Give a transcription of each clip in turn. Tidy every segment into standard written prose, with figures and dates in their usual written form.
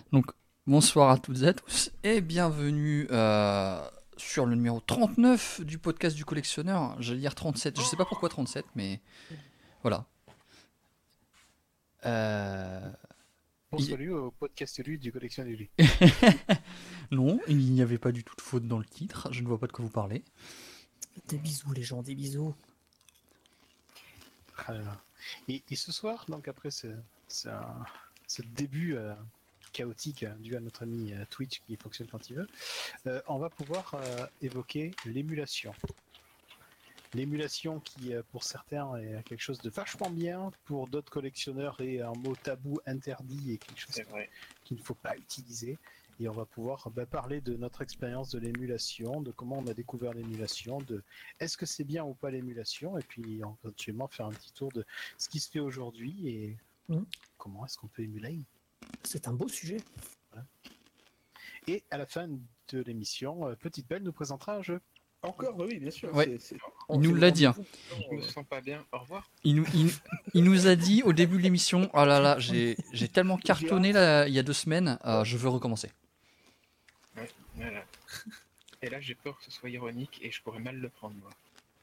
Donc, bonsoir à toutes et à tous et bienvenue sur le numéro 39 du podcast du collectionneur. J'allais dire 37, je sais pas pourquoi 37, mais voilà. Bonsoir au podcast du collectionneur du. Non, il n'y avait pas du tout de faute dans le titre, je ne vois pas de quoi vous parlez. Des bisous les gens, des bisous. Ah là là. Et ce soir, donc après ce début chaotique dû à notre ami Twitch qui fonctionne quand il veut, on va pouvoir évoquer l'émulation. L'émulation qui, pour certains, est quelque chose de vachement bien, pour d'autres collectionneurs est un mot tabou interdit et quelque chose qu'il ne faut pas utiliser. Et on va pouvoir parler de notre expérience de l'émulation, de comment on a découvert l'émulation, de est-ce que c'est bien ou pas l'émulation, et puis éventuellement faire un petit tour de ce qui se fait aujourd'hui et comment est-ce qu'on peut émuler. C'est un beau sujet. Voilà. Et à la fin de l'émission, Petite Belle nous présentera un jeu. Encore, oui, bien sûr. Ouais. Il nous l'a dit. Hein. Je me sens pas bien. Au revoir. Il nous a dit au début de l'émission, oh là là, j'ai tellement cartonné là, il y a 2 semaines, je veux recommencer. Ouais, voilà. Et là, j'ai peur que ce soit ironique et je pourrais mal le prendre, moi.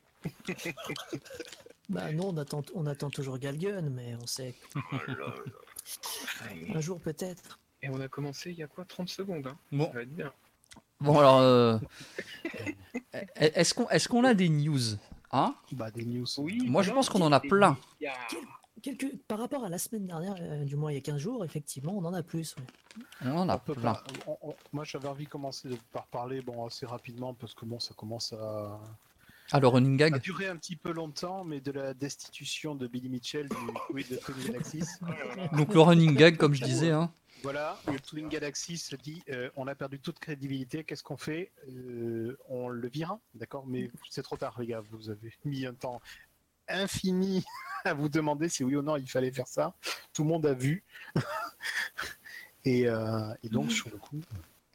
Bah non, on attend toujours Galgun, mais on sait. Un jour peut-être. Et on a commencé il y a quoi, 30 secondes, hein. Bon. Ça va être bien. Bon alors, est-ce qu'on a des news, hein? Bah des news. Oui. Moi je pense qu'on en a plein. Par rapport à la semaine dernière, du moins il y a 15 jours, effectivement, on en a plus. Ouais. On en a plein. Moi j'avais envie de commencer par parler assez rapidement parce que ça commence à... Alors, running Ça a gag. duré un petit peu longtemps, mais de la destitution de Billy Mitchell du quiz de Twin Galaxies. Donc le running gag, comme je disais. Hein. Voilà, le Twin Galaxies se dit on a perdu toute crédibilité, qu'est-ce qu'on fait? On le vire, d'accord? Mais c'est trop tard, les gars, vous avez mis un temps infini à vous demander si oui ou non il fallait faire ça. Tout le monde a vu. et donc, sur le coup...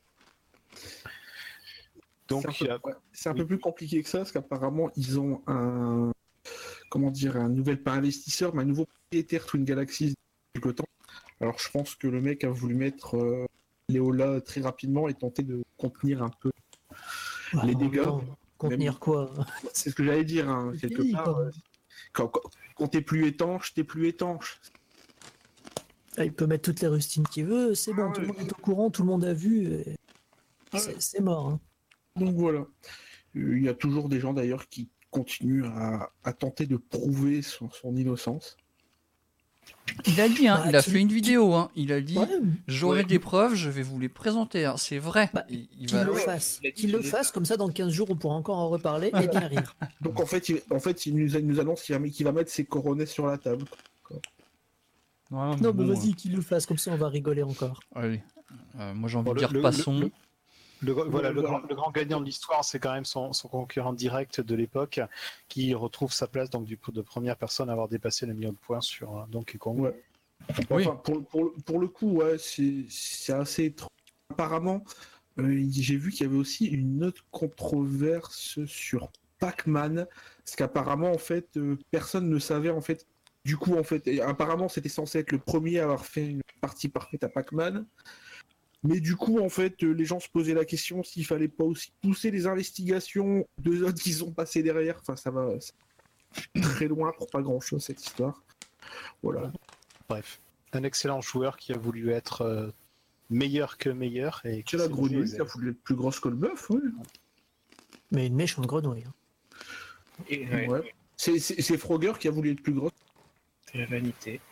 Donc, c'est un peu plus compliqué que ça, parce qu'apparemment, ils ont un nouvel pas investisseur, mais un nouveau propriétaire Twin Galaxies depuis quelque temps. Alors, je pense que le mec a voulu mettre Léola très rapidement et tenter de contenir un peu les dégâts. Contenir même... quoi? C'est ce que j'allais dire, hein, quelque part. Quand t'es plus étanche, t'es plus étanche. Ah, il peut mettre toutes les rustines qu'il veut, c'est bon, tout le monde est au courant, tout le monde a vu, et... c'est mort. Hein. Donc voilà. Il y a toujours des gens d'ailleurs qui continuent à tenter de prouver son innocence. Il a dit, hein, il a fait une vidéo, hein, il a dit j'aurai des preuves, je vais vous les présenter, hein, c'est vrai. Qu'il le fasse, comme ça dans 15 jours on pourra encore en reparler et bien rire. Donc en fait il nous annonce qu'il va mettre ses coronets sur la table. Ouais, non mais vas-y qu'il le fasse, comme ça on va rigoler encore. Allez, moi j'ai envie de dire passons. Le grand gagnant de l'histoire, c'est quand même son concurrent direct de l'époque, qui retrouve sa place donc de première personne à avoir dépassé le million de points sur Donkey Kong. Ouais. Enfin, pour le coup, ouais, c'est assez étrange. Apparemment, j'ai vu qu'il y avait aussi une autre controverse sur Pac-Man, parce qu'apparemment, en fait, personne ne savait, en fait. Du coup, en fait, apparemment, c'était censé être le premier à avoir fait une partie parfaite à Pac-Man. Mais du coup, en fait, les gens se posaient la question s'il fallait pas aussi pousser les investigations de autres qui sont passés derrière. Enfin, ça va très loin pour pas grand-chose, cette histoire. Voilà. Bref, un excellent joueur qui a voulu être meilleur que meilleur. Et c'est la grenouille qui a voulu être plus grosse que le bœuf, oui. Mais une méchante grenouille. Ouais. C'est Frogger qui a voulu être plus grosse. C'est la vanité.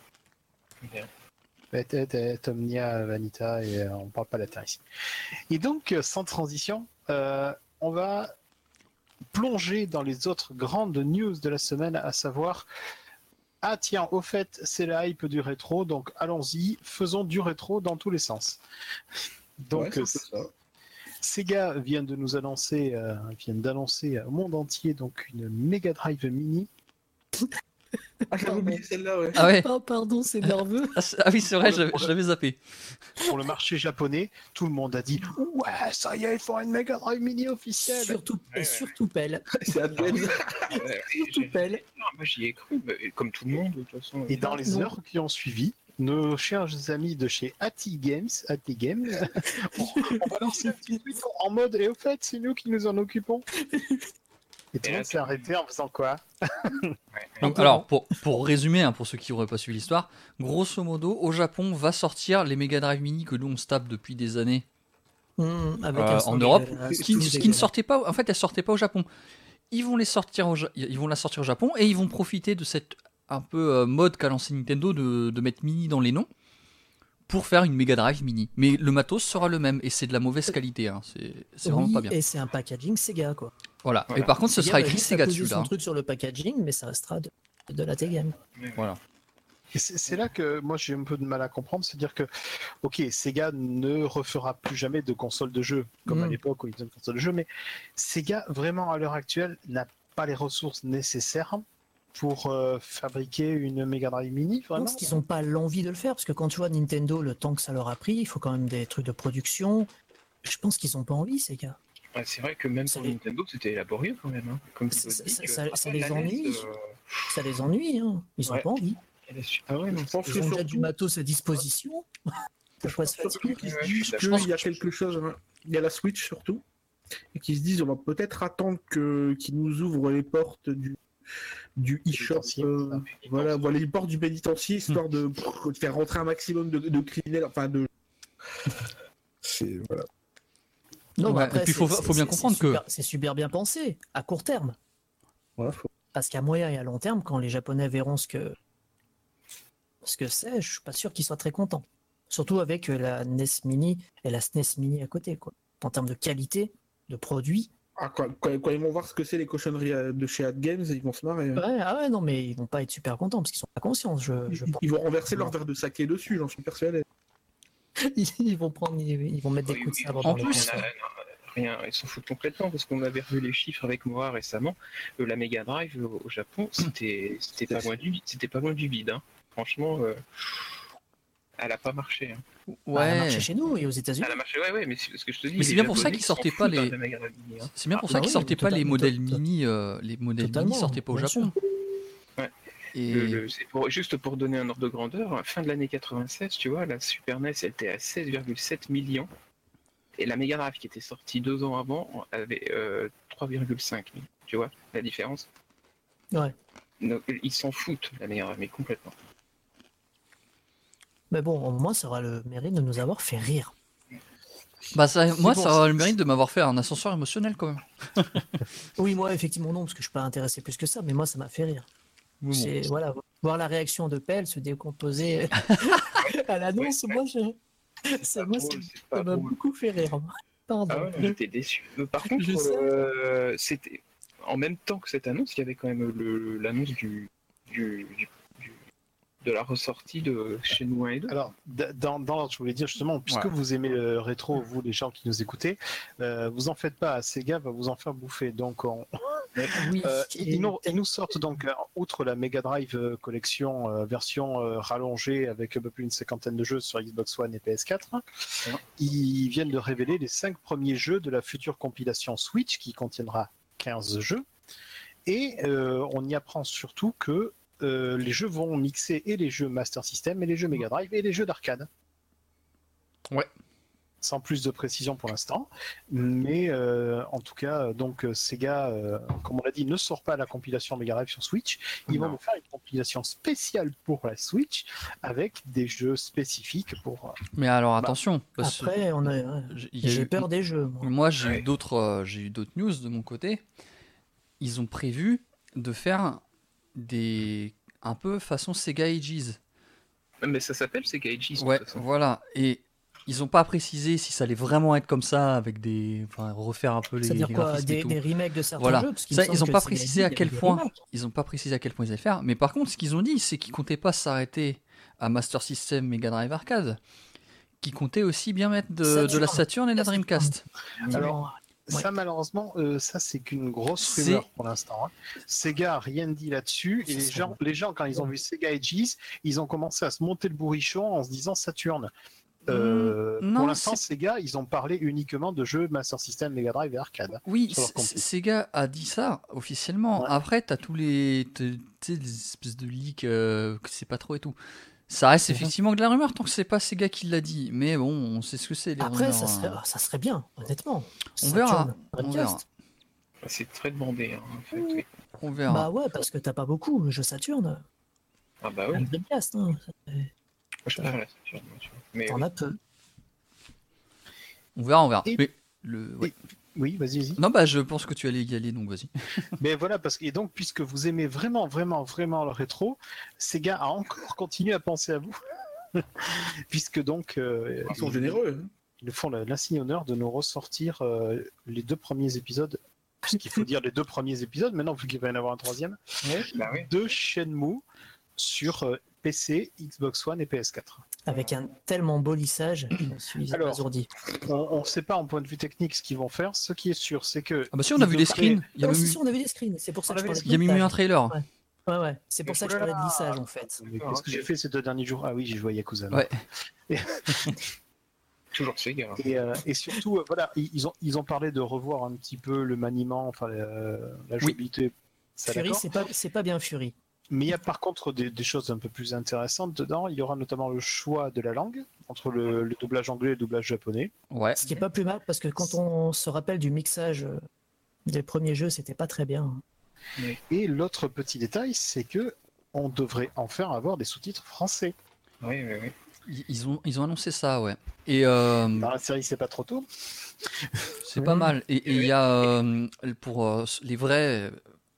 Omnia Vanita, et on parle pas latin ici. Et donc, sans transition, on va plonger dans les autres grandes news de la semaine, à savoir, ah tiens, au fait, c'est la hype du rétro, donc allons-y, faisons du rétro dans tous les sens. Donc, ouais, Sega vient d'annoncer au monde entier donc une Mega Drive Mini. Ah, j'avais oublié celle-là, ouais. Ah ouais. Oh, pardon, c'est nerveux. Ah oui, c'est vrai, je l'avais zappé. Pour le marché japonais, tout le monde a dit ouais, ça y est, il faut une Mega Drive Mini officielle. Surtout Pelle. C'est Advent. Surtout Pelle. Non, moi j'y ai cru, comme tout le monde de toute façon. Et dans les heures qui ont suivi, nos chers amis de chez Ati Games, on va lancer un petit tweet en mode et au fait, c'est nous qui nous en occupons. Et tout le monde s'est arrêté en faisant quoi? Donc, alors, pour résumer, hein, pour ceux qui n'auraient pas suivi l'histoire, grosso modo, au Japon, va sortir les Mega Drive Mini que nous on se tape depuis des années Avec en Europe, qui ne sortaient pas. En fait, elles sortaient pas au Japon. Ils vont la sortir au Japon et ils vont profiter de cette un peu mode qu'a lancé Nintendo de mettre Mini dans les noms pour faire une Mega Drive Mini. Mais le matos sera le même et c'est de la mauvaise qualité. Hein. C'est vraiment pas bien. Et c'est un packaging Sega, quoi. Voilà. Et par contre, ce sera écrit Sega dessus. C'est un truc sur le packaging, mais ça restera de la T-Game. Voilà. Et c'est là que moi j'ai un peu de mal à comprendre, c'est-à-dire que, ok, Sega ne refera plus jamais de console de jeu, comme à l'époque où ils faisaient une console de jeu, mais Sega, vraiment à l'heure actuelle, n'a pas les ressources nécessaires pour fabriquer une Mega Drive Mini, vraiment. Parce qu'ils n'ont pas l'envie de le faire, parce que quand tu vois Nintendo, le temps que ça leur a pris, il faut quand même des trucs de production. Je pense qu'ils n'ont pas envie, Sega. Ouais, c'est vrai que même pour Nintendo, c'était laborieux quand même. Hein. Comme ça les ennuie. Ça les ennuie, hein. Ils n'ont pas envie. Ah ouais, non, je pense qu'ils ont déjà du matos à disposition. Surtout qu'ils se disent qu'il y a quelque chose. Il y a la Switch surtout. Et qu'ils se disent on va peut-être attendre qu'ils nous ouvrent les portes du e-shop. Voilà, les portes du pénitencier, histoire de faire rentrer un maximum de criminels. Enfin, de. Voilà. Non, mais après, et puis il faut bien comprendre que c'est super bien pensé, à court terme. Voilà, Parce qu'à moyen et à long terme, quand les Japonais verront ce que c'est, je suis pas sûr qu'ils soient très contents. Surtout avec la NES Mini et la SNES Mini à côté, quoi. En termes de qualité, de produits. Ah, quand ils vont voir ce que c'est les cochonneries de chez Ad Games, ils vont se marrer. Ouais, non, mais ils vont pas être super contents parce qu'ils sont pas conscients. Ils vont renverser leur verre de saké dessus, j'en suis persuadé. Ils vont mettre des coups de sabre dans les plus. Rien, ils s'en foutent complètement parce qu'on avait revu les chiffres avec moi récemment. La Mega Drive au Japon, c'était pas loin du vide. Hein. Franchement, elle a pas marché. Hein. Ouais. Elle a marché chez nous et aux États-Unis. Elle a marché, ouais, mais c'est ce que je te dis. Mais c'est bien pour ça qu'ils sortaient pas les. C'est bien pour ça qu'ils sortaient pas les modèles mini. Les modèles mini sortaient pas au Japon. Ouais. Juste pour donner un ordre de grandeur, fin de l'année 96, tu vois, la Super NES elle était à 16,7 millions. Et la Mega Drive qui était sortie 2 ans avant avait 3,5 millions. Tu vois la différence? Ouais. Donc, ils s'en foutent, la Mega Drive, mais complètement. Mais bon, au moins, ça aura le mérite de nous avoir fait rire. Ça aura le mérite de m'avoir fait un ascenseur émotionnel quand même. Oui, moi, effectivement, non, parce que je suis pas intéressé plus que ça, mais moi, ça m'a fait rire. Oui, bon. Voilà, voir la réaction de Pell se décomposer à l'annonce, ça m'a beaucoup fait rire. Pardon. Ah ouais, j'étais déçu. Par contre, c'était en même temps que cette annonce, il y avait quand même l'annonce de la ressortie de Shenmue 1 et 2. Alors, dans l'ordre, je voulais dire justement, puisque vous aimez le rétro, vous les gens qui nous écoutez, vous en faites pas, Sega va vous en faire bouffer. Donc, ils nous sortent donc, outre la Mega Drive collection version rallongée avec un peu plus d'une 50aine de jeux sur Xbox One et PS4, ils viennent de révéler les 5 premiers jeux de la future compilation Switch qui contiendra 15 jeux. Et on y apprend surtout que les jeux vont mixer et les jeux Master System et les jeux Mega Drive et les jeux d'arcade. Ouais. Sans plus de précision pour l'instant, mais en tout cas, donc Sega, comme on l'a dit, ne sort pas la compilation Mega Drive sur Switch. Ils vont nous faire une compilation spéciale pour la Switch avec des jeux spécifiques pour. Mais alors attention. Après, j'ai peur des jeux. Moi, j'ai eu d'autres news de mon côté. Ils ont prévu de faire un peu façon Sega Ages. Mais ça s'appelle Sega Ages. Ouais, voilà. Et ils n'ont pas précisé si ça allait vraiment être comme ça, avec refaire un peu les graphismes et tout. Des remakes de certains jeux. Ça, ils n'ont pas précisé à quel point. Ils n'ont pas précisé à quel point ils allaient faire. Mais par contre, ce qu'ils ont dit, c'est qu'ils comptaient pas s'arrêter à Master System, Mega Drive Arcade, qu'ils comptaient aussi bien mettre de la Saturn et de la Dreamcast. Alors. Ça, malheureusement, ça, c'est qu'une grosse rumeur pour l'instant. Hein. Sega n'a rien dit là-dessus. Et les gens, quand ils ont vu Sega Ages, ils ont commencé à se monter le bourrichon en se disant Saturn. Pour l'instant, Sega, ils ont parlé uniquement de jeux Master System, Mega Drive et Arcade. Oui, Sega a dit ça officiellement. Ouais. Après, t'as tous les espèces de leaks que c'est pas trop et tout. Ça reste effectivement de la rumeur tant que c'est pas Sega qui l'a dit. Mais bon, on sait ce que c'est les Après, rumeurs. ça serait bien, honnêtement. On verra. Saturn, On Dreamcast. C'est très demandé, hein, en fait. Oui. On verra. Bah ouais, parce que t'as pas beaucoup de jeux Saturn. Ah bah oui, Même Dreamcast, hein. moi je préfère la Saturn, moi, tu vois. Mais T'en as peu. On verra. Et- Mais Oui, vas-y. Non, bah je pense que tu allais y aller, donc vas-y. Mais voilà, et donc, puisque vous aimez vraiment le rétro, Sega a encore continué à penser à vous. Puisque donc, Ils sont généreux. Hein. ils font l'insigne honneur de nous ressortir les 2 premiers épisodes. Puisqu'il faut dire les 2 premiers épisodes, maintenant, vu qu'il va y en avoir un 3e, bah oui. de Shenmue sur PC, Xbox One et PS4. Avec un tellement beau lissage, je suis Alors, abasourdi. On ne sait pas en point de vue technique ce qu'ils vont faire. Ce qui est sûr, c'est que. Ah bah si, on a vu des screens. Il y a Ah, même si, eu, si, on avait des screens, c'est pour ça que je parlais de il y a même eu un lissage. trailer. Ouais. C'est pour ça que je parlais de lissage, en fait. Mais qu'est-ce que j'ai fait ces 2 derniers jours? Ah oui, j'ai joué à Yakuza. Ouais. Toujours Sega. Et surtout, voilà, ils ont parlé de revoir un petit peu le maniement, enfin la jouabilité. Ça, Fury, d'accord. c'est pas bien Fury. Mais il y a par contre des choses un peu plus intéressantes dedans. Il y aura notamment le choix de la langue entre le doublage anglais et le doublage japonais. Ouais. Ce qui est pas plus mal, parce que quand on se rappelle du mixage des premiers jeux, c'était pas très bien. Et l'autre petit détail, c'est que on devrait enfin avoir des sous-titres français. Oui. Ils ont annoncé ça, ouais. Et Dans la série, c'est pas trop tôt. c'est pas mal. Et il y a pour les vrais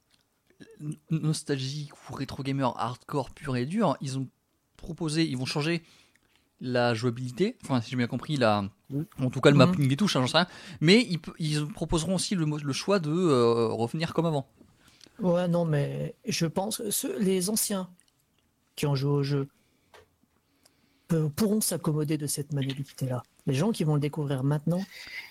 nostalgiques ou rétro gamers hardcore pur et dur, ils vont changer la jouabilité. Enfin, si j'ai bien compris, en tout cas le mapping des touches, hein, j'en sais rien. Mais ils proposeront aussi le choix de revenir comme avant. Ouais, non, mais je pense que les anciens qui ont joué au jeu pourront s'accommoder de cette maniabilité-là. Les gens qui vont le découvrir maintenant,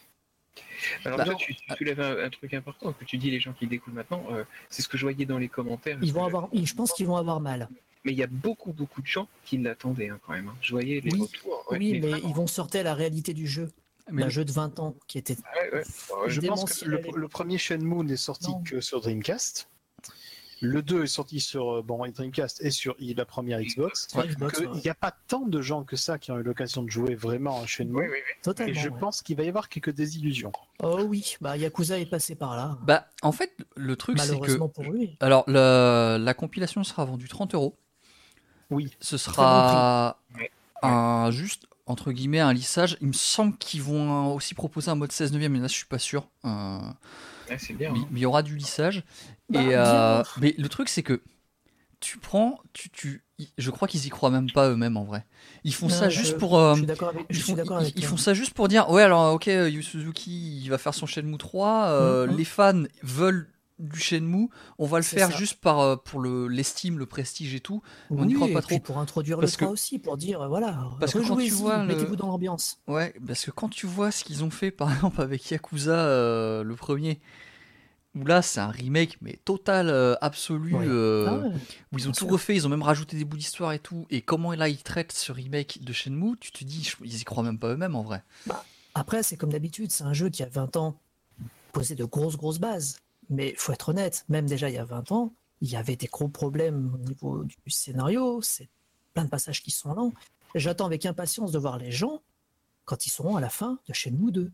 Alors toi, tu soulèves un truc important que tu dis, les gens qui découvrent maintenant, c'est ce que je voyais dans les commentaires. je pense qu'ils vont avoir mal. Mais il y a beaucoup de gens qui l'attendaient quand même. Hein. Je voyais les retours. Oui, mais vraiment. ils vont sortir la réalité du jeu. Mais Un jeu de 20 ans qui était... Je pense que le premier Shenmue n'est sorti que sur Dreamcast. Le 2 est sorti sur Dreamcast et sur la première Xbox. Il n'y a pas tant de gens que ça qui ont eu l'occasion de jouer vraiment à Shenmue. Totalement, et je pense qu'il va y avoir quelques désillusions. Oh oui, Yakuza est passé par là. Bah, en fait, le truc, c'est que. Malheureusement pour lui. Alors, la compilation sera vendue 30 €. Oui. Ce sera juste, entre guillemets, un lissage. Il me semble qu'ils vont aussi proposer un mode 16 neuvième, mais là, je suis pas sûr. C'est bien. Mais il y aura du lissage. Mais le truc, c'est que tu prends, je crois qu'ils y croient même pas eux-mêmes en vrai. Ils font ça juste pour. Je suis d'accord avec ils font ça juste pour dire ouais, alors ok, Yu Suzuki il va faire son Shenmue 3. Les fans veulent du Shenmue. On va le faire juste pour l'estime, le prestige et tout. On n'y croit pas trop. Pour introduire le 3 aussi, pour dire voilà. Parce que quand tu vois mettez-vous dans l'ambiance. Ouais, parce que quand tu vois ce qu'ils ont fait par exemple avec Yakuza le premier. Où là c'est un remake mais total, absolu, où ils ont tout refait, ils ont même rajouté des bouts d'histoire et tout, et comment là ils traitent ce remake de Shenmue, tu te dis ils y croient même pas eux-mêmes en vrai. Après c'est comme d'habitude, c'est un jeu qui a 20 ans posé de grosses bases, mais faut être honnête, même déjà il y a 20 ans il y avait des gros problèmes au niveau du scénario, c'est plein de passages qui sont lents. J'attends avec impatience de voir les gens quand ils seront à la fin de Shenmue 2.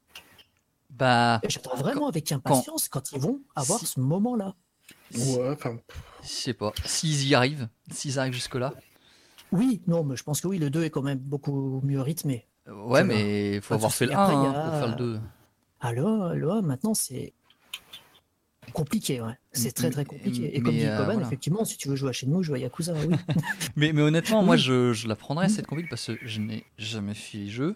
J'attends vraiment avec impatience quand ils vont avoir ce moment-là. Ouais, enfin. Je sais pas. S'ils arrivent jusque-là. Oui, non, mais je pense que oui, le 2 est quand même beaucoup mieux rythmé. Ouais, mais il faut avoir fait le 1 pour faire le 2. Ah, le 1, maintenant, c'est compliqué, ouais. C'est très compliqué. Et comme dit Coban, effectivement, si tu veux jouer à Shenmue, joue à Yakuza, oui. mais honnêtement, moi, je la prendrais cette compil parce que je n'ai jamais fait les jeux.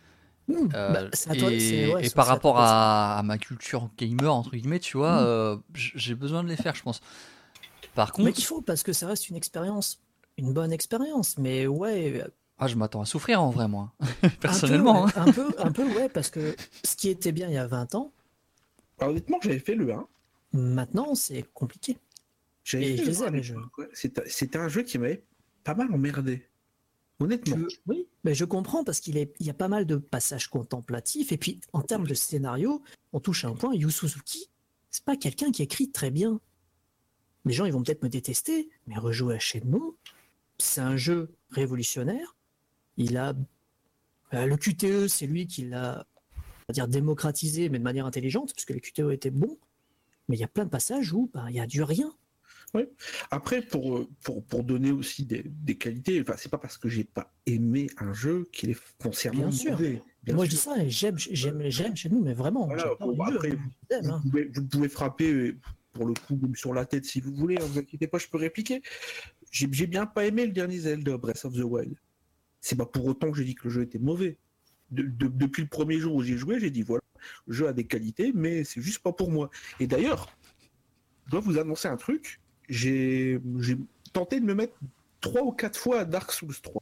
Et par rapport à ma culture gamer entre guillemets, tu vois, j'ai besoin de les faire, je pense. Par contre, mais il faut, parce que ça reste une bonne expérience, mais ouais. Je m'attends à souffrir en vrai, moi, personnellement. Un peu, ouais, parce que ce qui était bien il y a 20 ans. Honnêtement, j'avais fait le 1. Maintenant, c'est compliqué. C'était un jeu qui m'avait pas mal emmerdé. Honnêtement. Oui, mais je comprends parce qu'il y a pas mal de passages contemplatifs et puis en termes de scénario, on touche à un point. Yu Suzuki, c'est pas quelqu'un qui écrit très bien. Les gens ils vont peut-être me détester, mais rejouer à Shenmue, c'est un jeu révolutionnaire. Il a le QTE, c'est lui qui l'a, on va dire, démocratisé, mais de manière intelligente, parce que les QTE étaient bons. Mais il y a plein de passages où il y a du rien. Oui. Après, pour donner aussi des qualités, enfin, c'est pas parce que j'ai pas aimé un jeu qu'il est foncièrement mauvais. Moi, je dis ça et j'aime chez nous, mais vraiment. Voilà, après, vous pouvez frapper, pour le coup, même sur la tête si vous voulez, ne vous inquiétez pas, je peux répliquer. J'ai bien pas aimé le dernier Zelda, Breath of the Wild. C'est pas pour autant que j'ai dit que le jeu était mauvais. Depuis le premier jour où j'ai joué, j'ai dit voilà, le jeu a des qualités, mais c'est juste pas pour moi. Et d'ailleurs, je dois vous annoncer un truc. J'ai tenté de me mettre 3 ou 4 fois à Dark Souls 3.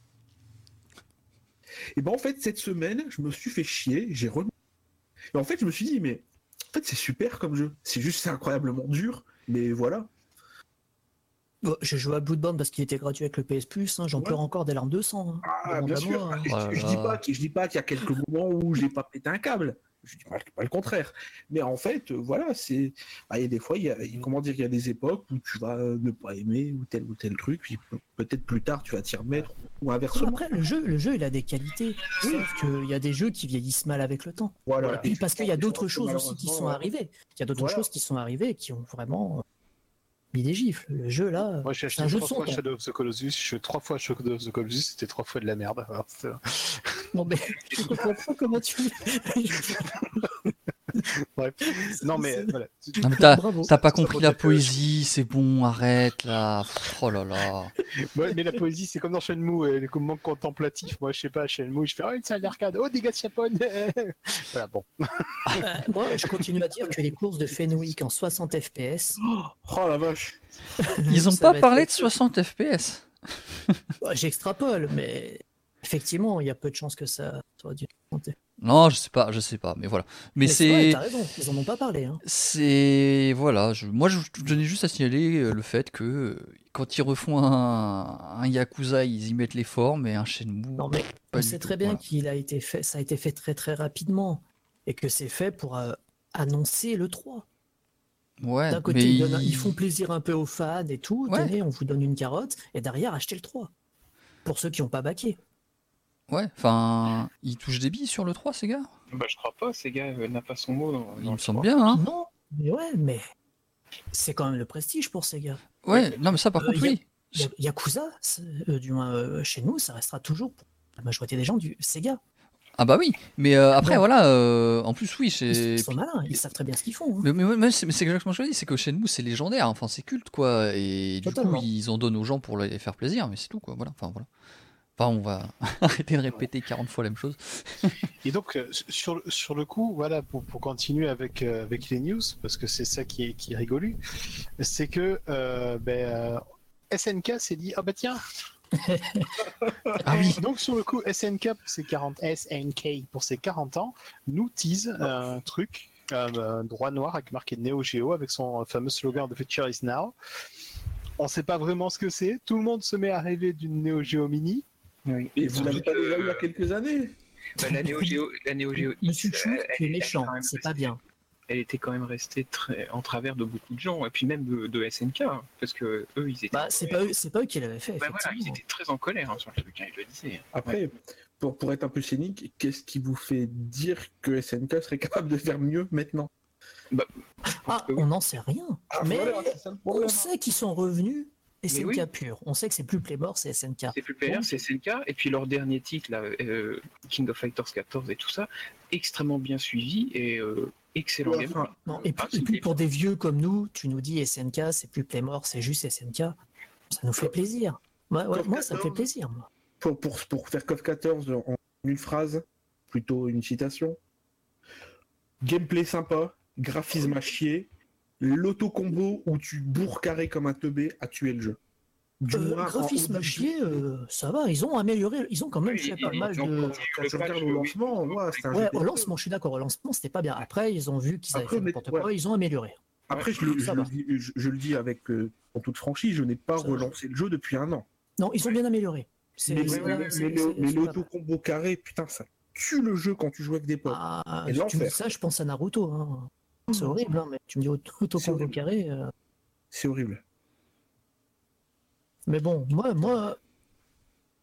Et ben en fait, cette semaine, je me suis fait chier, et en fait, je me suis dit, mais en fait, c'est super comme jeu. C'est incroyablement dur, mais voilà. Bon, j'ai joué à Bloodborne parce qu'il était gratuit avec le PS Plus, j'en pleure encore des larmes de sang. Bien sûr. Je dis pas qu'il y a quelques moments où j'ai pas pété un câble. Je dis pas le contraire. Mais en fait, voilà, il y a des fois, il y a des époques où tu vas ne pas aimer ou tel truc, puis peut-être plus tard tu vas t'y remettre ou inversement. Après, le jeu, il a des qualités. Sauf qu'il y a des jeux qui vieillissent mal avec le temps. Voilà. Et puis parce qu'il y a d'autres choses aussi qui sont arrivées. Il y a d'autres choses qui sont arrivées qui ont vraiment mis des gifles. Le jeu là, moi j'ai acheté 3 fois Shadow of the Colossus, je suis 3 fois Shadow of the Colossus, c'était 3 fois de la merde. Alors, non mais je comprends pas comment tu. Bref. Non mais voilà. Non, mais t'as pas compris la poésie, c'est bon, arrête là. Oh là là. Ouais, mais la poésie, c'est comme dans Shenmue, les moments contemplatifs. Moi, je sais pas, Shenmue, je fais une salle d'arcade, oh, dégâts de japonais. Voilà, bon. Moi, je continue à dire que les courses de Fenwick en 60 FPS. Oh la vache. Ils ont pas parlé de 60 FPS. J'extrapole, mais effectivement, il y a peu de chances que ça soit dû monter. Non, je sais pas, mais voilà. Mais c'est. T'as raison, ils en ont pas parlé. C'est voilà, moi je tenais juste à signaler le fait que quand ils refont un Yakuza, ils y mettent l'effort, mais un Shenmue. Non mais on sait très bien qu'il a été fait, ça a été fait très très rapidement et que c'est fait pour annoncer le 3. Ouais. D'un côté, ils font plaisir un peu aux fans et tout. Ouais. Tenez, on vous donne une carotte et derrière achetez le 3 pour ceux qui n'ont pas baqué. Ouais, enfin, ils touchent des billes sur le 3, ces gars? Bah, je crois pas, Sega n'a pas son mot dans il me semble bien, hein. Non, mais c'est quand même le prestige pour Sega. Ouais, non, mais ça, par contre, oui. Yakuza, du moins chez nous, ça restera toujours pour la majorité des gens du Sega. Ah bah oui, mais après, voilà, en plus, oui, ils sont malins, ils savent très bien ce qu'ils font. Hein. Mais c'est exactement ce que je dis, c'est que Shenmue, c'est légendaire, enfin, c'est culte, quoi, et totalement. Du coup, ils en donnent aux gens pour les faire plaisir, mais c'est tout, quoi, voilà, enfin, voilà. Enfin, on va arrêter de répéter 40 fois la même chose. Et donc, sur le coup, voilà, pour continuer avec les news, parce que c'est ça qui est rigolo, c'est que SNK s'est dit, ah bah tiens. Ah oui. Donc, sur le coup, SNK pour ses 40 ans, nous tease un truc, droit noir avec marqué Neo Geo, avec son fameux slogan The Future is Now. On ne sait pas vraiment ce que c'est. Tout le monde se met à rêver d'une Neo Geo Mini. Oui. Et vous l'avez pas déjà eu il y a quelques années. Bah, la Neo Geo Monsieur Chou, tu es méchant, c'est pas bien. Elle était quand même restée très en travers de beaucoup de gens, et puis même de SNK, parce que eux, ils étaient. Bah, c'est pas eux qui l'avaient fait. Bah voilà, ils étaient très en colère sur le truc, ils le disaient. Après, pour être un peu cynique, qu'est-ce qui vous fait dire que SNK serait capable de faire mieux maintenant? On n'en sait rien. Mais voilà, on sait qu'ils sont revenus. SNK pur. On sait que c'est plus Playmore, c'est SNK. C'est plus Playmore, c'est SNK. Et puis leur dernier titre, là, King of Fighters 14 et tout ça, extrêmement bien suivi et excellent gameplay. Et puis pour des vieux comme nous, tu nous dis SNK, c'est plus Playmore, c'est juste SNK. Ça nous fait plaisir. Moi, ça me fait plaisir. Moi. Pour faire KOF 14 en une phrase, plutôt une citation. Gameplay sympa, graphisme à chier. L'auto-combo où tu bourres carré comme un teubé a tué le jeu. Graphisme à chier, ça va, ils ont amélioré, ils ont quand même fait pas mal de... Quand je regarde au lancement, au lancement, je suis d'accord, au lancement, c'était pas bien. Après, ils ont vu qu'ils avaient fait n'importe quoi, ils ont amélioré. Après, je le dis avec en toute franchise, je n'ai pas relancé le jeu depuis 1 an. Non, ils ont bien amélioré. Mais l'auto-combo carré, putain, ça tue le jeu quand tu joues avec des potes. Tu me dis ça, je pense à Naruto, hein. C'est horrible, hein, mais tu me dis auto-combo carré. C'est horrible. Mais bon, moi,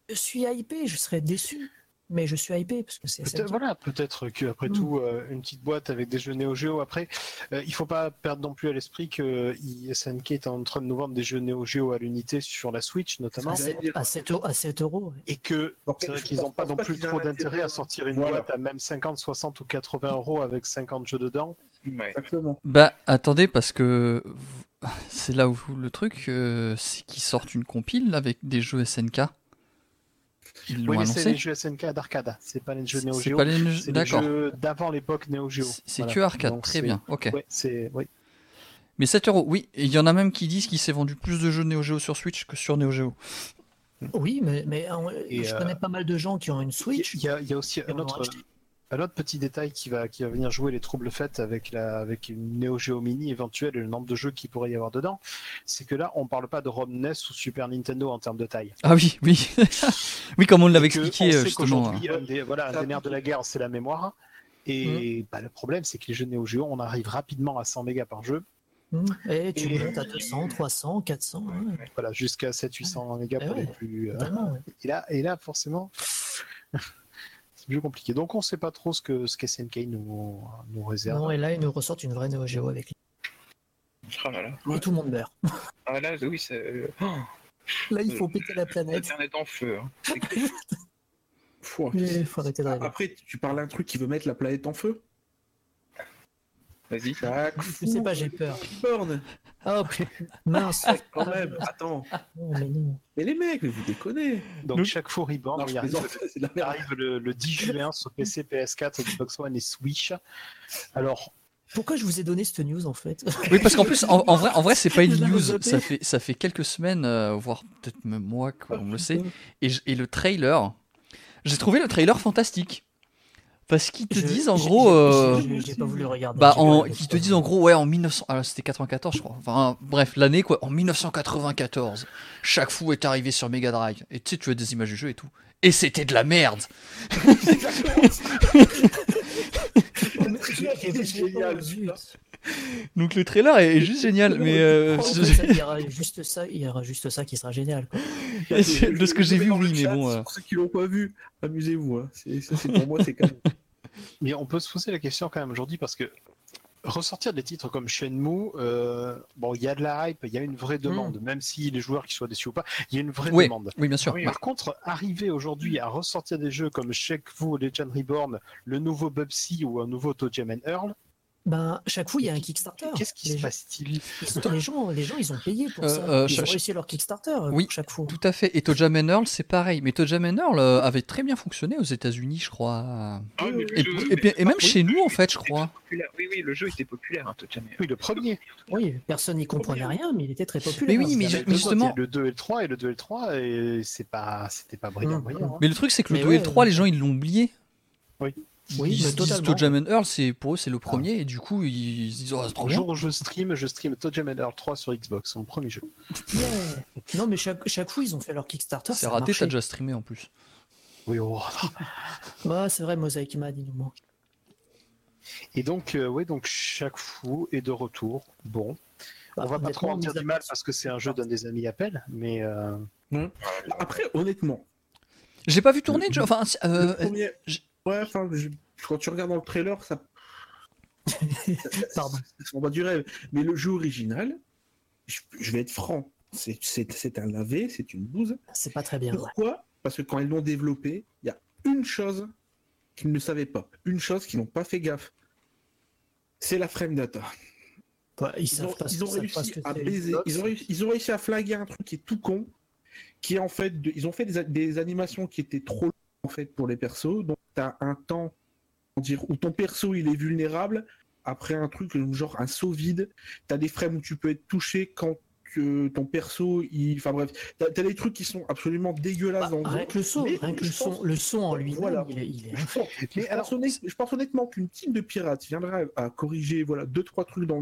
Je suis hypé, je serais déçu. Mais je suis hypé parce que c'est peut-être qu'après tout, une petite boîte avec des jeux Neo Geo. Après, il faut pas perdre non plus à l'esprit que SNK est en train de nous vendre des jeux Neo Geo à l'unité sur la Switch notamment. À 7 euros. Et que c'est vrai qu'ils n'ont pas non plus trop d'intérêt à sortir une boîte à même 50, 60 ou 80 euros avec 50 jeux dedans. Ouais. Exactement. Bah attendez, parce que c'est là où le truc, c'est qu'ils sortent une compile avec des jeux SNK. Ils l'ont Oui, mais annoncé. c'est les jeux SNK d'arcade, c'est pas les jeux Neo C'est Geo. pas les C'est les d'accord. jeux d'avant l'époque Neo Geo. C'est Voilà. que arcade, Donc, très c'est- bien, ok. Ouais, oui. Mais 7 euros, oui. Et il y en a même qui disent qu'il s'est vendu plus de jeux Neo Geo sur Switch que sur Neo Geo. Oui, mais Et, je connais pas mal de gens qui ont une Switch. Il y a aussi et un en ont autre acheté. petit détail qui va venir jouer les troubles faits avec une Neo Geo Mini éventuelle et le nombre de jeux qu'il pourrait y avoir dedans, c'est que là on parle pas de ROM NES ou Super Nintendo en termes de taille. Ah oui, oui. Oui, comme on l'avait Et que expliqué on sait justement. qu'aujourd'hui, un des nerfs de la guerre, c'est la mémoire. Et le problème, c'est que les jeux Neo Geo, on arrive rapidement à 100 mégas par jeu. Et tu Et- montes à 200, 300, 400. Ouais. Voilà, jusqu'à 700-800 mégas pour Ouais, les plus. Totalement, ouais. Et là, forcément, c'est plus compliqué. Donc, on ne sait pas trop ce que SNK nous réserve. Non, et là, ils nous ressortent une vraie Neo Geo avec lui. Oh là là. Et tout le monde meurt. Ah là, oui, c'est. Là, il faut péter la planète. Internet en feu. Hein. Il faut arrêter de rêver. Après, tu parles d'un truc qui veut mettre la planète en feu. Vas-y. Je sais pas, j'ai peur. Borne. Oh, mince. Quand même, attends. Oh, mais non. Mais les mecs, mais vous déconnez. Donc, chaque fois Reborn, Non, il je arrive, plaisante, c'est de la merde. le 10 juin sur PC, PS4, Xbox One et Switch. Alors, Pourquoi je vous ai donné cette news en fait? Oui, parce qu'en plus, en vrai, c'est pas une Je l'avais news. zappé. Ça fait quelques semaines, voire peut-être même mois qu'on le sait. Et le trailer, j'ai trouvé le trailer fantastique. Parce qu'ils te disent en gros. J'ai pas voulu regarder. Bah, J'ai pas ils te disent en gros, ouais, en 1900. Alors, c'était 94, je crois. Enfin, bref, l'année, quoi. En 1994, chaque fou est arrivé sur Mega Drive. Et tu sais, tu as des images du jeu et tout. Et c'était de la merde! C'est génial. Donc, le trailer est juste génial. Mais Il y aura juste ça qui sera génial. Quoi. de ce que j'ai vu, oui, mais bon. Pour ceux qui l'ont pas vu, amusez-vous. Hein. C'est pour moi, c'est quand même. mais on peut se poser la question quand même aujourd'hui parce que ressortir des titres comme Shenmue, bon, il y a de la hype, il y a une vraie demande, même si les joueurs qui soient déçus ou pas, il y a une vraie Oui, demande. oui, bien sûr. Par contre, arriver aujourd'hui à ressortir des jeux comme Shaq-Fu, Legend Reborn, le nouveau Bubsy ou un nouveau ToeJam and Earl, Ben, chaque fois, il y a un Kickstarter. qu'est-ce qui se passe-t-il? Les gens, ils ont payé pour ça. Ils ont réussi leur Kickstarter Oui, pour chaque fois. Tout à fait. Et ToeJam and Earl, c'est pareil. Mais ToeJam and Earl avait très bien fonctionné aux États-Unis, je crois. Ah, mais le Et, jeu- et même chez nous, en fait, je crois. Oui, le jeu était populaire, hein, ToeJam. Oui, le premier. Oui, personne n'y comprenait rien, mais il était très populaire. Mais oui, mais Il y avait justement. le 2 et le 3, et le 2 et le 3, et c'était pas brillant. Hein. Mais le truc, c'est que le Mais 2 et le ouais, 3, les gens, ils l'ont oublié. Oui, Ils mais se disent totalement. ToeJam and Earl, pour eux, c'est le premier. Et du coup, ils se disent, oh, c'est trop Un bien. jour où je stream ToeJam and Earl 3 sur Xbox, mon premier jeu. Yeah. Non, mais chaque fois, ils ont fait leur Kickstarter. C'est ça a raté, marché. t'as déjà streamé en plus. Oui, oh. Ouais, c'est vrai, Mosaic Mad, il nous manque. Et donc, donc chaque fou est de retour. Bon, on va pas trop en dire du mal parce que c'est un jeu d'un des amis Apple, mais Après, honnêtement, J'ai pas vu tourner, enfin, le premier. j'- Ouais, enfin, quand tu regardes dans le trailer, ça. Pardon. Ça va du rêve. Mais le jeu original, je vais être franc, c'est un lavé, c'est une bouse. C'est pas très bien. Ouais. Pourquoi? Parce que quand ils l'ont développé, il y a une chose qu'ils ne savaient pas, une chose qu'ils n'ont pas fait gaffe. C'est la frame data. Ouais, ils ont réussi à baiser. Ils ont réussi à flaguer un truc qui est tout con, qui est en fait, ils ont fait des animations qui étaient trop longues, en fait pour les persos. Donc t'as un temps, où ton perso il est vulnérable. Après un truc genre un saut vide, t'as des frames où tu peux être touché quand ton perso, enfin bref, t'as des trucs qui sont absolument dégueulasses. Rien que le son, le son en lui, voilà. il est je pense honnêtement qu'une team de pirates viendra à corriger 2-3 trucs dans le jeu.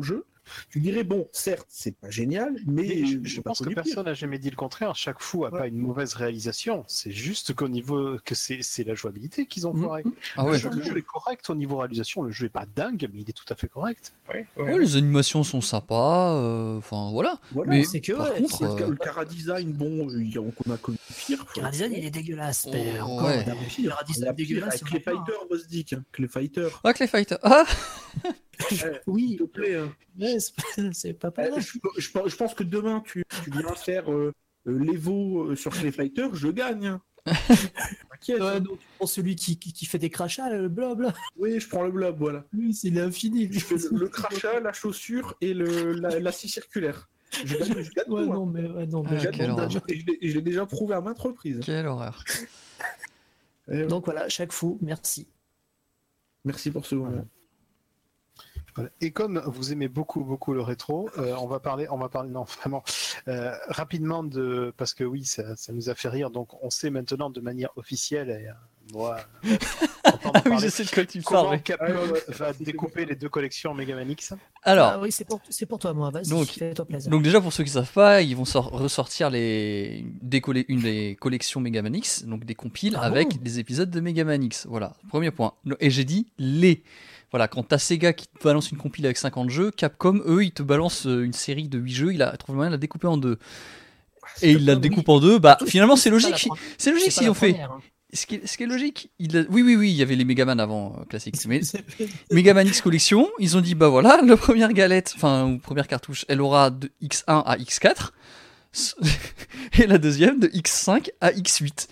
tu dirais bon, certes, c'est pas génial, mais je pense que personne n'a jamais dit le contraire. Chaque fou a pas une mauvaise réalisation. C'est juste qu'au niveau que c'est la jouabilité qu'ils ont foiré. Le jeu est correct au niveau réalisation. Le jeu est pas dingue, mais il est tout à fait correct. Les animations sont sympas. Enfin voilà. Mais c'est que par contre, le Chara Design, bon, on a connu pire. Chara Design, il est dégueulasse. Chara Design dégueulasse. Clay Fighter, Boss Dick. Clay Fighter. Ah, Clay Fighter. Ah. Oui, s'il te plaît. C'est pas pareil. Je pense que demain, tu viens faire l'Evo sur Clay Fighter, je gagne. Donc, tu prends celui qui fait des crachats, le blob là. Oui, je prends le blob, voilà. Oui, c'est l'infini. Je fais le crachat, la chaussure et la scie circulaire. Je gagne tout, non, mais je l'ai déjà prouvé à maintes reprises. Quelle horreur. Donc voilà, chaque fou, merci. Merci pour ce moment. Voilà. Et comme vous aimez beaucoup le rétro, on va parler non vraiment rapidement parce que oui, ça nous a fait rire. Donc on sait maintenant de manière officielle, et moi, oui, je sais de quoi tu parles. Capcom va découper les deux collections Megaman X. Alors, oui, c'est pour toi, moi. Vas-y, fais-toi plaisir. Donc déjà pour ceux qui savent pas, ils vont ressortir une des collections Megaman X, donc des compiles avec des épisodes de Megaman X. Voilà, premier point. Et j'ai dit les. Voilà, quand t'as Sega qui te balance une compile avec 50 jeux, Capcom, eux, ils te balancent une série de 8 jeux, il a trouvé moyen de la découper en deux. Et il la découpe en deux, finalement c'est logique. C'est logique s'ils ont fait. Ce qui est logique. Oui, il y avait les Megaman avant classiques. Mais Megaman X Collection, ils ont dit, voilà, la première galette, ou première cartouche, elle aura de X1 à X4, et la deuxième de X5 à X8.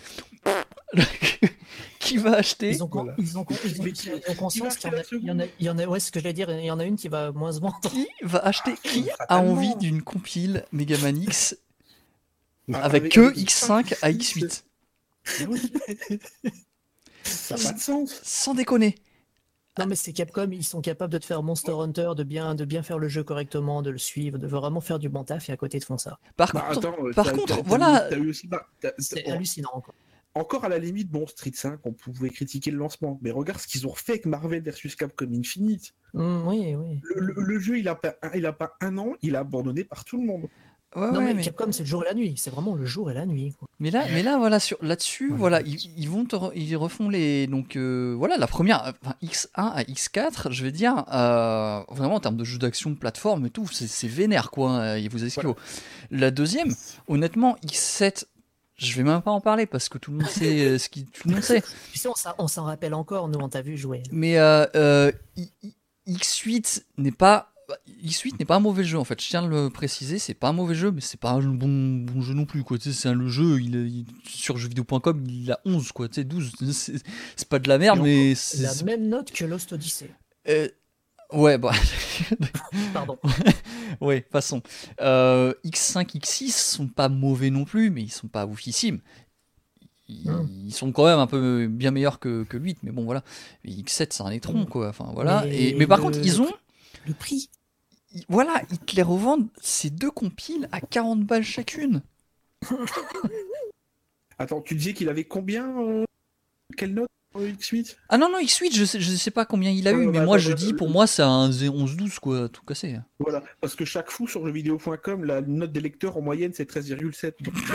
Qui va acheter? Ils ont conscience qu'il y en a, ouais, ce que j'allais dire, il y en a une qui va moins se vendre. Qui va acheter? Qui a envie d'une compile Megaman X avec que X5 à X8? Ça n'a pas de sens. Sans déconner. Non, mais c'est Capcom, ils sont capables de te faire Monster Hunter, de bien faire le jeu correctement, de le suivre, de vraiment faire du bon taf, et à côté ils te font ça. Par contre, voilà. C'est hallucinant, quoi. Encore à la limite, Street 5, on pouvait critiquer le lancement, mais regarde ce qu'ils ont fait avec Marvel vs Capcom Infinite. Oui. Le jeu, il a pas un an, il a abandonné par tout le monde. Mais Capcom, c'est le jour et la nuit. C'est vraiment le jour et la nuit, quoi. Mais là, voilà, là-dessus, voilà, ils refont les, donc voilà, la première, X1 à X4, je vais dire, vraiment en termes de jeu d'action, de plateforme et tout, c'est vénère, quoi. Il vous a ce qu'il faut. La deuxième, honnêtement, X7. Je vais même pas en parler parce que tout le monde sait tout le monde sait. Tu sais, on s'en rappelle encore, nous on t'a vu jouer. Mais X8 n'est pas un mauvais jeu en fait. Je tiens à le préciser, c'est pas un mauvais jeu, mais c'est pas un bon jeu non plus quoi. Tu sais, c'est le jeu, sur jeuxvideo.com, il a 11 quoi, tu sais 12. C'est pas de la merde, mais c'est la même note que Lost Odyssey. Ouais, Pardon. Ouais, passons. X5, X6 sont pas mauvais non plus, mais ils sont pas oufissimes. Ils sont quand même un peu bien meilleurs que 8, mais bon voilà. Et X7, c'est un électron, quoi. Enfin voilà. Mais par contre, ils ont le prix. Voilà, ils te les revendent ces deux compiles à 40 balles chacune. Attends, tu disais qu'il avait combien quelle note X8? Ah non, X8, je sais pas combien il a eu, mais moi je dis, pour moi c'est un 11-12 quoi, tout cassé. Voilà, parce que chaque fou sur jeuxvideo.com, la note des lecteurs en moyenne c'est 13,7.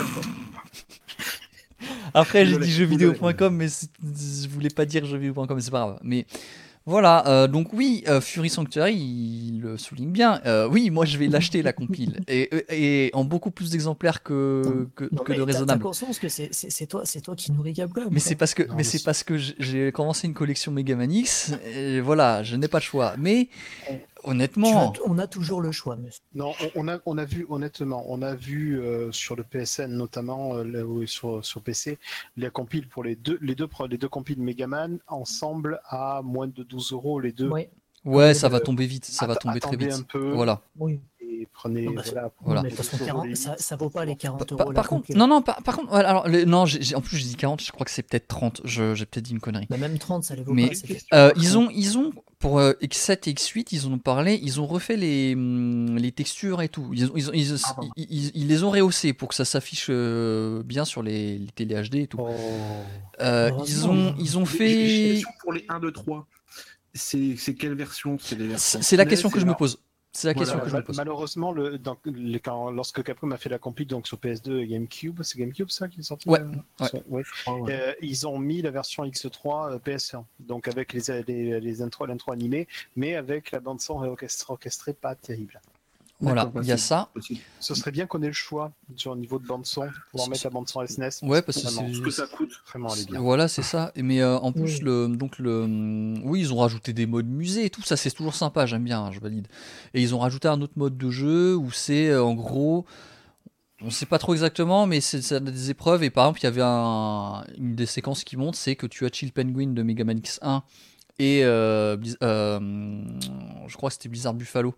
Après j'ai dit jeuxvideo.com, mais je voulais pas dire jeuxvideo.com, c'est pas grave. Mais voilà, donc oui, Fury Sanctuary, il le souligne bien. Oui, moi je vais l'acheter la compile, et en beaucoup plus d'exemplaires que de raisonnable. T'as conscience que c'est toi qui nourris Capcom. Mais c'est parce que j'ai commencé une collection Megaman X, et voilà, je n'ai pas le choix. Mais honnêtement, on a toujours le choix, monsieur. Non, on a vu honnêtement, sur le PSN notamment, sur PC, les compiles pour les deux compiles Megaman ensemble à moins de 12 € les deux. Ouais, ça va tomber vite, ça va tomber très vite. Un peu, voilà. Oui. Et prenez voilà. Mais de toute façon, ça vaut pas les 40 €. Par contre, alors, non, en plus j'ai dit 40, je crois que c'est peut-être 30, j'ai peut-être dit une connerie. Mais même 30, ça les vaut pas. Ils ont pour X7 et X8, ils en ont parlé, ils ont refait les textures et tout. Ils les ont rehaussés pour que ça s'affiche bien sur les télé HD et tout. Ils ont fait. Pour les 1, 2, 3. C'est quelle version? C'est la question que je me pose. C'est la question que je me pose. Malheureusement, lorsque Capcom a fait la compil donc sur PS2 et GameCube, c'est GameCube ça qui est sorti. Ouais. Ils ont mis la version X3 PS1, donc avec l'intro animé, mais avec la bande son orchestrée pas terrible. Voilà, il y a ça. Ce serait bien qu'on ait le choix sur le niveau de bande son, pouvoir mettre la bande son SNES. Ouais, parce que ce que ça coûte. Vraiment, elle est bien. Voilà, c'est ça. Mais en plus, oui, ils ont rajouté des modes musée et tout. Ça, c'est toujours sympa. J'aime bien, je valide. Et ils ont rajouté un autre mode de jeu où c'est en gros, on sait pas trop exactement, mais c'est des épreuves. Et par exemple, il y avait une des séquences qui monte, c'est que tu as Chill Penguin de Mega Man X1 et je crois que c'était Blizzard Buffalo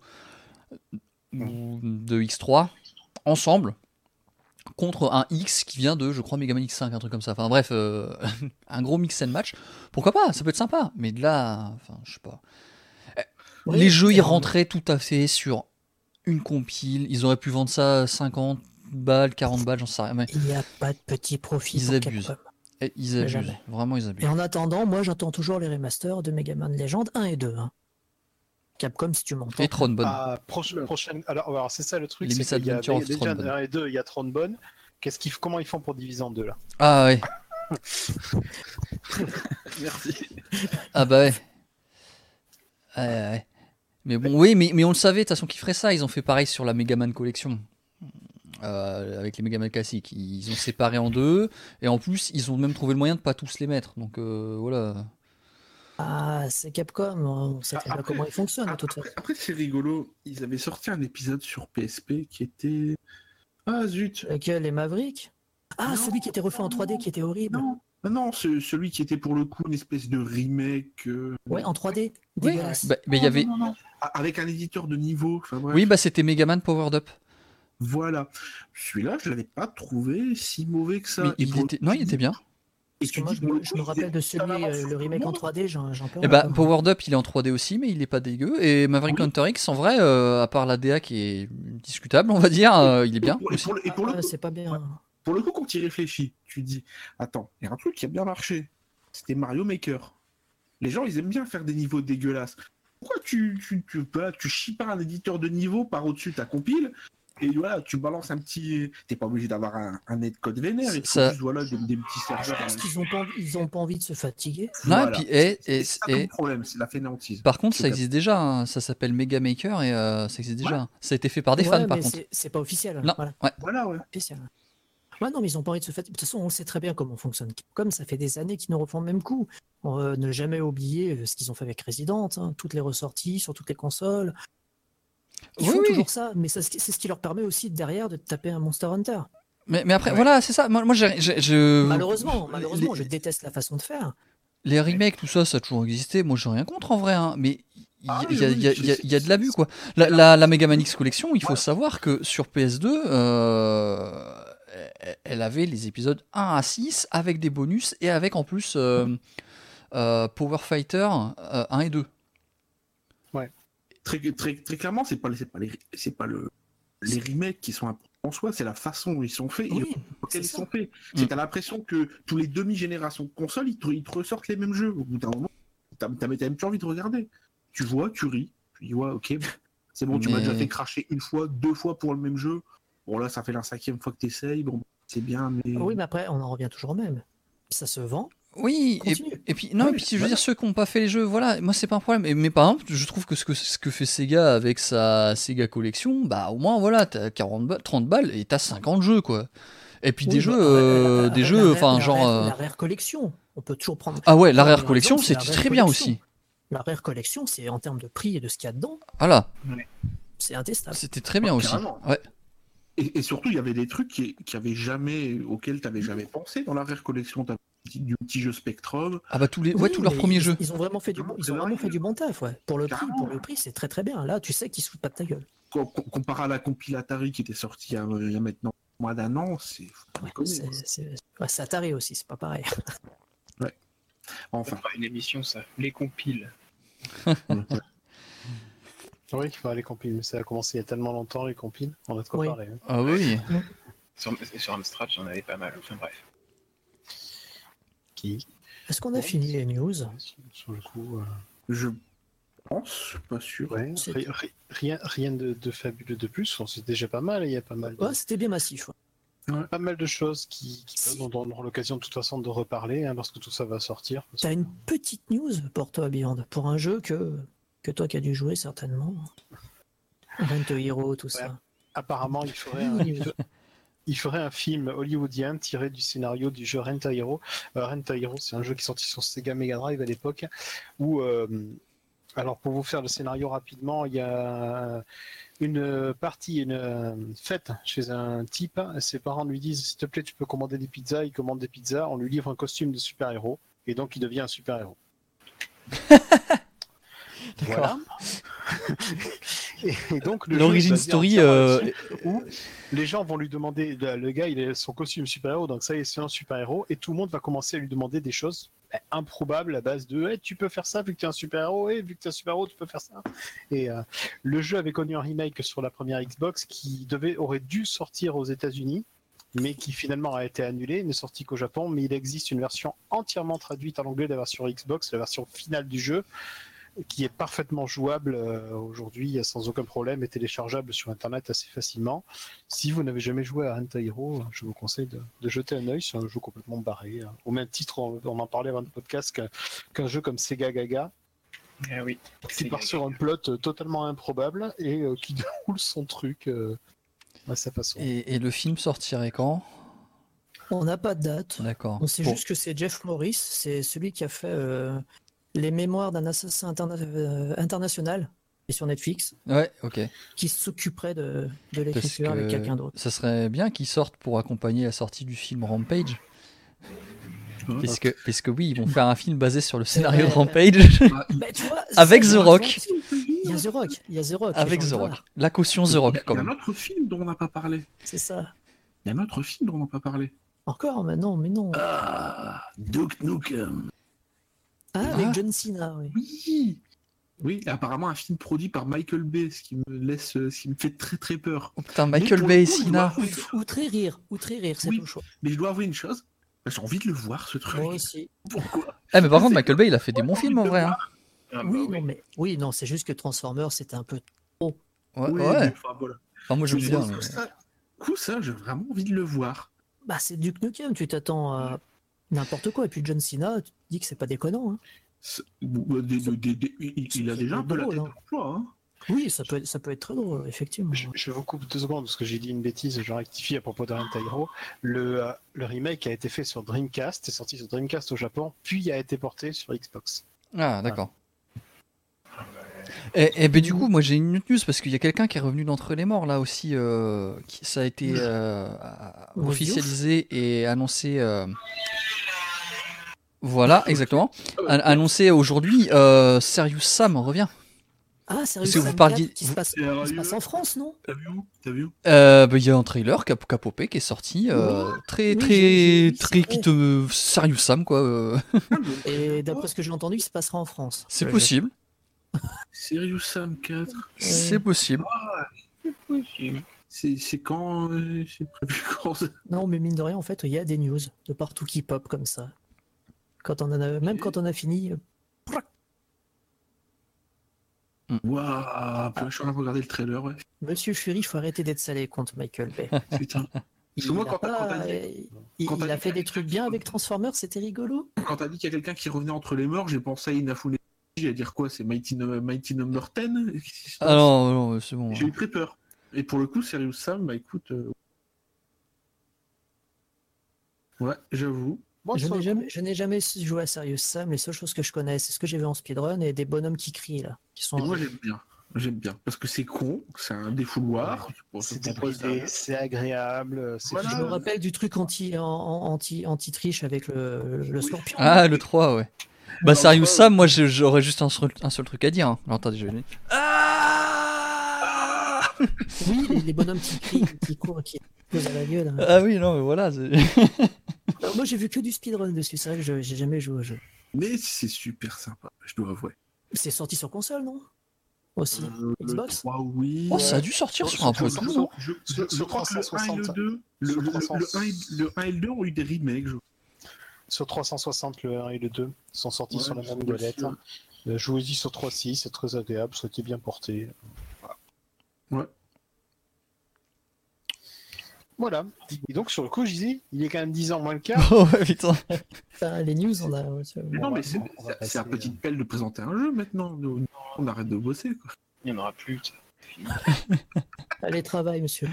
de X3 ensemble contre un X qui vient de, je crois, Mega Man X5, un truc comme ça. Enfin bref, un gros mix and match. Pourquoi pas, ça peut être sympa. Mais de là, enfin, je sais pas. Les jeux, ils rentraient tout à fait sur une compile. Ils auraient pu vendre ça 50 balles, 40 balles, j'en sais rien. Mais il n'y a pas de petit profit. Ils abusent. Ils abusent. Jamais. Vraiment, ils abusent. Et en attendant, moi, j'attends toujours les remasters de Mega Man Legend 1 et 2. Hein. Capcom, si tu m'entends. Et Trombone. Prochaine. Alors, c'est ça le truc. Les c'est qu'il y a Adventure of déjà Trombone. 1 et 2, il y a Trombone. Comment ils font pour diviser en deux là? Ah ouais. Merci. Ah bah ouais. Ouais. Mais bon, oui, mais on le savait, de toute façon, qu'ils feraient ça. Ils ont fait pareil sur la Mega Man Collection. Avec les Mega Man classiques. Ils ont séparé en deux. Et en plus, ils ont même trouvé le moyen de pas tous les mettre. Donc voilà. Ah, c'est Capcom. On sait très bien comment ils fonctionnent, de toute façon. Après, c'est rigolo. Ils avaient sorti un épisode sur PSP qui était... Ah zut. Lequel, les Mavericks? Ah, Non, celui qui était refait en 3D, qui était horrible. Non, celui qui était pour le coup une espèce de remake. Ouais, en 3D. Oui. Dégueulasse. Mais il y avait. Non. Avec un éditeur de niveau. Enfin, bref. Oui, bah c'était Mega Man Powered Up. Voilà. Celui-là, je l'avais pas trouvé si mauvais que ça. Mais il était bien. Parce que moi, je me rappelle de celui, le remake en 3D, j'en peux. Et bah, Powered Up, il est en 3D aussi, mais il est pas dégueu. Et Maverick Hunter X, en vrai, à part la DA qui est discutable, on va dire, il est bien. Et pour le coup, c'est pas bien. Pour le coup, quand tu y réfléchis, tu te dis, attends, il y a un truc qui a bien marché. C'était Mario Maker. Les gens, ils aiment bien faire des niveaux dégueulasses. Pourquoi tu chies pas un éditeur de niveau par au-dessus de ta compile et voilà, tu balances un petit... T'es pas obligé d'avoir un netcode vénère, il faut juste voilà, des petits serveurs. Parce qu'ils ont pas envie de se fatiguer. Non, Voilà. et puis, c'est ça le problème, c'est la fainéantise. Par contre, ça existe déjà, hein. Ça s'appelle Mega Maker et ça existe déjà. Ouais. Ça a été fait par des fans, par contre. C'est pas officiel. Non. Voilà, ouais. Officiel. Ouais, non, mais ils ont pas envie de se fatiguer. De toute façon, on sait très bien comment fonctionne Capcom. Ça fait des années qu'ils nous refont le même coup. Ne jamais oublier ce qu'ils ont fait avec Resident, hein, toutes les ressorties sur toutes les consoles. Ils font toujours ça, mais c'est ce qui leur permet aussi derrière de taper un Monster Hunter. Mais après, voilà, c'est ça. Moi, Malheureusement, je déteste la façon de faire. Les remakes, tout ça, ça a toujours existé. Moi, j'ai rien contre en vrai, hein. Mais il y a de l'abus, quoi. La Mega Man X Collection, il faut savoir que sur PS2, elle avait les épisodes 1 à 6 avec des bonus et avec en plus Power Fighter 1 et 2. Ouais. Très clairement, c'est pas les remakes qui sont importants en soi, c'est la façon dont ils sont faits et auquel ils sont faits. C'est t'as l'impression que tous les demi-générations de consoles, ils te ressortent les mêmes jeux. Au bout d'un moment, t'as même plus envie de regarder. Tu vois, tu ris, tu dis ouais, ok, c'est bon, tu m'as déjà fait cracher une fois, 2 fois pour le même jeu. Bon là, ça fait la 5e fois que t'essayes, bon, c'est bien, mais... Oui, mais après, on en revient toujours au même. Ça se vend. Oui, et puis non, et puis je veux dire, ceux qui n'ont pas fait les jeux, voilà, moi c'est pas un problème. Mais par exemple, je trouve que ce que fait Sega avec sa Sega Collection, bah au moins voilà, t'as 30 balles et t'as 50 jeux, quoi. Et puis des jeux, enfin genre. La Rare Collection, on peut toujours prendre. Ah ouais, la Rare Collection, c'était très bien aussi. La Rare Collection, c'est en termes de prix et de ce qu'il y a dedans. Voilà. C'est intestable. C'était très bien aussi. Ouais. Et surtout, il y avait des trucs auxquels tu n'avais jamais pensé dans la Rare Collection. Tu du petit jeu Spectrum. Ah bah tous leurs premiers jeux. Ils ont vraiment fait du bon taf, ouais. Pour le prix, c'est très très bien. Là, tu sais qu'ils se foutent pas de ta gueule. Comparé à la compile Atari qui était sortie il y a maintenant moins d'un an, c'est... c'est Atari aussi, c'est pas pareil. Ouais. Enfin. Une émission, ça. Les compiles. Oui, les compiles, mais ça a commencé il y a tellement longtemps, les compiles, on a de quoi parler. Hein. Ah oui. Sur Amstrad, j'en avais pas mal, enfin bref. Est-ce qu'on a fini les news? Sur le coup, pense, pas sûr. Ouais, rien de fabuleux de plus. C'est déjà pas mal. Il y a pas mal. Ouais, c'était bien massif. Pas mal de choses dont on aura l'occasion de toute façon de reparler lorsque tout ça va sortir. T'as une petite news pour toi, Beyond, pour un jeu que toi qui as dû jouer certainement. Rent a Hero, tout ça. Apparemment, il ferait un film hollywoodien tiré du scénario du jeu Rent a Hero. Rent a Hero, c'est un jeu qui est sorti sur Sega Mega Drive à l'époque, où, alors pour vous faire le scénario rapidement, il y a une fête chez un type. Ses parents lui disent, s'il te plaît, tu peux commander des pizzas. Il commande des pizzas, on lui livre un costume de super-héros, et donc il devient un super-héros. Voilà. et donc l'origin story où les gens vont lui demander, le gars il a son costume super-héros, donc ça y est, c'est un super-héros, et tout le monde va commencer à lui demander des choses improbables à base de hey, tu peux faire ça vu que tu es un super-héros, et vu que tu es un super-héros tu peux faire ça. Et le jeu avait connu un remake sur la première Xbox qui aurait dû sortir aux États-Unis, mais qui finalement a été annulé, n'est sorti qu'au Japon, mais il existe une version entièrement traduite en anglais de la version Xbox, la version finale du jeu, qui est parfaitement jouable aujourd'hui sans aucun problème et téléchargeable sur internet assez facilement. Si vous n'avez jamais joué à Rent a Hero, je vous conseille de jeter un œil. C'est un jeu complètement barré. Au même titre, on en parlait avant le podcast, qu'un jeu comme Sega Gaga, oui, qui part sur un plot totalement improbable et qui déroule son truc à sa façon. Et le film sortirait quand ? On n'a pas de date. D'accord. On sait juste que c'est Jeff Morris, c'est celui qui a fait les mémoires d'un assassin international et sur Netflix. Ouais, ok. Qui s'occuperait de l'écriture avec quelqu'un d'autre. Ça serait bien qu'il sorte pour accompagner la sortie du film Rampage. Parce que oui, ils vont faire un film basé sur le scénario de Rampage. Bah, tu vois, avec The Rock. Il y a The Rock. Avec The Rock. La caution The Rock, quand même. Il y a un autre film dont on n'a pas parlé. C'est ça. Il y a un autre film dont on n'a pas parlé. Encore, mais non. Duke Nukem. Avec John Cena, oui. Oui. Oui, apparemment un film produit par Michael Bay, ce qui me fait très très peur. Oh, putain, Michael Bay et Cena. Ou très rire, c'est ton choix. Mais je dois avouer une chose, j'ai envie de le voir ce truc. Moi aussi. Pourquoi ? Mais par contre, Michael Bay, il a fait des bons films en vrai. Hein. Non, c'est juste que Transformers, c'était un peu trop. Ouais. Enfin, moi, je veux bien. Ça, j'ai vraiment envie de le voir. Bah, c'est Duke Nukem, tu t'attends à n'importe quoi. Et puis John Cena, tu te dis que c'est pas déconnant. Hein. Il a déjà un peu la tête d'emploi. Hein. Oui, ça peut être très drôle, effectivement. Je vous coupe 2 secondes parce que j'ai dit une bêtise, je rectifie à propos de Rent a Hero. Le remake a été fait sur Dreamcast, est sorti sur Dreamcast au Japon, puis a été porté sur Xbox. Ah, d'accord. Et ben du coup, moi j'ai une autre news parce qu'il y a quelqu'un qui est revenu d'entre les morts là aussi. Ça a été officialisé et annoncé. Voilà, exactement. Annoncé aujourd'hui, Serious Sam revient. Ah, Serious Sam vous parliez... qui se passe en France, non ? T'as vu y a un trailer qui a popé, qui est sorti, très qui te Serious Sam quoi. Et d'après ce que j'ai entendu, il se passera en France. C'est possible. Serious Sam 4. C'est possible. C'est quand c'est prévu quand ça... Non, mais mine de rien, en fait, il y a des news de partout qui pop comme ça. Même quand on a fini. Waouh, je suis en train de regarder le trailer, ouais. Monsieur Fury, il faut arrêter d'être salé contre Michael Bay. Putain. Il a fait des trucs bien avec Transformers, c'était rigolo. Quand t'as dit qu'il y a quelqu'un qui revenait entre les morts, j'ai pensé à Inafune. J'allais dire quoi, c'est Mighty Number 10 Ah non, c'est bon. J'ai eu très peur. Et pour le coup, Serious Sam, bah écoute... Ouais, j'avoue. Moi, je n'ai jamais joué à Serious Sam. Les seules choses que je connais, c'est ce que j'ai vu en speedrun et des bonhommes qui crient là. Moi, j'aime bien. Parce que c'est con, c'est un défouloir. C'est agréable. Voilà. Je me rappelle du truc anti-triche avec le scorpion. Ah, le 3, ouais. Bah, Serious Sam, moi j'aurais juste un seul truc à dire. Hein. Alors, attendez, je vais. Oui, les bonhommes qui crient, qui courent, qui posent à la gueule. Hein. Ah oui, non, mais voilà. Alors, moi j'ai vu que du speedrun dessus, c'est vrai que j'ai jamais joué au jeu. Mais c'est super sympa, je dois avouer. C'est sorti sur console, non ? Aussi Xbox 3, oui. Oh, ça a dû sortir sur un peu tout, non ? Sur 360. Le 1 et le 2 ont eu des remakes, Sur 360, le 1 et le 2 sont sortis sur la même galette. Jouez-y sur 3.6, c'est très agréable, c'était bien porté. Ouais. Voilà. Et donc, sur le coup, je disais, il est quand même 10 ans moins le quart. Oh ouais, putain. Enfin, les news, on a. Mais non, mais c'est la petite pelle de présenter un jeu maintenant. On arrête de bosser, quoi. Il n'y en aura plus. Allez, travail, monsieur.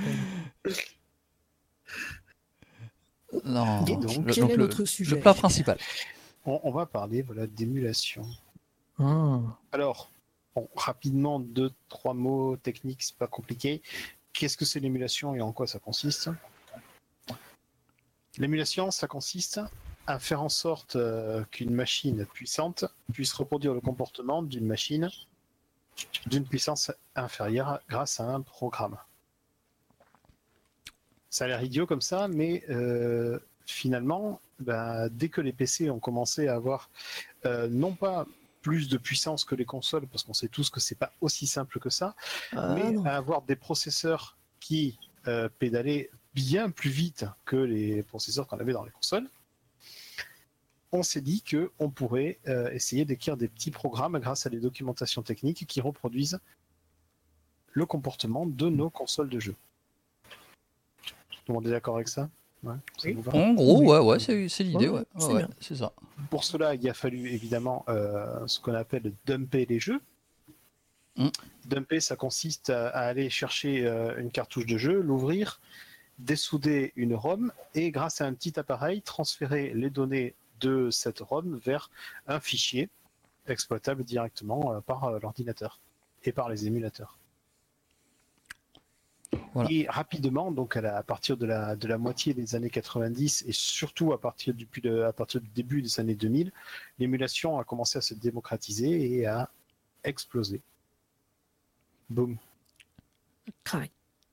Non, Et donc, le, quel est le- notre sujet le plat principal. On va parler d'émulation. Ah. Alors, bon, rapidement, 2-3 mots techniques, c'est pas compliqué. Qu'est-ce que c'est l'émulation et en quoi ça consiste? L'émulation, ça consiste à faire en sorte qu'une machine puissante puisse reproduire le comportement d'une machine d'une puissance inférieure grâce à un programme. Ça a l'air idiot comme ça, mais finalement, dès que les PC ont commencé à avoir non pas plus de puissance que les consoles, parce qu'on sait tous que c'est pas aussi simple que ça, mais Non. à avoir des processeurs qui pédalaient bien plus vite que les processeurs qu'on avait dans les consoles, on s'est dit qu'on pourrait essayer d'écrire des petits programmes grâce à des documentations techniques qui reproduisent le comportement de nos consoles de jeu. Tout le monde est d'accord avec ça? Ouais, ça Oui. vous va? En gros, Oui. ouais, c'est l'idée, Ouais, ouais. c'est Ouais, bien. c'est ça. Pour cela, il a fallu évidemment ce qu'on appelle dumper les jeux. Mm. Dumper, ça consiste à aller chercher une cartouche de jeu, l'ouvrir, dessouder une ROM et grâce à un petit appareil, transférer les données de cette ROM vers un fichier exploitable directement par l'ordinateur et par les émulateurs. Voilà. Et rapidement, donc à partir de la moitié des années 90 et surtout à partir du début des années 2000, l'émulation a commencé à se démocratiser et à exploser. Boum. Crac.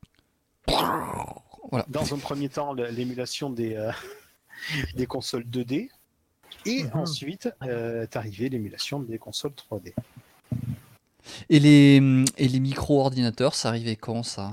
Voilà. Dans un premier temps, l'émulation des consoles 2D et ensuite est arrivée l'émulation des consoles 3D. Et les micro-ordinateurs, ça arrivait quand, ça?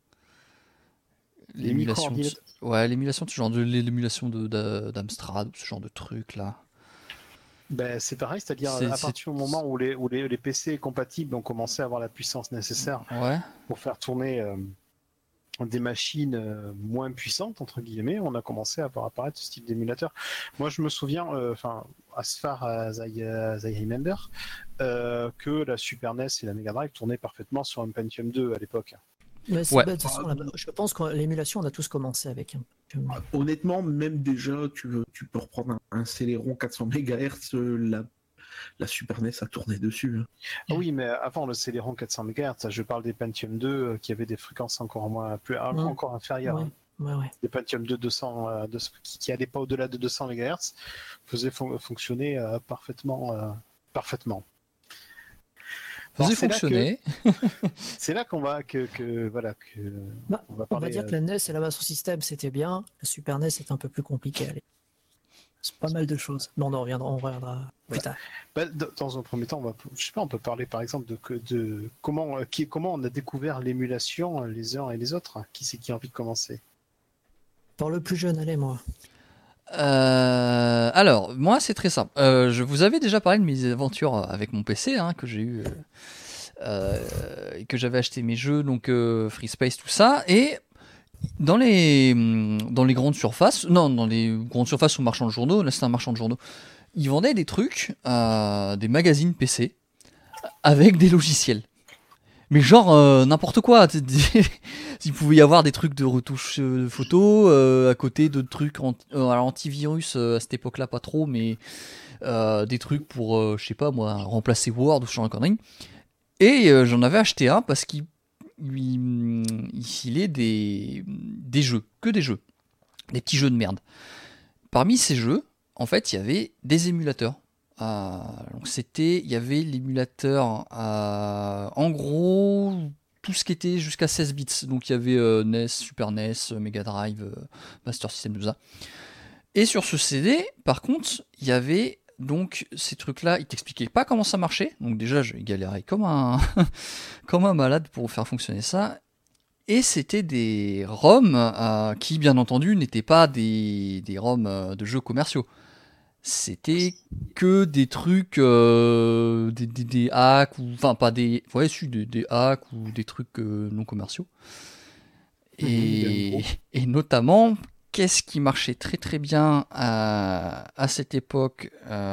Les micro-ordinateurs. Ouais, l'émulation, l'émulation d'Amstrad, ce genre de truc là. C'est pareil, c'est-à-dire C'est- à partir du moment où les PC compatibles ont commencé à avoir la puissance nécessaire Ouais. pour faire tourner des machines moins puissantes, entre guillemets, on a commencé à voir apparaître ce type d'émulateur. Moi, je me souviens, as far as I remember, que la Super NES et la Mega Drive tournaient parfaitement sur un Pentium 2 à l'époque. Mais c'est Ouais. bête, de toute façon, je pense que l'émulation, on a tous commencé avec. Honnêtement, même déjà, tu peux reprendre un Celeron 400 MHz, la Super NES a tourné dessus. Hein. Ah oui, mais avant le Celeron 400 MHz, je parle des Pentium 2 qui avaient des fréquences encore inférieures. Ouais. Ouais. Des Pentium 2 200 qui n'allaient pas au-delà de 200 MHz faisaient fonctionner parfaitement. Faisait c'est là fonctionner. C'est là qu'on va on va On parler. va dire que la NES et la Master System, c'était bien. La Super NES est un peu plus compliqué. C'est pas mal de choses. Mais on reviendra plus tard. Dans un premier temps, on peut parler par exemple de comment on a découvert l'émulation les uns et les autres. Qui c'est qui a envie de commencer? Pour le plus jeune, allez, moi. Alors, moi, c'est très simple. Je vous avais déjà parlé de mes aventures avec mon PC, que j'ai eu, que j'avais acheté mes jeux, donc Free Space, tout ça, et dans les grandes surfaces, dans les grandes surfaces ou marchands de journaux, là c'est un marchand de journaux, ils vendaient des trucs, des magazines PC avec des logiciels. Mais genre n'importe quoi. Il pouvait y avoir des trucs de retouche de photos à côté de trucs antivirus à cette époque-là, pas trop, mais des trucs pour, je sais pas moi, remplacer Word ou ce genre de conneries. Et j'en avais acheté un parce qu'il filait des jeux, que des jeux, des petits jeux de merde. Parmi ces jeux, en fait, il y avait des émulateurs. Donc il y avait l'émulateur en gros tout ce qui était jusqu'à 16 bits, donc il y avait NES, Super NES, Mega Drive, Master System, tout ça. Et sur ce CD par contre il y avait donc ces trucs là, ils t'expliquaient pas comment ça marchait, donc déjà je galérais comme un comme un malade pour faire fonctionner ça. Et c'était des ROM qui bien entendu n'étaient pas des ROM de jeux commerciaux. C'était que des trucs, des des hacks, ou enfin pas des... Ouais, des hacks ou des trucs non commerciaux. Et notamment, qu'est-ce qui marchait très très bien à cette époque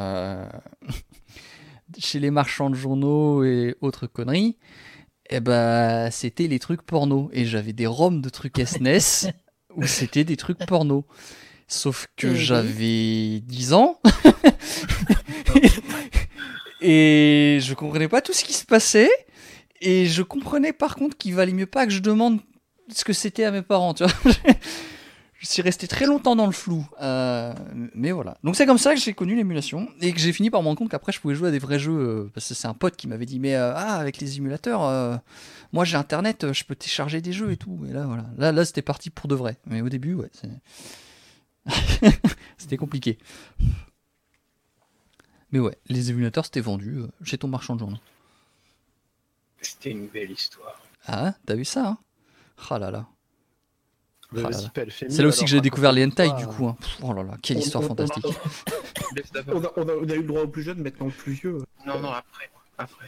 chez les marchands de journaux et autres conneries, eh ben, c'était les trucs porno. Et j'avais des ROM de trucs SNES où c'était des trucs porno. Sauf que j'avais 10 ans et je comprenais pas tout ce qui se passait. Et je comprenais par contre qu'il valait mieux pas que je demande ce que c'était à mes parents. Tu vois, je suis resté très longtemps dans le flou. Mais voilà. Donc c'est comme ça que j'ai connu l'émulation et que j'ai fini par me rendre compte qu'après je pouvais jouer à des vrais jeux. Parce que c'est un pote qui m'avait dit mais avec les émulateurs, moi j'ai internet, je peux télécharger des jeux et tout. Et là voilà. Là c'était parti pour de vrai. Mais au début ouais. C'était compliqué. Mais ouais, les émulateurs c'était vendu chez ton marchand de journaux. C'était une belle histoire. Ah, t'as vu ça hein. Ah là là. C'est là aussi que j'ai découvert les hentai du coup. Hein. Oh là là, quelle histoire fantastique. On a eu le droit aux plus jeunes, maintenant le plus vieux. Non, après.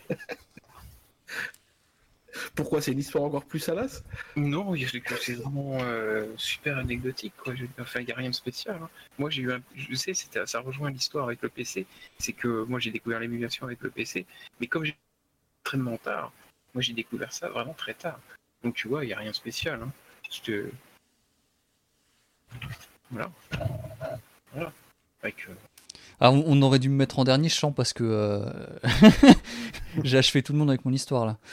Pourquoi, c'est une histoire encore plus salace? Non, c'est vraiment super anecdotique, quoi. Enfin, il n'y a rien de spécial. Hein. Moi, j'ai eu je sais, ça rejoint l'histoire avec le PC. C'est que moi, j'ai découvert l'émulation avec le PC. Mais comme j'ai extrêmement tard, moi, j'ai découvert ça vraiment très tard. Donc, tu vois, il n'y a rien de spécial. Hein. Voilà. Avec, Alors, on aurait dû me mettre en dernier, je sens, parce que j'ai achevé tout le monde avec mon histoire, là.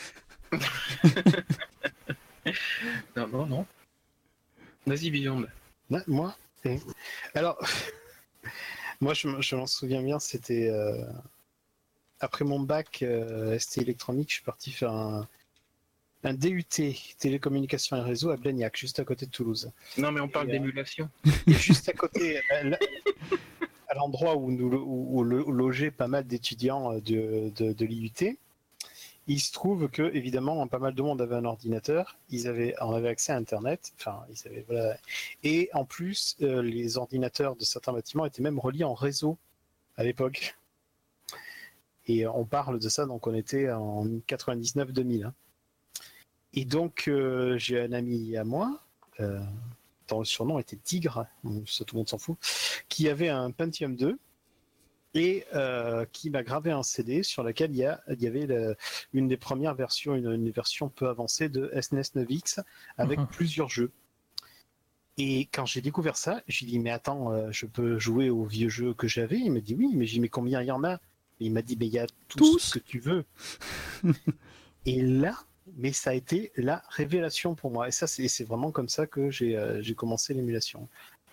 Non. Vas-y, Beyond. Moi Alors, moi, je m'en souviens bien, c'était... après mon bac ST électronique, je suis parti faire un DUT, télécommunications et réseaux, à Blagnac, juste à côté de Toulouse. Non, mais on parle d'émulation. Et juste à côté, à l'endroit où logeaient pas mal d'étudiants de l'IUT, il se trouve que, évidemment, pas mal de monde avait un ordinateur, on avait accès à Internet, voilà. Et en plus, les ordinateurs de certains bâtiments étaient même reliés en réseau à l'époque. Et on parle de ça, donc on était en 99-2000. Hein. Et donc, j'ai un ami à moi, dont le surnom était Tigre, ça tout le monde s'en fout, qui avait un Pentium 2 et qui m'a gravé un CD sur lequel il y avait une des premières versions, une version peu avancée de SNES 9X avec plusieurs jeux. Et quand j'ai découvert ça, j'ai dit mais attends, je peux jouer aux vieux jeux que j'avais? Il m'a dit oui, mais j'ai dit mais combien il y en a? Et il m'a dit mais il y a tout ce que tu veux. Et là, mais ça a été la révélation pour moi. Et ça, c'est vraiment comme ça que j'ai commencé l'émulation.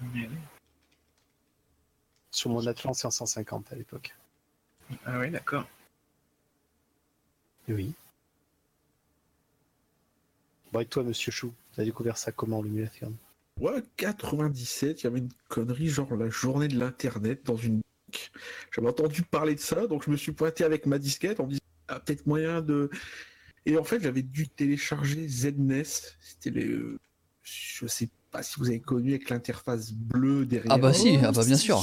Sur mon Atlan 550 à l'époque. Ah oui, d'accord. Oui. Bon, et toi, monsieur Chou, tu as découvert ça comment, l'émulation? Ouais, 97, il y avait une connerie genre la journée de l'internet dans une... J'avais entendu parler de ça, donc je me suis pointé avec ma disquette en me disant peut-être moyen de... Et en fait, j'avais dû télécharger ZNES. C'était je sais pas si vous avez connu avec l'interface bleue derrière. Ah bah si, bien sûr.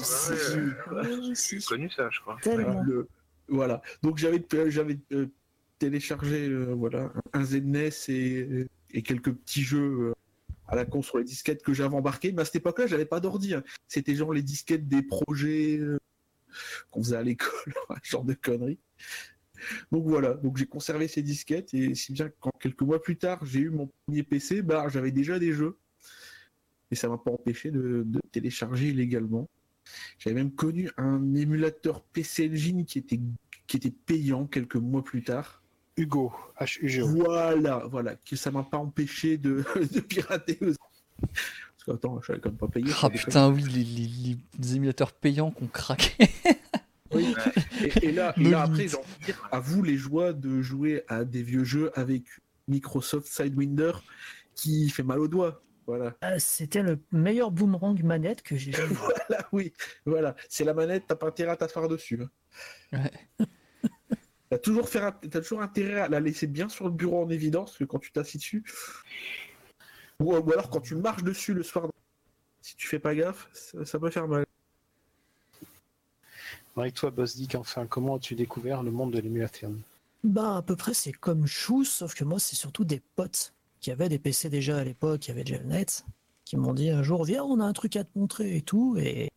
J'ai connu ça, je crois. Voilà. Donc j'avais téléchargé un ZNES et quelques petits jeux à la con sur les disquettes que j'avais embarquées. Mais à cette époque-là, j'avais pas d'ordi. Hein. C'était genre les disquettes des projets qu'on faisait à l'école, genre de conneries. Donc voilà, donc j'ai conservé ces disquettes et si bien quand quelques mois plus tard j'ai eu mon premier PC, j'avais déjà des jeux et ça m'a pas empêché de télécharger illégalement. J'avais même connu un émulateur PC Engine qui était payant quelques mois plus tard. Hugo, H-U-G-O. Voilà, que ça m'a pas empêché de pirater aussi. Parce que attends, je savais quand même pas payer. Ah putain, oui, les émulateurs payants qu'on craquait. Oui. Et là après, j'ai envie de dire, à vous les joies de jouer à des vieux jeux avec Microsoft Sidewinder qui fait mal aux doigts. Voilà. C'était le meilleur boomerang manette que j'ai jamais vu. Voilà. C'est la manette, t'as pas intérêt à t'asseoir dessus. Hein. Ouais. T'as toujours intérêt à la laisser bien sur le bureau en évidence, parce que quand tu t'assis dessus, ou alors quand tu marches dessus le soir, si tu fais pas gaffe, ça peut faire mal. Avec toi, Bosdick, enfin, comment as-tu découvert le monde de l'émulation? Bah, à peu près, c'est comme Chou, sauf que moi, c'est surtout des potes qui avaient des PC déjà à l'époque, qui avaient déjà le net, qui m'ont dit un jour, viens, on a un truc à te montrer et tout, et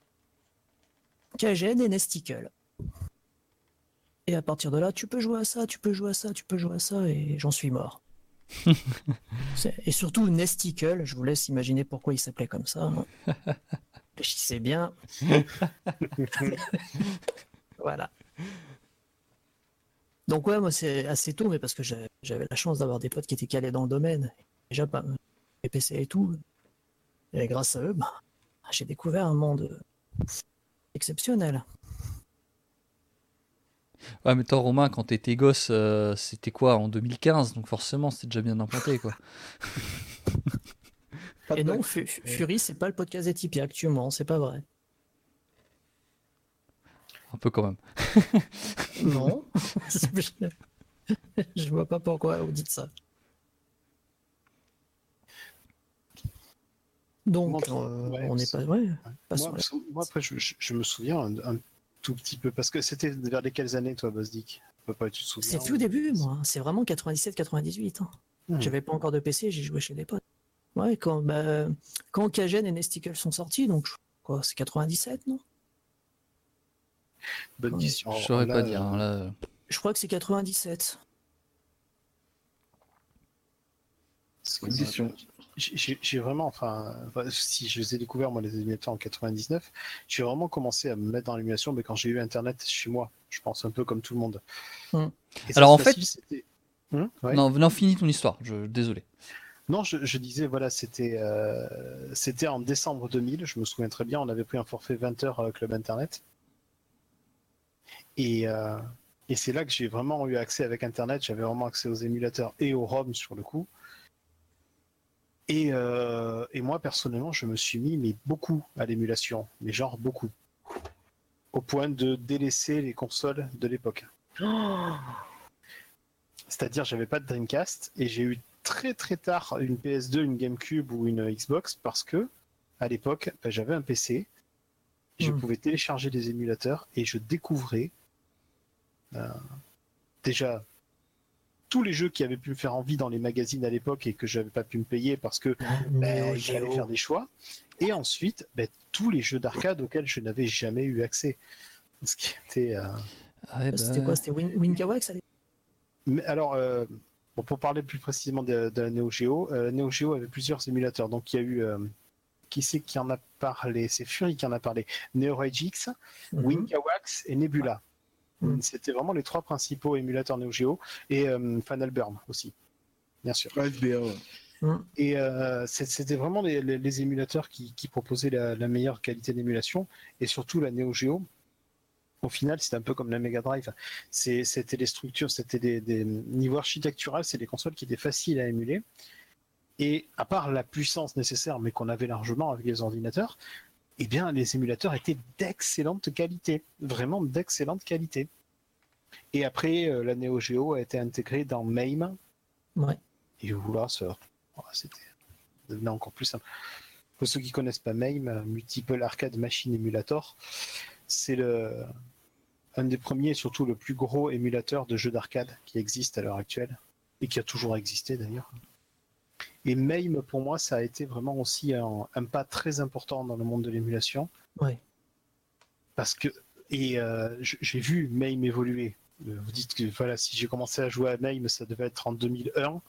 Kagen et Nesticle. Et à partir de là, tu peux jouer à ça, tu peux jouer à ça, tu peux jouer à ça, et j'en suis mort. Et surtout Nesticle, je vous laisse imaginer pourquoi il s'appelait comme ça. Réfléchissez bien. Voilà. Donc ouais, moi c'est assez tôt, mais parce que j'avais la chance d'avoir des potes qui étaient calés dans le domaine, déjà pas les PC et tout. Et grâce à eux, bah, j'ai découvert un monde exceptionnel. Ouais, mais toi, Romain, quand t'étais gosse, c'était quoi, en 2015? Donc forcément, c'était déjà bien implanté, quoi. Et non, Fury, c'est pas le podcast des Tipeee actuellement, c'est pas vrai. Un peu quand même. Non. Je vois pas pourquoi vous dites ça. Donc, on n'est pas... Ouais, moi, après, je me souviens un tout petit peu, parce que c'était vers les quelles années, toi, Bosdick? Tu te souviens? C'est tout au début, moi. C'est vraiment 97-98. Hein. J'avais pas encore de PC, j'ai joué chez des potes. Ouais, quand Kagen et Nesticle sont sortis, donc quoi, c'est 97, non? Bonne question. Je saurais pas dire. Hein, là... Je crois que c'est 97. J'ai vraiment, enfin, si je les ai découverts, moi, les émulateurs en 99, j'ai vraiment commencé à me mettre dans l'émulation, mais quand j'ai eu Internet chez moi, je pense un peu comme tout le monde. Alors en fait, ouais. non, finis ton histoire, désolé. Non, je disais, voilà, c'était en décembre 2000, je me souviens très bien, on avait pris un forfait 20 heures Club Internet. Et c'est là que j'ai vraiment eu accès avec Internet, j'avais vraiment accès aux émulateurs et aux ROM sur le coup. Et moi, personnellement, je me suis mis mais beaucoup à l'émulation, mais genre beaucoup. Au point de délaisser les consoles de l'époque. C'est-à-dire, j'avais pas de Dreamcast et j'ai eu très très tard une PS2, une GameCube ou une Xbox parce que, à l'époque, j'avais un PC, je pouvais télécharger des émulateurs et je découvrais déjà tous les jeux qui avaient pu me faire envie dans les magazines à l'époque et que j'avais pas pu me payer parce que il fallait faire des choix. Et ensuite, tous les jeux d'arcade auxquels je n'avais jamais eu accès. Ce qui était. C'était quoi? C'était Winkawax à l'époque? Alors, pour parler plus précisément de la Neo Geo, Neo Geo avait plusieurs émulateurs. Donc, il y a eu. Qui c'est qui en a parlé? C'est Fury qui en a parlé. Neo Rage X, Winkawax et Nebula. C'était vraiment les trois principaux émulateurs Neo Geo et Final Burn aussi, bien sûr. Et c'était vraiment les émulateurs qui proposaient la meilleure qualité d'émulation et surtout la Neo Geo. Au final, c'était un peu comme la Mega Drive. C'était les structures, c'était des niveaux architecturaux, c'est des consoles qui étaient faciles à émuler. Et à part la puissance nécessaire, mais qu'on avait largement avec les ordinateurs, eh bien, les émulateurs étaient d'excellente qualité, vraiment d'excellente qualité. Et après, la Neo Geo a été intégrée dans MAME. Ouais. Et voilà, c'était devenu encore plus simple. Pour ceux qui ne connaissent pas MAME, Multiple Arcade Machine Emulator, c'est un des premiers et surtout le plus gros émulateur de jeux d'arcade qui existe à l'heure actuelle et qui a toujours existé d'ailleurs. Et MAME, pour moi, ça a été vraiment aussi un pas très important dans le monde de l'émulation. Ouais. Parce que, j'ai vu MAME évoluer. Vous dites que voilà, si j'ai commencé à jouer à MAME, ça devait être en 2001.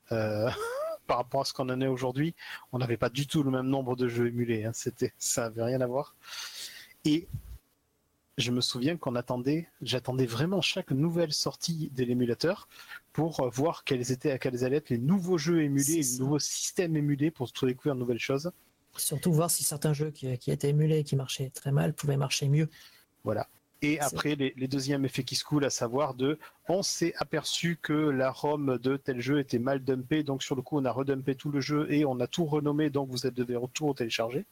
Par rapport à ce qu'on en est aujourd'hui, on n'avait pas du tout le même nombre de jeux émulés. Hein. Ça n'avait rien à voir. Et je me souviens j'attendais vraiment chaque nouvelle sortie de l'émulateur pour voir quels allaient être les nouveaux jeux émulés, les nouveaux systèmes émulés pour tout découvrir de nouvelles choses. Surtout voir si certains jeux qui étaient émulés et qui marchaient très mal pouvaient marcher mieux. Voilà. Et après, les deuxièmes effets qui se coulent, à savoir on s'est aperçu que la ROM de tel jeu était mal dumpée, donc sur le coup, on a redumpé tout le jeu et on a tout renommé, donc vous êtes de retour télécharger.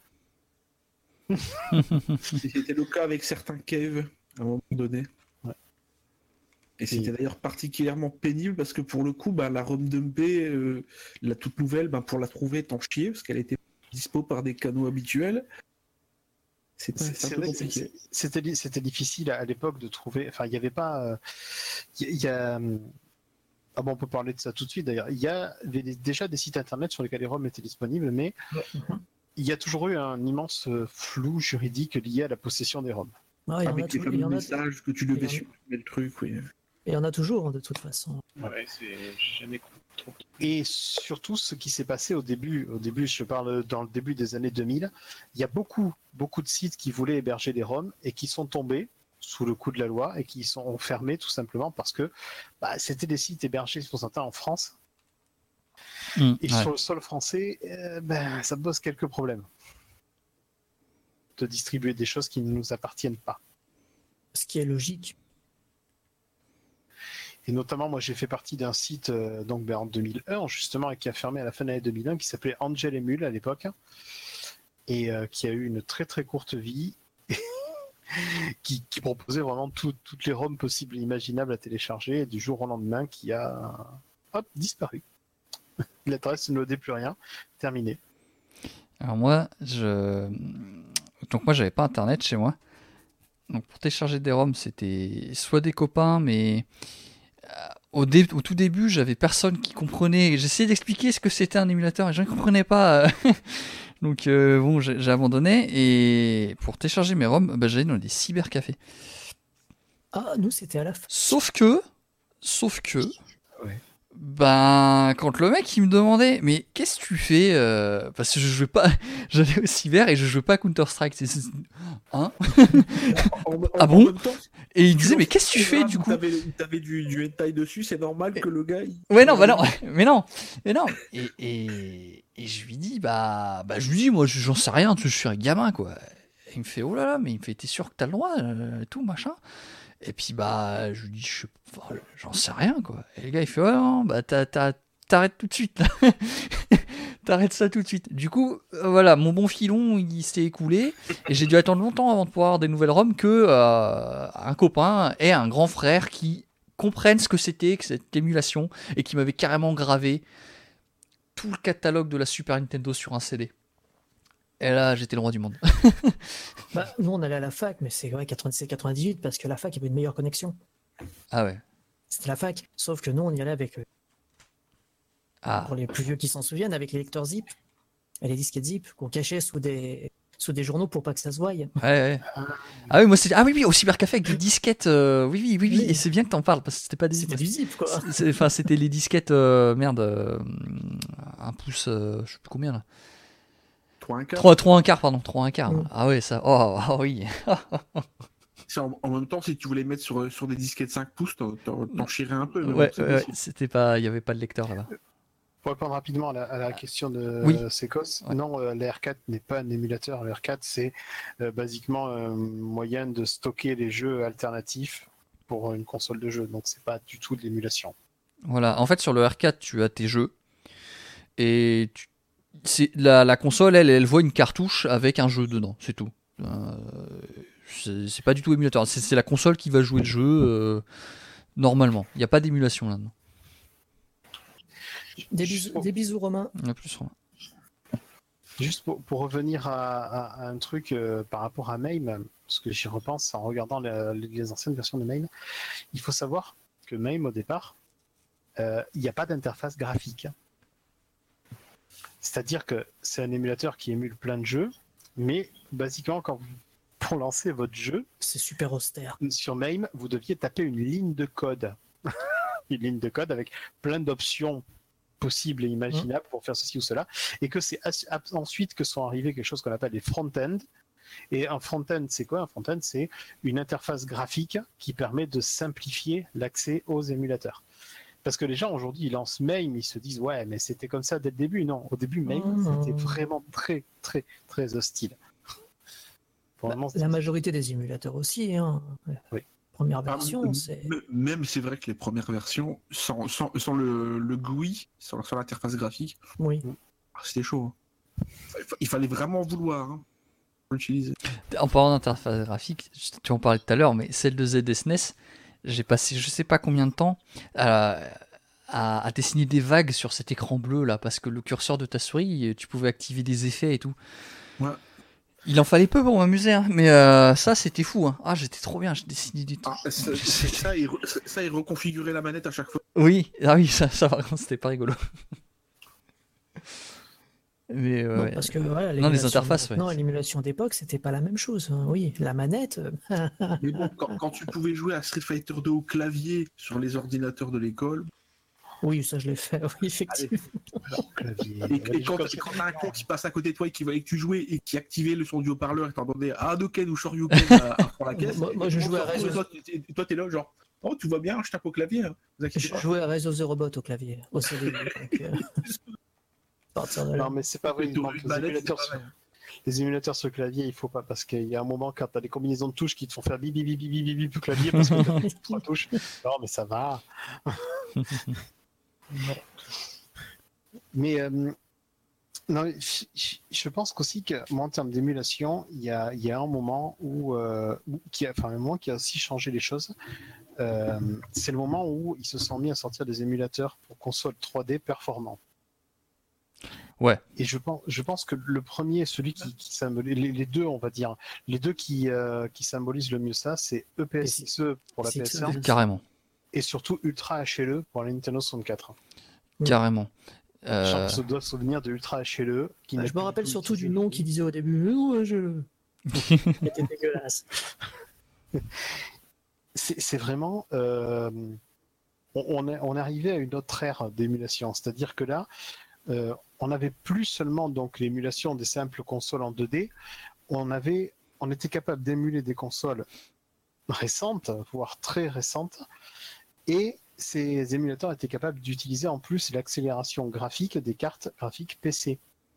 C'était le cas avec certains caves à un moment donné. Ouais. Et c'était d'ailleurs particulièrement pénible parce que pour le coup, la ROM dumpée, la toute nouvelle, pour la trouver, t'en chier parce qu'elle était dispo par des canaux habituels. C'est un peu compliqué. C'était difficile à l'époque de trouver. Enfin, il n'y avait pas. Ah bon, on peut parler de ça tout de suite d'ailleurs. Il y avait déjà des sites internet sur lesquels les ROM étaient disponibles, mais il y a toujours eu un immense flou juridique lié à la possession des ROM. Avec les fameux messages que tu devais supprimer le truc, oui. Et il y en a toujours, de toute façon. Ouais, c'est jamais trop. Et surtout, ce qui s'est passé au début, je parle dans le début des années 2000, il y a beaucoup de sites qui voulaient héberger des ROM et qui sont tombés sous le coup de la loi et qui sont fermés tout simplement parce que c'était des sites hébergés pour certains en France. Et sur le sol français, ça pose quelques problèmes de distribuer des choses qui ne nous appartiennent pas. Ce qui est logique. Et notamment, moi, j'ai fait partie d'un site en 2001, justement, et qui a fermé à la fin de l'année 2001, qui s'appelait Angel Emule à l'époque, et qui a eu une très très courte vie, qui proposait vraiment toutes les ROM possibles et imaginables à télécharger, et du jour au lendemain, qui a disparu. L'adresse ne loadait plus rien, terminé. Alors moi, j'avais pas internet chez moi. Donc pour télécharger des ROM, c'était soit des copains, mais au tout début, j'avais personne qui comprenait. J'essayais d'expliquer ce que c'était un émulateur et je ne comprenais pas. Donc bon, j'ai abandonné. Et pour télécharger mes ROM, j'allais dans des cybercafés. Ah, nous, c'était à la fin. Sauf que, ouais. Quand le mec il me demandait mais qu'est-ce que tu fais parce que je jouais pas, j'allais au cyber et je jouais pas à Counter-Strike, hein. Ah bon? En même temps, et il disait mais qu'est-ce que tu fais du coup? T'avais du hentai dessus, c'est normal que le gars. Ouais non, mais non. Et je lui dis moi j'en sais rien, je suis un gamin quoi. Et il me fait oh là là, mais il me fait t'es sûr que t'as le droit tout machin. Et puis je lui dis j'en sais rien quoi. Et le gars il fait ouais non, t'arrêtes tout de suite. T'arrêtes ça tout de suite. Du coup voilà, mon bon filon il s'est écoulé et j'ai dû attendre longtemps avant de pouvoir avoir des nouvelles ROM que un copain et un grand frère qui comprennent ce que c'était que cette émulation et qui m'avait carrément gravé tout le catalogue de la Super Nintendo sur un CD. Et là, j'étais le roi du monde. Nous, on allait à la fac, mais c'est vrai 97-98 parce que la fac avait une meilleure connexion. Ah ouais. C'était la fac, sauf que nous, on y allait avec, pour les plus vieux qui s'en souviennent, avec les lecteurs zip et les disquettes zip qu'on cachait sous des journaux pour pas que ça se voie. Ouais. Ah oui, moi c'était oui, au cybercafé avec des disquettes. Oui. Et c'est bien que t'en parles parce que c'était pas des. C'était du zip quoi. C'était les disquettes un pouce, je sais plus combien là. 3 un quart, pardon. 3 un quart. Ah ouais, ça. Oh oui. En même temps, si tu voulais mettre sur des disquettes 5 pouces, t'en chierais un peu. Ouais, c'était pas, il y avait pas de lecteur là-bas. Pour répondre rapidement à la question de Secos, non, l'AR4 n'est pas un émulateur. L'AR4, c'est basiquement un moyen de stocker les jeux alternatifs pour une console de jeu. Donc, c'est pas du tout de l'émulation. Voilà. En fait, sur le R4, tu as tes jeux et la console, elle voit une cartouche avec un jeu dedans. C'est tout. C'est pas du tout émulateur. C'est la console qui va jouer le jeu normalement. Il n'y a pas d'émulation là-dedans. Des bisous Romain. Plus Romain. Juste pour revenir à un truc par rapport à MAME, parce que j'y repense en regardant les anciennes versions de MAME, il faut savoir que MAME au départ, il n'y a pas d'interface graphique. C'est-à-dire que c'est un émulateur qui émule plein de jeux, mais basiquement pour lancer votre jeu, c'est super austère. Sur MAME, vous deviez taper une ligne de code. Une ligne de code avec plein d'options possibles et imaginables pour faire ceci ou cela, et que c'est ensuite que sont arrivés quelque chose qu'on appelle les front-end. Et un front-end, c'est quoi? Un front-end, c'est une interface graphique qui permet de simplifier l'accès aux émulateurs. Parce que les gens aujourd'hui, ils lancent MAME, ils se disent ouais, mais c'était comme ça dès le début. Non, au début, MAME, c'était vraiment très, très, très hostile. La majorité des émulateurs aussi. Hein. Oui. Première version, c'est. Même c'est vrai que les premières versions, sans le GUI, sans l'interface graphique, c'était chaud. Il fallait vraiment vouloir l'utiliser. En parlant d'interface graphique, tu en parlais tout à l'heure, mais celle de ZSNES, j'ai passé je sais pas combien de temps à dessiner des vagues sur cet écran bleu là, parce que le curseur de ta souris, tu pouvais activer des effets et tout. Ouais. Il en fallait peu pour m'amuser, hein. Mais ça c'était fou. Hein. Ah, j'étais trop bien, j'ai dessiné du temps. Ça, il reconfigurait la manette à chaque fois. Oui, ça par contre c'était pas rigolo. Mais Non, ouais. parce que Non, les interfaces, non, l'émulation d'époque, c'était pas la même chose. Hein. Oui, la manette. Mais bon, quand tu pouvais jouer à Street Fighter 2 au clavier sur les ordinateurs de l'école. Oui, ça je l'ai fait, oui, effectivement. Et quand t'as un con qui passe à côté de toi et qui voyait que tu jouais et qui activait le son du haut-parleur et t'entendait Hadoken ou Shoryuken à fond la caisse. Moi je jouais à Rise of... Toi t'es là genre, oh tout va bien, je tape au clavier. Hein. Je jouais à Rise of the Robot au clavier, au CD. Non mais c'est pas vrai, les émulateurs sur le clavier, il faut pas, parce qu'il y a un moment quand t'as des combinaisons de touches qui te font faire bip bip bip bip bip bip au clavier parce que t'as 3 touches. Non mais ça va. Mais non, je pense qu'aussi que moi en termes d'émulation, il y a un moment un moment qui a aussi changé les choses. C'est le moment où ils se sont mis à sortir des émulateurs pour consoles 3D performants. Ouais. Et je pense que le premier, celui qui symbolise les deux, on va dire, les deux qui symbolisent le mieux ça, c'est EPSXE pour la PS1, carrément, et surtout Ultra HLE pour la Nintendo 64. Carrément. On se doit souvenir de Ultra HLE. Je me rappelle surtout du nom qui disait au début non, c'était dégueulasse. C'est vraiment. On est arrivé à une autre ère d'émulation, c'est-à-dire que là, on n'avait plus seulement donc l'émulation des simples consoles en 2D, on était capable d'émuler des consoles récentes, voire très récentes, et ces émulateurs étaient capables d'utiliser en plus l'accélération graphique des cartes graphiques PC.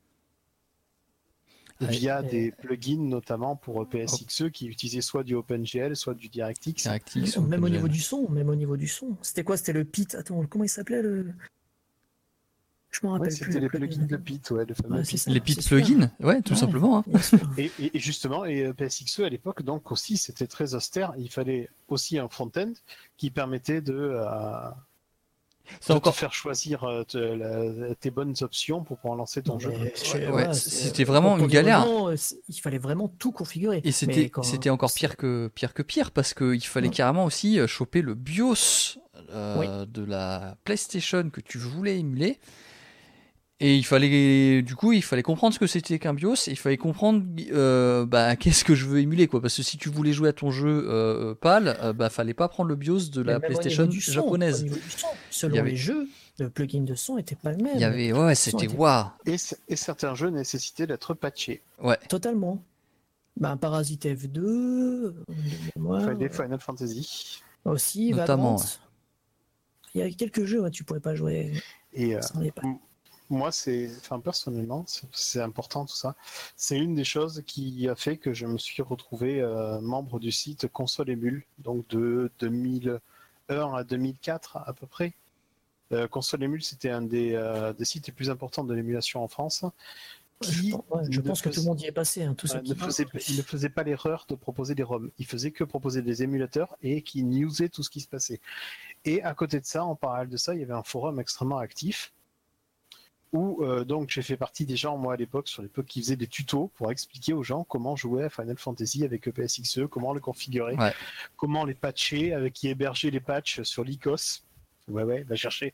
Via des plugins notamment pour EPSXE qui utilisaient soit du OpenGL, soit du DirectX. Même au niveau du son, C'était quoi? C'était le PIT. Attends, comment il s'appelait le... Je me rappelle plus. C'était les plugins de PIT, le fameux PIT. Les PIT plugins, tout simplement. Hein. Et justement, EPSXE à l'époque, donc aussi, c'était très austère. Il fallait aussi un front-end qui permettait de te faire choisir tes bonnes options pour pouvoir lancer ton jeu. C'était vraiment une galère. Il fallait vraiment tout configurer. Et c'était encore pire que pire parce qu'il fallait carrément aussi choper le BIOS de la PlayStation que tu voulais émuler. Et il fallait comprendre ce que c'était qu'un BIOS, et il fallait comprendre qu'est-ce que je veux émuler, quoi. Parce que si tu voulais jouer à ton jeu PAL, fallait pas prendre le BIOS de la PlayStation japonaise. Selon les jeux, le plugin de son était pas le même. Il y avait, c'était waouh. Et certains jeux nécessitaient d'être patchés. Ouais. Totalement. Parasite F2, Final Fantasy. Aussi, notamment. Valorant. Il y a quelques jeux, tu pouvais pas jouer. Et moi, personnellement, c'est important tout ça. C'est une des choses qui a fait que je me suis retrouvé membre du site Console Emule, donc de 2001 à 2004 à peu près. Console Emule, c'était un des sites les plus importants de l'émulation en France. Je pense que tout le monde y est passé. Il ne faisait pas l'erreur de proposer des ROM. Il faisait que proposer des émulateurs et qui newsait tout ce qui se passait. Et à côté de ça, en parallèle de ça, il y avait un forum extrêmement actif où donc j'ai fait partie des gens, moi à l'époque, qui faisaient des tutos pour expliquer aux gens comment jouer à Final Fantasy avec EPSXE, comment le configurer, comment les patcher, qui héberger les patchs sur l'ICOS. Va chercher.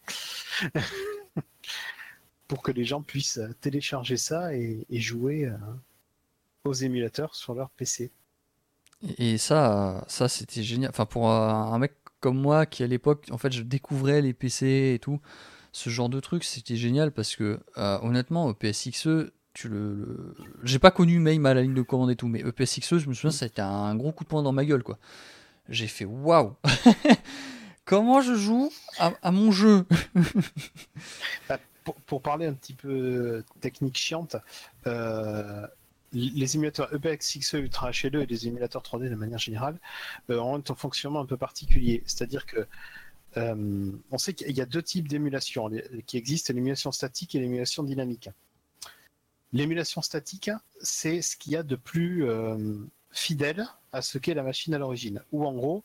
Pour que les gens puissent télécharger ça et jouer aux émulateurs sur leur PC. Et ça c'était génial. Enfin, pour un mec comme moi qui à l'époque, en fait, je découvrais les PC et tout, ce genre de truc, c'était génial parce que honnêtement, EPSXE, j'ai pas connu MAME à la ligne de commande et tout, mais EPSXE, je me souviens, ça a été un gros coup de poing dans ma gueule, quoi. J'ai fait waouh. Comment je joue à mon jeu? Pour parler un petit peu technique chiante, les émulateurs EPSXE, Ultra HLE et les émulateurs 3D de manière générale ont un fonctionnement un peu particulier. C'est-à-dire que on sait qu'il y a deux types d'émulation qui existent, l'émulation statique et l'émulation dynamique. L'émulation statique, c'est ce qu'il y a de plus fidèle à ce qu'est la machine à l'origine. Où en gros,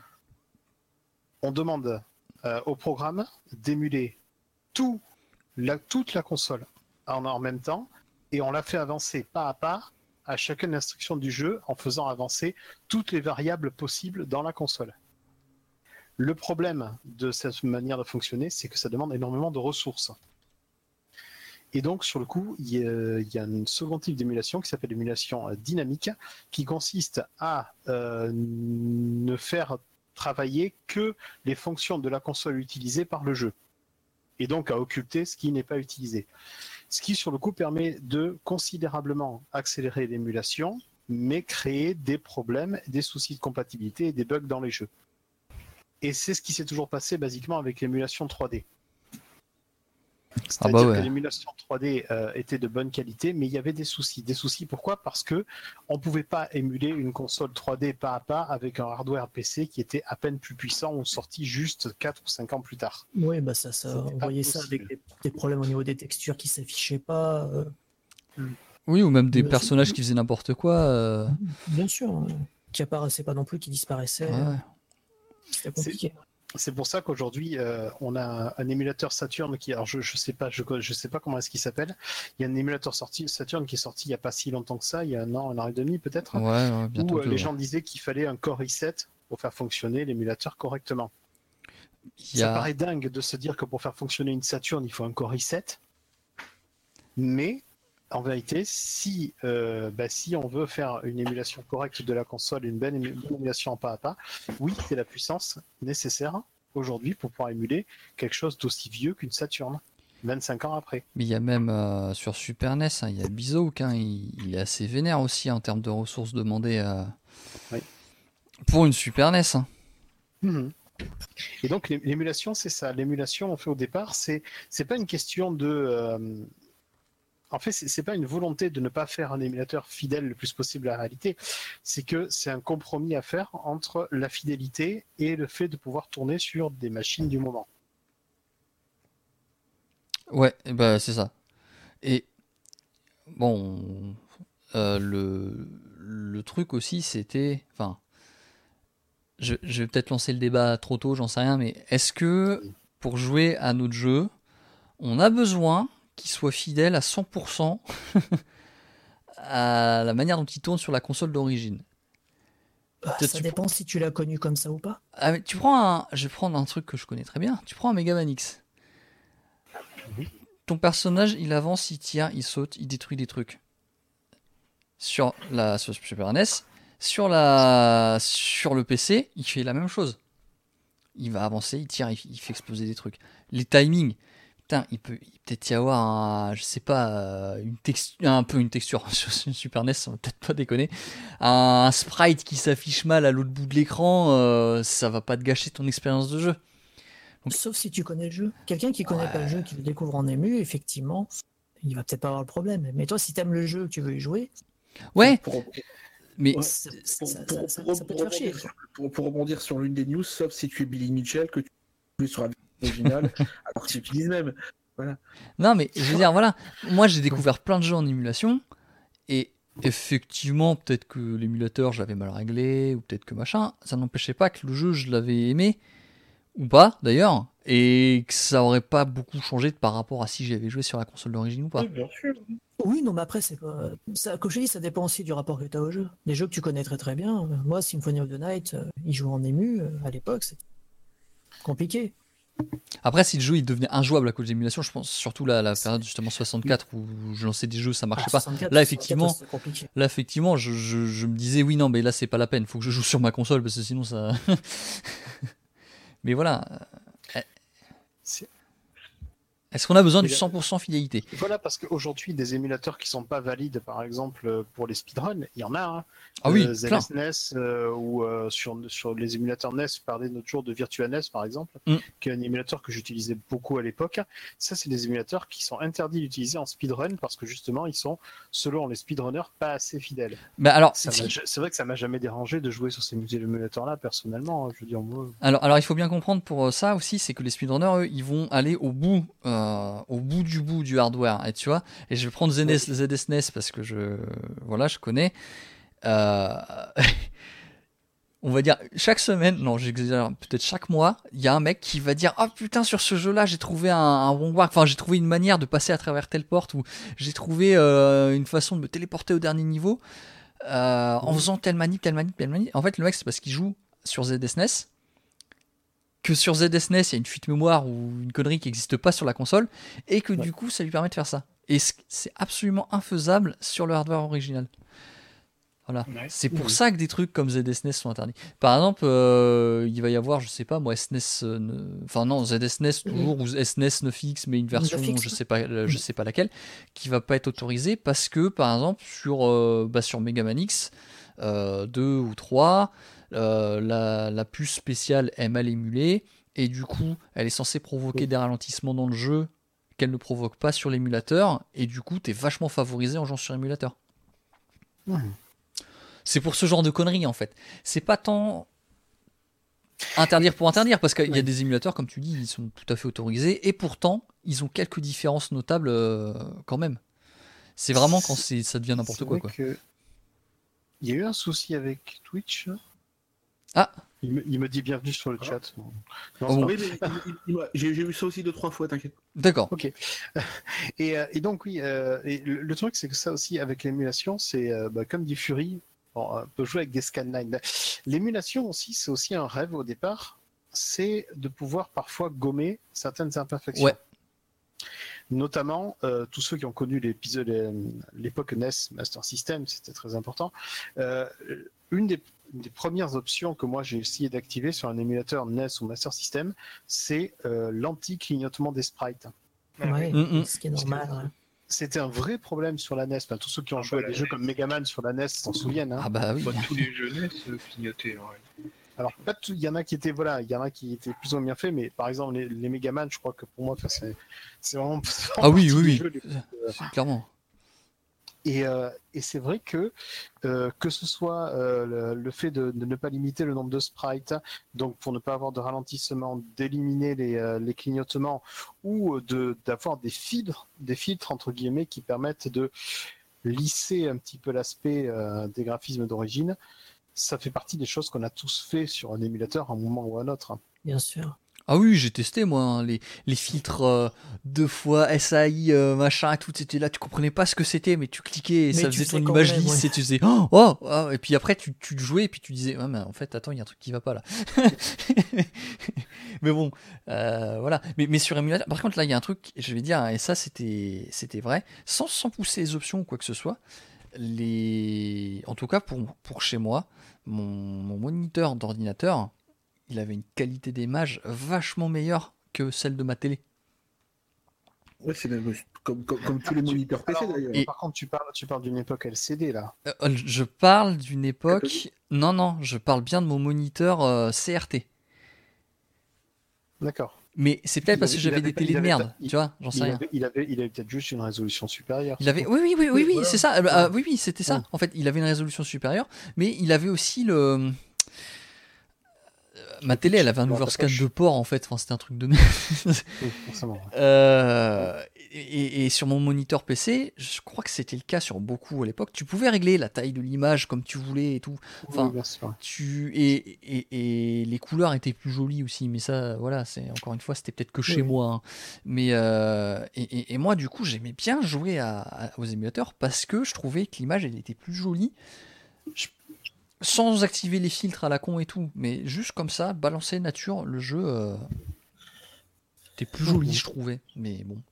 on demande au programme d'émuler toute la console en même temps, et on la fait avancer pas à pas à chacune instruction du jeu en faisant avancer toutes les variables possibles dans la console. Le problème de cette manière de fonctionner, c'est que ça demande énormément de ressources. Et donc, sur le coup, il y a un second type d'émulation qui s'appelle l'émulation dynamique, qui consiste à ne faire travailler que les fonctions de la console utilisées par le jeu, et donc à occulter ce qui n'est pas utilisé. Ce qui, sur le coup, permet de considérablement accélérer l'émulation, mais créer des problèmes, des soucis de compatibilité et des bugs dans les jeux. Et c'est ce qui s'est toujours passé, basiquement, avec l'émulation 3D. C'est-à-dire que l'émulation 3D était de bonne qualité, mais il y avait des soucis. Des soucis, pourquoi ? Parce qu'on ne pouvait pas émuler une console 3D pas à pas avec un hardware PC qui était à peine plus puissant ou sorti juste 4 ou 5 ans plus tard. Oui, on voyait ça avec des problèmes au niveau des textures qui ne s'affichaient pas. Oui, ou même des personnages qui faisaient n'importe quoi. Bien sûr, qui apparaissaient pas non plus, qui disparaissaient. Ouais. C'était compliqué. C'est pour ça qu'aujourd'hui, on a un émulateur Saturn qui, alors je sais pas comment est-ce qu'il s'appelle. Il y a un émulateur Saturn qui est sorti il n'y a pas si longtemps que ça, il y a un an et demi peut-être, bientôt où les gens disaient qu'il fallait un Core i7 pour faire fonctionner l'émulateur correctement. Ça paraît dingue de se dire que pour faire fonctionner une Saturn, il faut un Core i7, mais en vérité, si on veut faire une émulation correcte de la console, une bonne émulation en pas à pas, oui, c'est la puissance nécessaire aujourd'hui pour pouvoir émuler quelque chose d'aussi vieux qu'une Saturn, 25 ans après. Mais il y a même sur Super NES, il y a Bizouk, il est assez vénère aussi en termes de ressources demandées pour une Super NES. Et donc l'émulation, c'est ça. L'émulation, on fait au départ, c'est pas une question de... En fait, c'est pas une volonté de ne pas faire un émulateur fidèle le plus possible à la réalité. C'est que c'est un compromis à faire entre la fidélité et le fait de pouvoir tourner sur des machines du moment. Ouais, c'est ça. Et bon, le truc aussi, c'était... Enfin, je vais peut-être lancer le débat trop tôt, j'en sais rien, mais est-ce que pour jouer à notre jeu, on a besoin qu'il soit fidèle à 100% à la manière dont il tourne sur la console d'origine? Ça dépend si tu l'as connu comme ça ou pas. Ah, mais je vais prendre un truc que je connais très bien. Tu prends un Mega Man X. Ton personnage, il avance, il tire, il saute, il détruit des trucs. Sur Super NES, sur le PC, il fait la même chose. Il va avancer, il tire, il fait exploser des trucs. Les timings, il peut peut-être y avoir une texture sur Super NES, on va peut-être pas déconner. Un sprite qui s'affiche mal à l'autre bout de l'écran, ça va pas te gâcher ton expérience de jeu. Donc, sauf si tu connais le jeu. Quelqu'un qui connaît pas le jeu, qui le découvre en ému, effectivement, il va peut-être pas avoir le problème. Mais toi, si t'aimes le jeu, que tu veux y jouer... Ouais, mais ça peut te faire chier. Pour rebondir sur l'une des news, sauf si tu es Billy Mitchell, que tu joues sur la version originale, alors que tu utilises même. Voilà. Non, mais je veux dire, voilà, moi j'ai découvert plein de jeux en émulation, et effectivement, peut-être que l'émulateur, je l'avais mal réglé, ou peut-être que machin, ça n'empêchait pas que le jeu, je l'avais aimé, ou pas d'ailleurs, et que ça aurait pas beaucoup changé par rapport à si j'avais joué sur la console d'origine ou pas. Oui, bien sûr. Oui, non, mais après, c'est pas... ça, comme je dis, ça dépend aussi du rapport que tu as au jeu. Des jeux que tu connais très très bien. Moi, Symphony of the Night, il jouait en ému, à l'époque, c'était compliqué. Après, si le jeu il devenait injouable à cause de l'émulation, je pense surtout la période justement 64 où je lançais des jeux, ça marchait pas. Là, effectivement, je me disais oui, non, mais là, c'est pas la peine, faut que je joue sur ma console parce que sinon ça. Mais voilà. Est-ce qu'on a besoin du 100% fidélité ? Voilà, parce qu'aujourd'hui, des émulateurs qui sont pas valides, par exemple, pour les speedruns, il y en a. Hein. Ah oui, ZSNES ou sur les émulateurs NES, je parlais l'autre jour de Virtua NES, par exemple, qui est un émulateur que j'utilisais beaucoup à l'époque. Ça, c'est des émulateurs qui sont interdits d'utiliser en speedrun parce que justement, ils sont, selon les speedrunners, pas assez fidèles. Bah alors, c'est vrai que ça m'a jamais dérangé de jouer sur ces émulateurs-là, personnellement. Je veux dire, moi... alors, il faut bien comprendre pour ça aussi, c'est que les speedrunners, eux, ils vont aller au bout du hardware, et tu vois, et je vais prendre ZSNES parce que je connais. on va dire chaque semaine, non j'exagère, peut-être chaque mois, il y a un mec qui va dire oh putain sur ce jeu là j'ai trouvé un wrong-walk, enfin j'ai trouvé une manière de passer à travers telle porte, ou j'ai trouvé une façon de me téléporter au dernier niveau en faisant telle manip. En fait le mec c'est parce qu'il joue sur ZSNES, que sur ZSNES il y a une fuite mémoire ou une connerie qui n'existe pas sur la console, et que du coup ça lui permet de faire ça, et c'est absolument infaisable sur le hardware original. Voilà. Ouais. C'est pour ça que des trucs comme ZSNES sont interdits. Par exemple, il va y avoir, je sais pas moi, SNES, enfin non, ZSNES toujours, ou SNES 9X, mais une version, je sais pas laquelle, qui va pas être autorisée parce que, par exemple, sur Mega Man X 2 ou 3, la puce spéciale est mal émulée, et du coup, elle est censée provoquer des ralentissements dans le jeu qu'elle ne provoque pas sur l'émulateur, et du coup, t'es vachement favorisé en jouant sur émulateur. C'est pour ce genre de conneries en fait. C'est pas tant interdire pour interdire, parce qu'il y a des émulateurs, comme tu dis, ils sont tout à fait autorisés, et pourtant ils ont quelques différences notables quand même. C'est vraiment quand ça devient n'importe quoi. Il y a eu un souci avec Twitch. Ah. Il me dit bienvenue sur le chat. Oui, mais j'ai vu ça aussi 2-3 fois, t'inquiète. D'accord. Ok. Et donc oui, et le truc c'est que ça aussi avec l'émulation, c'est comme dit Fury. Bon, on peut jouer avec des scanlines. L'émulation aussi, c'est aussi un rêve au départ, c'est de pouvoir parfois gommer certaines imperfections. Ouais. Notamment, tous ceux qui ont connu l'époque NES Master System, c'était très important. Une des premières options que moi j'ai essayé d'activer sur un émulateur NES ou Master System, c'est l'anti-clignotement des sprites. Ouais, ce qui est normal. Ouais. C'était un vrai problème sur la NES. Enfin, tous ceux qui ont joué à des jeux comme Mega Man sur la NES s'en souviennent. Hein. Ah bah oui. Tous les jeux NES clignotaient. Ouais. Alors, il y en a qui étaient plus ou moins bien faits, mais par exemple les Mega Man, je crois que pour moi, c'est vraiment. Ah oui, jeux, clairement. Et c'est vrai que ce soit le fait de ne pas limiter le nombre de sprites, donc pour ne pas avoir de ralentissement, d'éliminer les clignotements, ou d'avoir des filtres entre guillemets qui permettent de lisser un petit peu l'aspect des graphismes d'origine, ça fait partie des choses qu'on a tous fait sur un émulateur à un moment ou à un autre. Bien sûr. Ah oui, j'ai testé moi, les filtres 2 fois SAI, machin, tout, c'était là, tu comprenais pas ce que c'était, mais tu cliquais et ça faisait ton image lisse, et tu faisais oh, et puis après tu jouais et puis tu disais mais en fait attends, il y a un truc qui va pas là. Mais bon, voilà. Mais sur émulateur, par contre là il y a un truc, je vais dire, et ça c'était vrai, sans pousser les options ou quoi que ce soit, en tout cas pour chez moi, mon moniteur d'ordinateur, il avait une qualité d'image vachement meilleure que celle de ma télé. Ouais, c'est comme tous les moniteurs PC d'ailleurs. Par contre, tu parles d'une époque LCD là. Je parle d'une époque. Non, je parle bien de mon moniteur CRT. D'accord. Mais c'est peut-être parce que j'avais des télés de merde, tu vois, j'en sais rien. Il avait peut-être juste une résolution supérieure. Oui, voilà. C'est ça. Oui, c'était ça. En fait, il avait une résolution supérieure, mais il avait aussi le. Ma télé, elle avait un overscan de port en fait, enfin, c'était un truc de merde. Et sur mon moniteur PC, je crois que c'était le cas sur beaucoup à l'époque, tu pouvais régler la taille de l'image comme tu voulais et tout. Enfin, et les couleurs étaient plus jolies aussi, mais ça, voilà, c'est encore une fois, c'était peut-être que chez moi. Hein. Mais et moi, du coup, j'aimais bien jouer aux émulateurs parce que je trouvais que l'image, elle était plus jolie. Sans activer les filtres à la con et tout, mais juste comme ça, balancer nature, le jeu était plus joli, je trouvais, mais bon.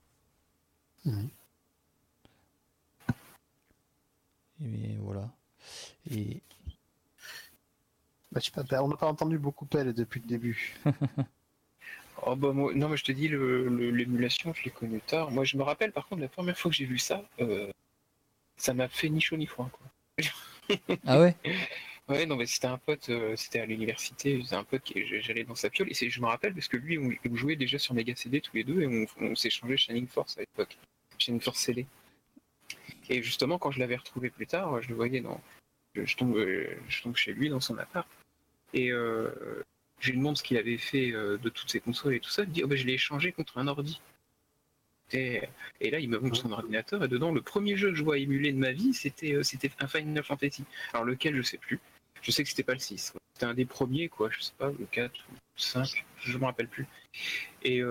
Et voilà. Et... Bah, je sais pas, on n'a pas entendu beaucoup Pelle depuis le début. Oh bah moi, non, mais je te dis, l'émulation, je l'ai connu tard. Moi, je me rappelle, par contre, la première fois que j'ai vu ça, ça m'a fait ni chaud ni froid, quoi. Ah ouais? Ouais, non, mais c'était un pote, c'était à l'université, c'était un pote qui j'allais dans sa piole, et je me rappelle parce que lui, on jouait déjà sur Mega CD tous les deux, et on s'échangeait Shining Force à l'époque, Shining Force CD. Et justement, quand je l'avais retrouvé plus tard, je le voyais je tombe chez lui dans son appart, et je lui demande ce qu'il avait fait de toutes ses consoles et tout ça, il me dit, oh, bah, je l'ai échangé contre un ordi. Et là, il me montre son ordinateur, et dedans, le premier jeu que je vois émuler de ma vie, c'était un Final Fantasy. Alors lequel, je sais plus. Je sais que c'était pas le 6. C'était un des premiers, quoi. Je sais pas, le 4 ou le 5, je me rappelle plus. Et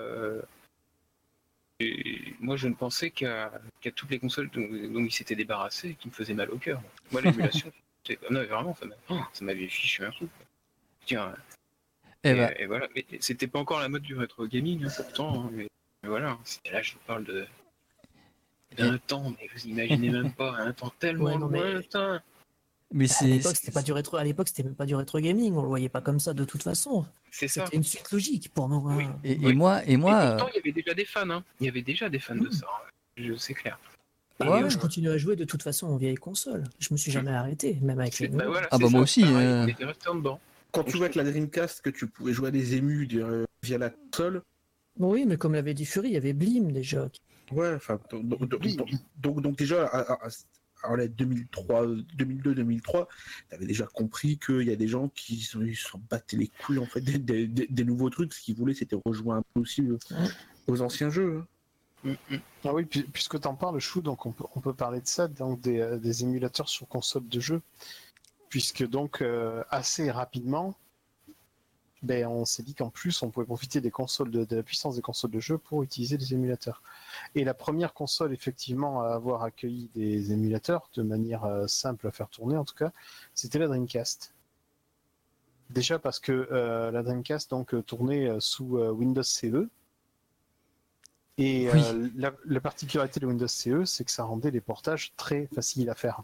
moi, je ne pensais qu'à toutes les consoles dont il s'était débarrassé et qui me faisaient mal au cœur. Moi, l'émulation, non, vraiment, ça m'avait fichu un coup. Tiens. Et voilà. Mais c'était pas encore la mode du rétro gaming, pourtant. Hein, mais voilà. Là, je vous parle d'un temps, mais vous imaginez même pas, un temps tellement lointain. Mais à l'époque, c'était pas du rétro. À l'époque, c'était même pas du rétro gaming. On le voyait pas comme ça de toute façon. C'était une suite logique pour nous. Oui. Et moi. Et pourtant, il y avait déjà des fans. Hein. Il y avait déjà des fans de ça. C'est clair. Je continue à jouer de toute façon aux vieilles consoles. Je me suis jamais arrêté, même avec les nouveaux. Moi aussi. On était resté en dedans. Quand tu vois avec la Dreamcast que tu pouvais jouer à des émus via la console. Oui, mais comme l'avait dit Fury, il y avait Blim déjà. Ouais, enfin, donc déjà, en 2002-2003, t'avais déjà compris qu'il y a des gens qui s'en battaient les couilles en fait des nouveaux trucs. Ce qu'ils voulaient, c'était rejoindre un peu aussi aux anciens jeux. Ah oui, puisque t'en parles, Chou, donc on peut parler de ça, donc des émulateurs sur console de jeu, puisque donc assez rapidement, on s'est dit qu'en plus on pouvait profiter des consoles de la puissance des consoles de jeu pour utiliser des émulateurs. Et la première console effectivement à avoir accueilli des émulateurs de manière simple à faire tourner en tout cas, c'était la Dreamcast. Déjà parce que la Dreamcast donc tournait sous Windows CE. Et la particularité de Windows CE, c'est que ça rendait les portages très faciles à faire.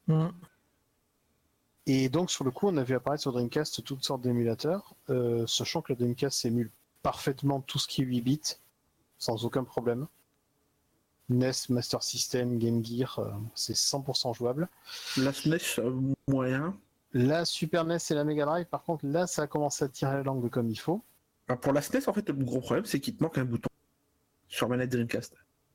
Et donc, sur le coup, on avait apparaître sur Dreamcast toutes sortes d'émulateurs, sachant que la Dreamcast émule parfaitement tout ce qui est 8 bits, sans aucun problème. NES, Master System, Game Gear, c'est 100% jouable. La SNES, moyen. La Super NES et la Mega Drive, par contre, là, ça a commencé à tirer la langue comme il faut. Alors pour la SNES, en fait, le gros problème, c'est qu'il te manque un bouton sur manette Dreamcast.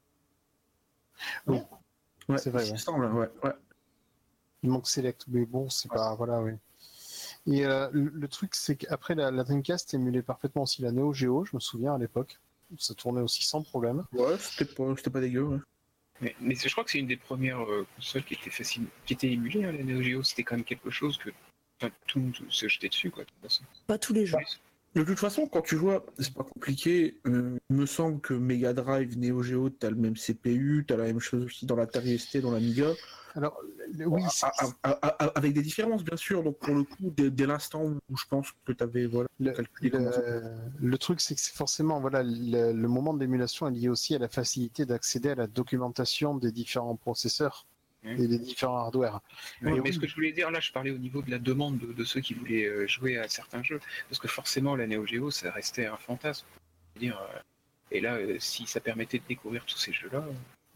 Oui, ouais, c'est vrai. Il semble, ouais. Il manque Select, mais bon, c'est pas... Voilà, oui. Et le truc, c'est qu'après, la Dreamcast émulait parfaitement aussi la Neo Geo, je me souviens, à l'époque. Ça tournait aussi sans problème. Ouais, c'était pas dégueu, ouais. Mais je crois que c'est une des premières consoles qui était émulée, hein, la Neo Geo. C'était quand même quelque chose que tout se jetait dessus, quoi, de toute façon. Pas tous les jeux. De toute façon, quand tu vois, c'est pas compliqué. Il me semble que Mega Drive, Neo Geo, t'as le même CPU, t'as la même chose aussi dans l'Atari ST, dans l'Amiga. Alors, oui, avec des différences, bien sûr. Donc, pour le coup, dès l'instant où je pense que t'avais calculé comment ça. Le truc, c'est que c'est forcément, le moment de l'émulation est lié aussi à la facilité d'accéder à la documentation des différents processeurs et des différents hardware. Mais ce que je voulais dire, là, je parlais au niveau de la demande de ceux qui voulaient jouer à certains jeux, parce que forcément, la Neo Geo, ça restait un fantasme. Et là, si ça permettait de découvrir tous ces jeux-là,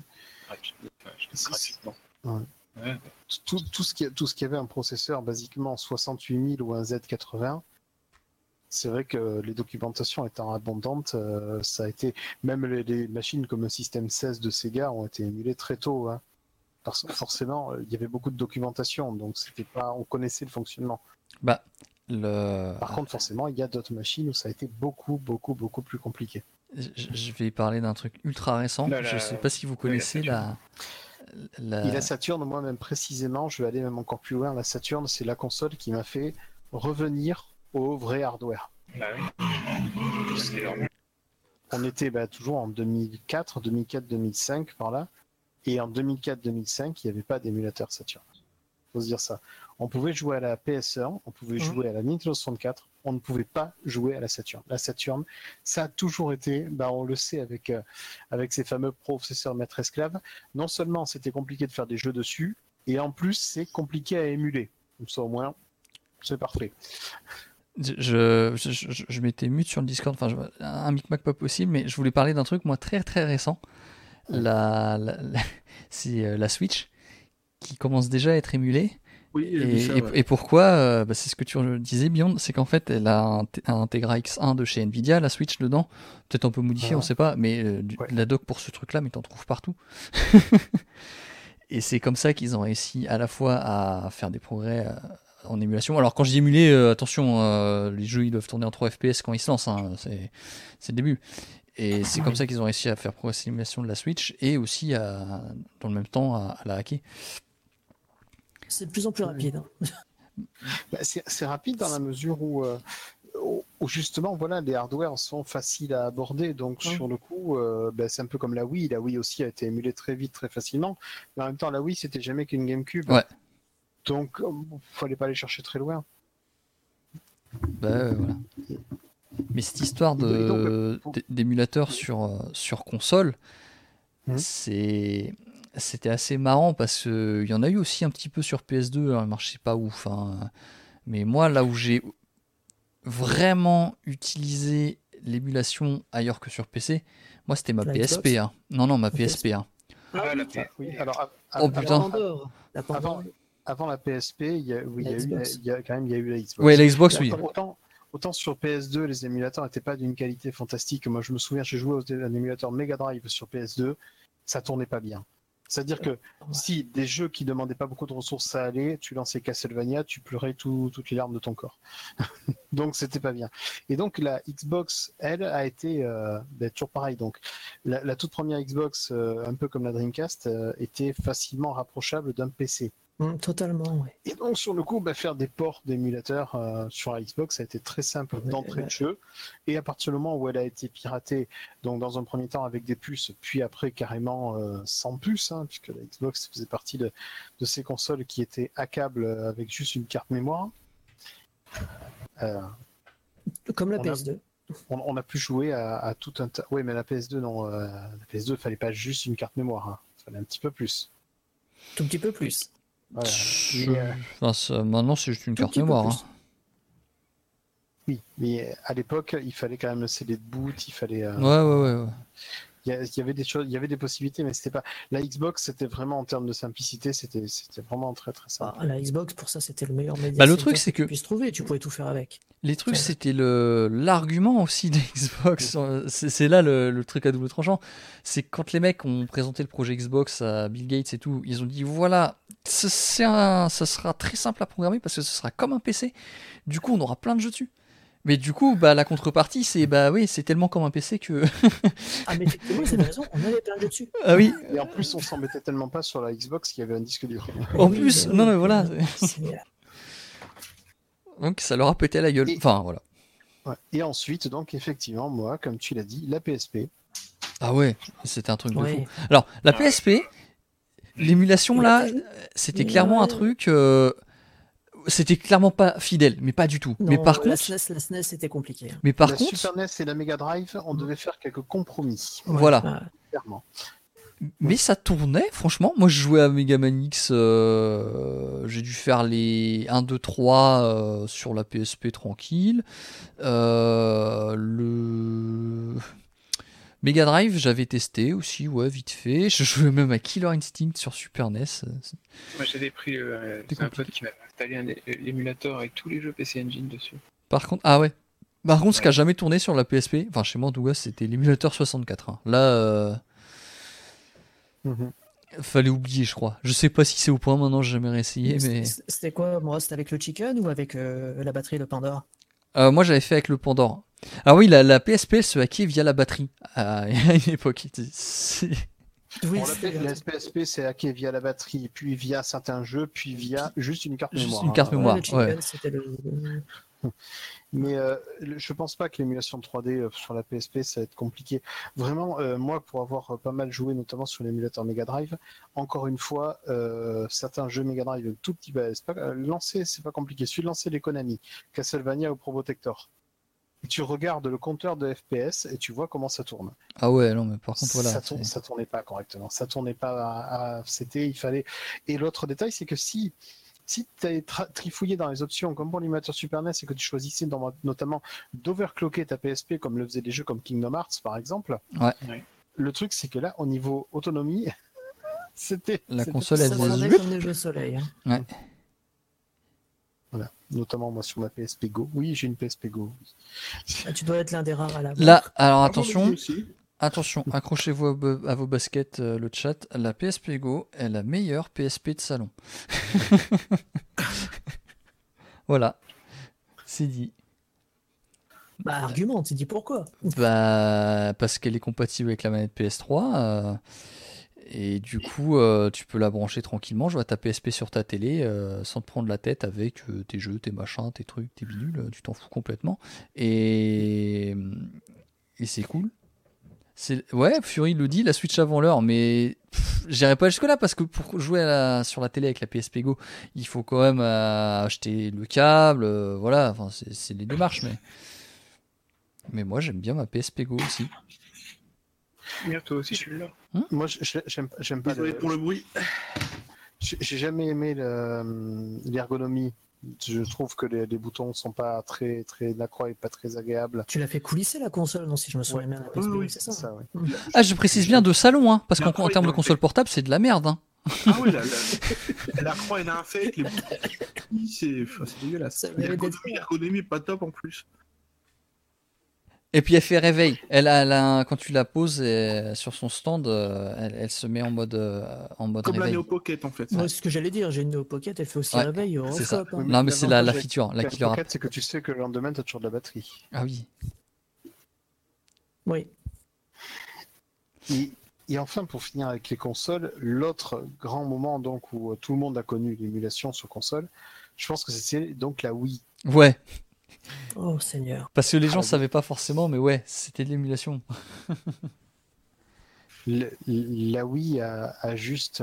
gratuitement. Ouais. Tout ce qui avait un processeur basiquement 68000 ou un Z80, c'est vrai que les documentations étant abondantes, ça a été, même les machines comme le système 16 de Sega ont été émulées très tôt, hein, parce que forcément il y avait beaucoup de documentation, donc c'était pas, on connaissait le fonctionnement. Par contre, forcément, il y a d'autres machines où ça a été beaucoup plus compliqué. Je vais parler d'un truc ultra récent. Je ne sais pas si vous connaissez Et la Saturn, moi même précisément, je vais aller même encore plus loin. La Saturn, c'est la console qui m'a fait revenir au vrai hardware. On était toujours en 2004, 2005 par là. Et en 2004-2005, il n'y avait pas d'émulateur Saturn. Il faut se dire ça. On pouvait jouer à la PS1, on pouvait jouer à la Nintendo 64, on ne pouvait pas jouer à la Saturn. La Saturn, ça a toujours été, on le sait avec ces fameux processeurs maître-esclave, non seulement c'était compliqué de faire des jeux dessus, et en plus c'est compliqué à émuler. Comme ça au moins, c'est parfait. Je m'étais mute sur le Discord, un micmac pas possible, mais je voulais parler d'un truc, moi, très très récent. C'est la Switch qui commence déjà à être émulée. Oui, et pourquoi c'est ce que tu disais, Beyond, c'est qu'en fait elle a un Tegra X1 de chez Nvidia, la Switch dedans, peut-être un peu modifié, on sait pas, mais la dock pour ce truc là, mais t'en trouves partout. Et c'est comme ça qu'ils ont réussi à la fois à faire des progrès en émulation. Alors quand je dis émuler, attention, les jeux ils doivent tourner en 3 FPS quand ils se lancent, hein, c'est le début. Et c'est comme ça qu'ils ont réussi à faire progresser l'émulation de la Switch et aussi dans le même temps à la hacker. C'est de plus en plus rapide. C'est rapide dans la mesure où justement, voilà, les hardwares sont faciles à aborder. Donc, sur le coup, c'est un peu comme la Wii. La Wii aussi a été émulée très vite, très facilement. Mais en même temps, la Wii, c'était jamais qu'une GameCube. Ouais. Donc, fallait pas aller chercher très loin. Voilà. Mais cette histoire d'émulateur sur console, c'était assez marrant parce qu'il y en a eu aussi un petit peu sur PS2. Alors, il marchait pas ouf. Hein. Mais moi, là où j'ai vraiment utilisé l'émulation ailleurs que sur PC, moi c'était ma PSP. Hein. Non, ma PSP. Hein. Oui. Alors, putain. Avant la PSP, il y a eu la Xbox. Ouais, la Xbox, oui. Autant sur PS2, les émulateurs n'étaient pas d'une qualité fantastique. Moi, je me souviens, j'ai joué à un émulateur Mega Drive sur PS2, ça tournait pas bien. C'est-à-dire que si des jeux qui demandaient pas beaucoup de ressources, ça allait, tu lançais Castlevania, tu pleurais toutes les larmes de ton corps. Donc c'était pas bien. Et donc la Xbox, elle, a été toujours pareil. Donc la toute première Xbox, un peu comme la Dreamcast, était facilement rapprochable d'un PC. Totalement, oui. Et donc sur le coup, faire des ports d'émulateurs sur la Xbox, ça a été très simple d'entrée de jeu. Et à partir du moment où elle a été piratée, donc dans un premier temps avec des puces, puis après carrément sans puces, hein, puisque la Xbox faisait partie de ces consoles qui étaient hackables avec juste une carte mémoire. Comme la PS2. On a pu jouer à tout un tas. Oui, mais la PS2, non. La PS2, il fallait pas juste une carte mémoire. Hein. Il fallait un petit peu plus. Tout petit peu plus. Voilà. Maintenant, c'est juste une carte mémoire. Hein. Oui, mais à l'époque, il fallait quand même le CD de boot, il fallait. Ouais. Il y avait des choses, il y avait des possibilités, mais c'était pas. La Xbox, c'était vraiment en termes de simplicité, c'était vraiment très très simple. La Xbox, pour ça, c'était le meilleur média. Le truc, c'est que tu puisses trouver, tu pouvais tout faire avec. Les trucs, c'était l'argument aussi de Xbox. C'est là le truc à double tranchant. C'est quand les mecs ont présenté le projet Xbox à Bill Gates et tout, ils ont dit voilà, ça sera très simple à programmer parce que ce sera comme un PC. Du coup, on aura plein de jeux dessus. Mais du coup, la contrepartie, c'est c'est tellement comme un PC que. Mais effectivement, c'est raison, on avait plein de jeux dessus. Ah oui. Et en plus, on s'en mettait tellement pas sur la Xbox qu'il y avait un disque dur. En plus, non, mais voilà. Donc ça leur a pété à la gueule. Enfin voilà. Ouais. Et ensuite, donc effectivement, moi, comme tu l'as dit, la PSP. Ah ouais, c'était un truc de fou. Alors la PSP, l'émulation là, c'était clairement un truc. C'était clairement pas fidèle, mais pas du tout. Non, mais par contre, la SNES c'était compliqué. Mais par contre, Super NES et la Mega Drive, on devait faire quelques compromis. Voilà. Clairement. Mais ça tournait, franchement. Moi, je jouais à Mega Man X. J'ai dû faire les 1, 2, 3 sur la PSP tranquille. Le Mega Drive, j'avais testé aussi, vite fait. Je jouais même à Killer Instinct sur Super NES. Moi, j'avais pris un pote qui m'avait installé un émulateur avec tous les jeux PC Engine dessus. Par contre, ce qui a jamais tourné sur la PSP, enfin chez moi en tout cas, c'était l'émulateur 64. Hein. Là. Fallait oublier, je crois. Je sais pas si c'est au point maintenant, j'ai jamais réessayé. Mais... C'était quoi, moi? C'était avec le Chicken ou avec la batterie et le Pandore? Moi, j'avais fait avec le Pandore. Alors oui, la PSP, elle se hackait via la batterie à une époque. Oui, la PSP, c'est hacké via la batterie, puis via certains jeux, puis via juste une carte mémoire. Une carte mémoire, ouais. Mais je pense pas que l'émulation 3D sur la PSP, ça va être compliqué. Vraiment, moi, pour avoir pas mal joué, notamment sur l'émulateur Mega Drive, encore une fois, certains jeux Mega Drive tout petit, lancer, c'est pas compliqué. Celui de lancer les Konami, Castlevania ou Probotector. Et tu regardes le compteur de FPS et tu vois comment ça tourne. Ah ouais, non, mais par contre, voilà. Ça tournait pas correctement. Ça tournait pas il fallait. Et l'autre détail, c'est que si tu avais trifouillé dans les options comme pour l'émulateur Super NES et que tu choisissais notamment d'overclocker ta PSP comme le faisaient des jeux comme Kingdom Hearts par exemple, le truc c'est que là au niveau autonomie, c'était la console elle faisait comme des jeux soleil. Ouais. Voilà, notamment moi sur ma PSP Go. Oui, j'ai une PSP Go. Tu dois être l'un des rares à la Là, alors attention. Attention, accrochez-vous à vos baskets, le chat. La PSP Go est la meilleure PSP de salon. Voilà, c'est dit. Argument, tu dis pourquoi? Parce qu'elle est compatible avec la manette PS3. Et du coup, tu peux la brancher tranquillement, jouer à ta PSP sur ta télé, sans te prendre la tête avec tes jeux, tes machins, tes trucs, tes bidules, tu t'en fous complètement. Et c'est cool. Ouais, Fury le dit, la Switch avant l'heure, mais j'irai pas jusque-là parce que pour jouer sur la télé avec la PSP Go, il faut quand même acheter le câble, voilà, enfin, c'est des démarches, mais moi j'aime bien ma PSP Go aussi. Bien, toi aussi, je suis là. Moi, j'aime pas. Désolé pour le bruit. J'ai jamais aimé l'ergonomie. Je trouve que les boutons sont pas très Lacroix et pas très agréables. Tu l'as fait coulisser la console, non, si je me souviens bien. La PSP, Oui, c'est ça. ouais. Ah, je précise bien de salon, hein, parce qu'en termes de console portable, c'est de la merde. Hein. Ah oui, la croix est un fait, les boutons, c'est dégueulasse. L'ergonomie est pas top en plus. Et puis elle fait réveil. Quand tu la poses sur son stand, elle se met en mode comme réveil. la Neo Pocket en fait. Ouais, c'est ce que j'allais dire, j'ai une Neo Pocket, elle fait aussi réveil. C'est ça. Hein. Non, mais c'est la feature. La killer Pocket, c'est que tu sais que le lendemain, tu as toujours de la batterie. Ah oui. Oui. Et enfin, pour finir avec les consoles, l'autre grand moment donc où tout le monde a connu l'émulation sur console, je pense que c'est donc la Wii. Ouais. Oh Seigneur. Parce que les gens savaient pas forcément, mais ouais, c'était de l'émulation. La Wii a juste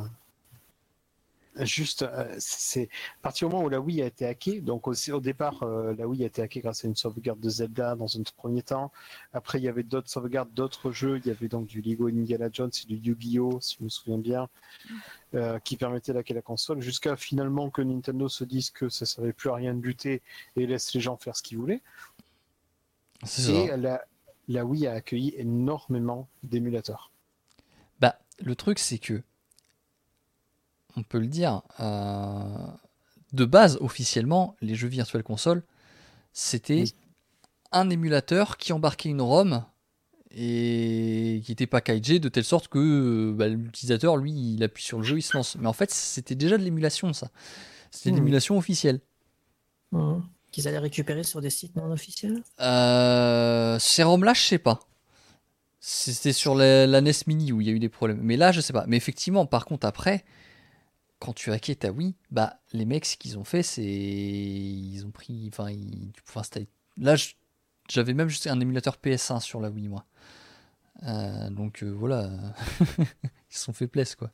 c'est à partir du moment où la Wii a été hackée, donc au départ la Wii a été hackée grâce à une sauvegarde de Zelda dans un premier temps. Après il y avait d'autres sauvegardes d'autres jeux, il y avait donc du Lego Indiana Jones et du Yu-Gi-Oh si je me souviens bien, qui permettaient d'hacker la console, jusqu'à finalement que Nintendo se dise que ça servait plus à rien de lutter et laisse les gens faire ce qu'ils voulaient. Et la Wii a accueilli énormément d'émulateurs. Bah, le truc c'est que on peut le dire, de base, officiellement, les jeux virtuels console, c'était un émulateur qui embarquait une ROM et qui n'était pas packagé de telle sorte que l'utilisateur, lui, il appuie sur le jeu, il se lance. Mais en fait, c'était déjà de l'émulation, ça. C'était de l'émulation officielle. Qu'ils allaient récupérer sur des sites non officiels Ces ROM-là, je sais pas. C'était sur la NES Mini où il y a eu des problèmes. Mais là, je sais pas. Mais effectivement, par contre, après... Quand tu hackais ta Wii, les mecs, ce qu'ils ont fait, c'est. Ils ont pris. Là, j'avais même juste un émulateur PS1 sur la Wii, moi. Donc voilà. Ils se sont fait plaisir, quoi.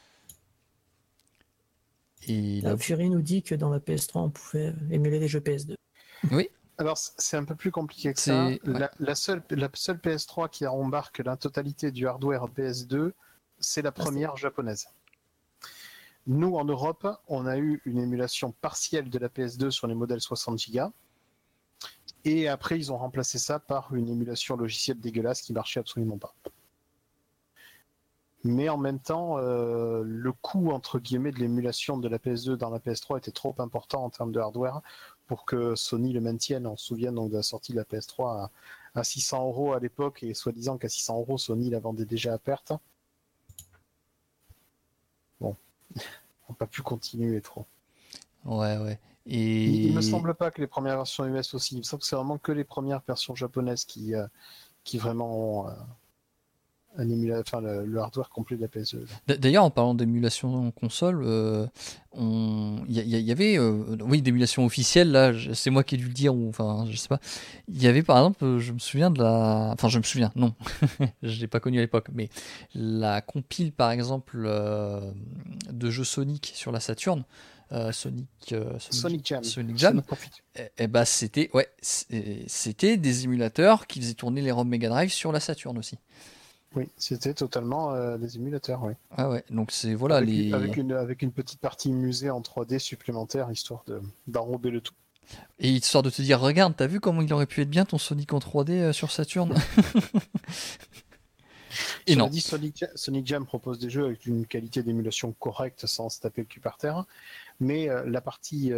Et là... Fury nous dit que dans la PS3, on pouvait émuler les jeux PS2. Oui. Alors, c'est un peu plus compliqué que ça. Ouais. La seule PS3 qui embarque la totalité du hardware PS2, c'est la première japonaise. Nous, en Europe, on a eu une émulation partielle de la PS2 sur les modèles 60 Go. Et après, ils ont remplacé ça par une émulation logicielle dégueulasse qui marchait absolument pas. Mais en même temps, le coût, entre guillemets, de l'émulation de la PS2 dans la PS3 était trop important en termes de hardware pour que Sony le maintienne. On se souvient donc de la sortie de la PS3 à 600 € à l'époque, et soi-disant qu'à 600 €, Sony la vendait déjà à perte. Bon. On n'a pas pu continuer trop. Ouais. Et... Il me semble pas que les premières versions US aussi. Il me semble que c'est vraiment que les premières versions japonaises qui vraiment ont le hardware complet de la PS2. D'ailleurs, en parlant d'émulation console, il y avait d'émulation officielle, là, c'est moi qui ai dû le dire, ou enfin, je sais pas. Il y avait par exemple, je me souviens non, je l'ai pas connu à l'époque, mais la compile par exemple de jeux Sonic sur la Saturn, Sonic Jam, c'était des émulateurs qui faisaient tourner les ROM Mega Drive sur la Saturn aussi. Oui, c'était totalement des émulateurs, oui. Ah ouais, donc c'est voilà avec une petite partie musée en 3D supplémentaire, histoire d'enrober le tout. Et histoire de te dire, regarde, t'as vu comment il aurait pu être bien ton Sonic en 3D sur Saturn. Et non. Dit, Sonic Jam propose des jeux avec une qualité d'émulation correcte sans se taper le cul par terre, mais la partie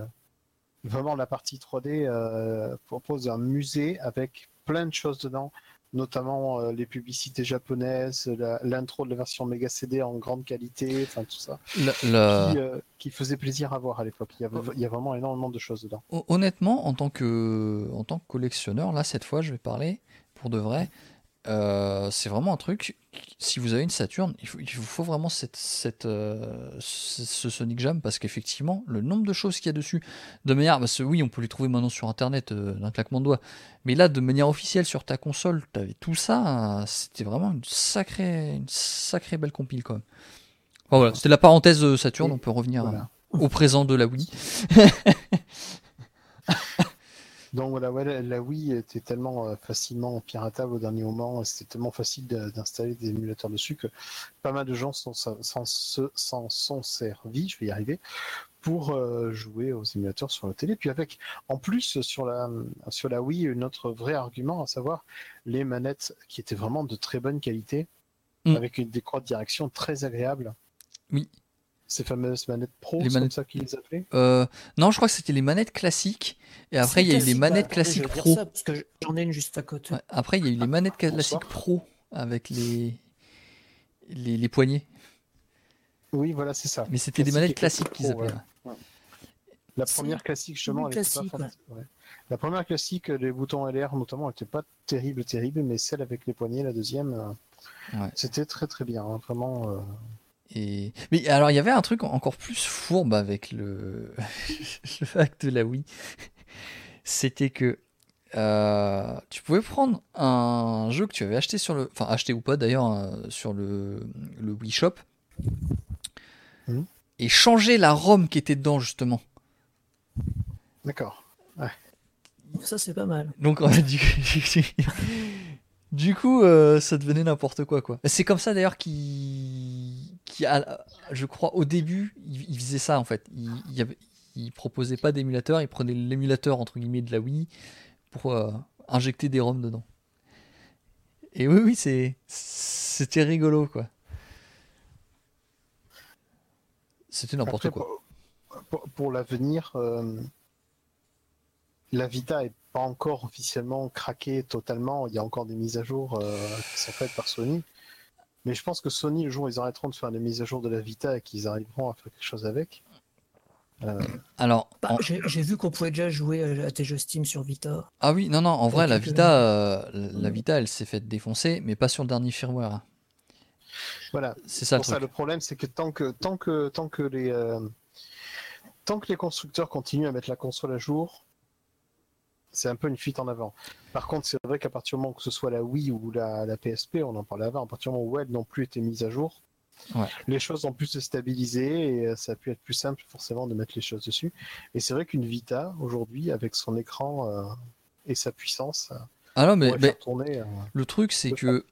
3D propose un musée avec plein de choses dedans, notamment les publicités japonaises, l'intro de la version Mega CD en grande qualité, enfin tout ça, qui faisait plaisir à voir à l'époque. Il y a vraiment énormément de choses dedans. Honnêtement, en tant que collectionneur, là cette fois je vais parler pour de vrai, c'est vraiment un truc. Si vous avez une Saturn, il vous faut vraiment ce Sonic Jam parce qu'effectivement, le nombre de choses qu'il y a dessus, de manière, oui, on peut les trouver maintenant sur internet d'un claquement de doigts, mais là, de manière officielle sur ta console, t'avais tout ça, c'était vraiment une sacrée belle compile quand même. Enfin, voilà, c'était la parenthèse Saturn, on peut revenir au présent de la Wii. Donc voilà, ouais, la Wii était tellement facilement piratable au dernier moment, c'était tellement facile d'installer des émulateurs dessus que pas mal de gens s'en sont servis, je vais y arriver, pour jouer aux émulateurs sur la télé. Puis avec, en plus, sur la Wii, notre vrai argument, à savoir les manettes qui étaient vraiment de très bonne qualité, avec des croix de direction très agréables. Oui. Ces fameuses manettes pro, c'est comme ça qu'ils les appelaient non, je crois que c'était les manettes classiques. Et après, il y a eu les manettes classiques pro. Ça, parce que j'en ai une juste à côté. Ouais, après, il y a eu les manettes classiques pro avec les poignées. Oui, voilà, c'est ça. Mais c'était des manettes classiques qu'ils appelaient. Ouais. La première classique, justement, elle était pas La première classique, les boutons LR notamment, n'était pas terrible, mais celle avec les poignées, la deuxième, c'était très très bien, hein, vraiment. Mais alors, il y avait un truc encore plus fourbe avec le hack de la Wii. C'était que tu pouvais prendre un jeu que tu avais acheté acheté ou pas d'ailleurs sur le Wii Shop et changer la ROM qui était dedans justement. D'accord. Ouais. Ça c'est pas mal. Donc du coup, ça devenait n'importe quoi. C'est comme ça d'ailleurs je crois au début, il faisait ça en fait. Il proposait pas d'émulateur, il prenait l'émulateur entre guillemets de la Wii pour injecter des ROM dedans. Et oui, c'était rigolo quoi. C'était n'importe quoi. Pour l'avenir, la Vita est pas encore officiellement craquée totalement. Il y a encore des mises à jour qui sont faites par Sony. Mais je pense que Sony, le jour où ils arrêteront de faire des mises à jour de la Vita et qu'ils arriveront à faire quelque chose avec. Alors, j'ai vu qu'on pouvait déjà jouer à tes jeux Steam sur Vita. Ah oui, non, en vrai, la Vita, elle s'est faite défoncer, mais pas sur le dernier firmware. Voilà. C'est ça le truc. Le problème, c'est que tant que les constructeurs continuent à mettre la console à jour, c'est un peu une fuite en avant. Par contre, c'est vrai qu'à partir du moment que ce soit la Wii ou la PSP, on en parlait avant, à partir du moment où elles n'ont plus été mises à jour, les choses ont pu se stabiliser et ça a pu être plus simple forcément de mettre les choses dessus. Et c'est vrai qu'une Vita, aujourd'hui, avec son écran et sa puissance, faire tourner... le truc, c'est que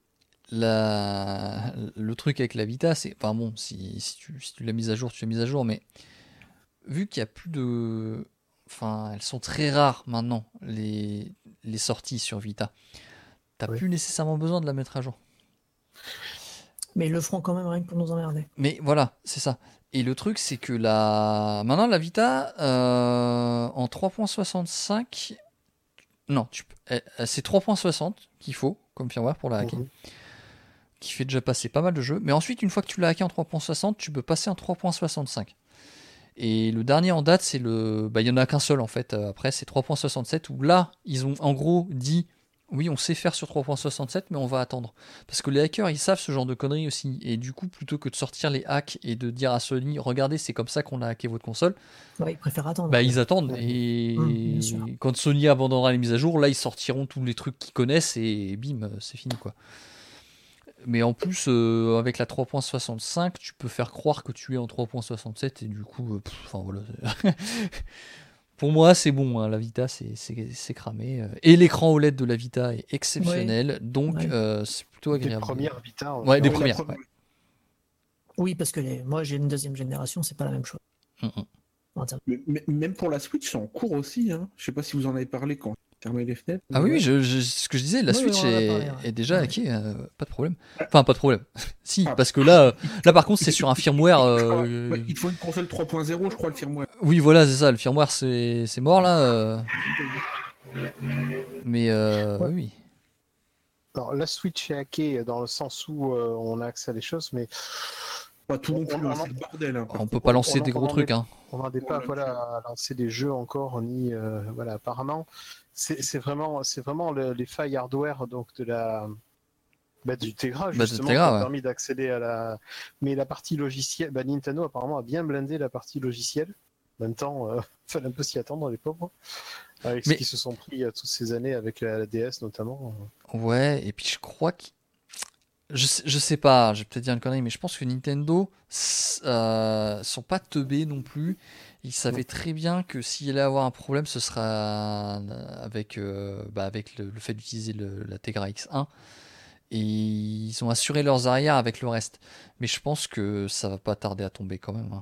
le truc avec la Vita, c'est... Enfin bon, si tu l'as mise à jour, tu l'as mise à jour, mais vu qu'il n'y a plus de... Enfin, elles sont très rares maintenant, les sorties sur Vita. T'as plus nécessairement besoin de la mettre à jour. Mais ils le feront quand même rien que pour nous emmerder. Mais voilà, c'est ça. Et le truc, c'est que maintenant, la Vita, en 3.65... Non, c'est 3.60 qu'il faut comme firmware pour la hacker. Qui fait déjà passer pas mal de jeux. Mais ensuite, une fois que tu l'as hacké en 3.60, tu peux passer en 3.65. Et le dernier en date, c'est il y en a qu'un seul en fait. Après, c'est 3.67 où là, ils ont en gros dit oui, on sait faire sur 3.67, mais on va attendre. Parce que les hackers, ils savent ce genre de conneries aussi. Et du coup, plutôt que de sortir les hacks et de dire à Sony, regardez, c'est comme ça qu'on a hacké votre console. Ouais, ils préfèrent attendre. Ils attendent. Et quand Sony abandonnera les mises à jour, là, ils sortiront tous les trucs qu'ils connaissent et bim, c'est fini quoi. Mais en plus, avec la 3.65, tu peux faire croire que tu es en 3.67 et du coup, voilà. Pour moi, c'est bon, hein, la Vita, c'est cramé. Et l'écran OLED de la Vita est exceptionnel, donc c'est plutôt agréable. Des premières Vita. Des premières. Ouais. Oui, parce que moi, j'ai une deuxième génération, c'est pas la même chose. Mais même pour la Switch, c'est en cours aussi. Hein. Je sais pas si vous en avez parlé quand fermer les fenêtres. Ah oui, ce que je disais, la Switch est déjà hackée, pas de problème. Enfin, pas de problème. Si, parce que là par contre, c'est sur un firmware. Il faut une console 3.0, je crois, le firmware. Oui, voilà, c'est ça, le firmware, c'est mort là. Mais oui. Alors, la Switch est hackée dans le sens où on a accès à des choses, mais. Pas tout non plus, c'est le bordel. Hein, on peut pas lancer des gros trucs. On n'en est pas à lancer des jeux encore, ni. Apparemment. C'est vraiment les failles hardware donc de la Du Tegra, Bah, justement, Tegra, qui a ouais. permis d'accéder à la... Mais la partie logicielle, Nintendo apparemment a bien blindé la partie logicielle. En même temps, fallait un peu s'y attendre, les pauvres. Avec ce Mais- qu'ils se sont pris toutes ces années avec la DS notamment. Ouais, et puis je crois que. Je sais pas, je vais peut-être dire une connerie, mais je pense que Nintendo sont pas teubés non plus. Ils savaient très bien que s'il allait avoir un problème, ce sera avec le fait d'utiliser la Tegra X1. Et ils ont assuré leurs arrières avec le reste. Mais je pense que ça va pas tarder à tomber quand même, hein.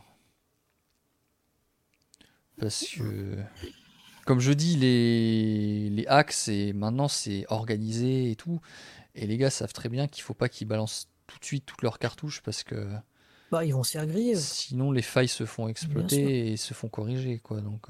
Parce que, comme je dis, les hacks, maintenant c'est organisé et tout. Et les gars savent très bien qu'il faut pas qu'ils balancent tout de suite toutes leurs cartouches parce que Bah, ils vont se faire griller. sinon les failles se font sûr. exploiter et se font corriger, quoi. Donc,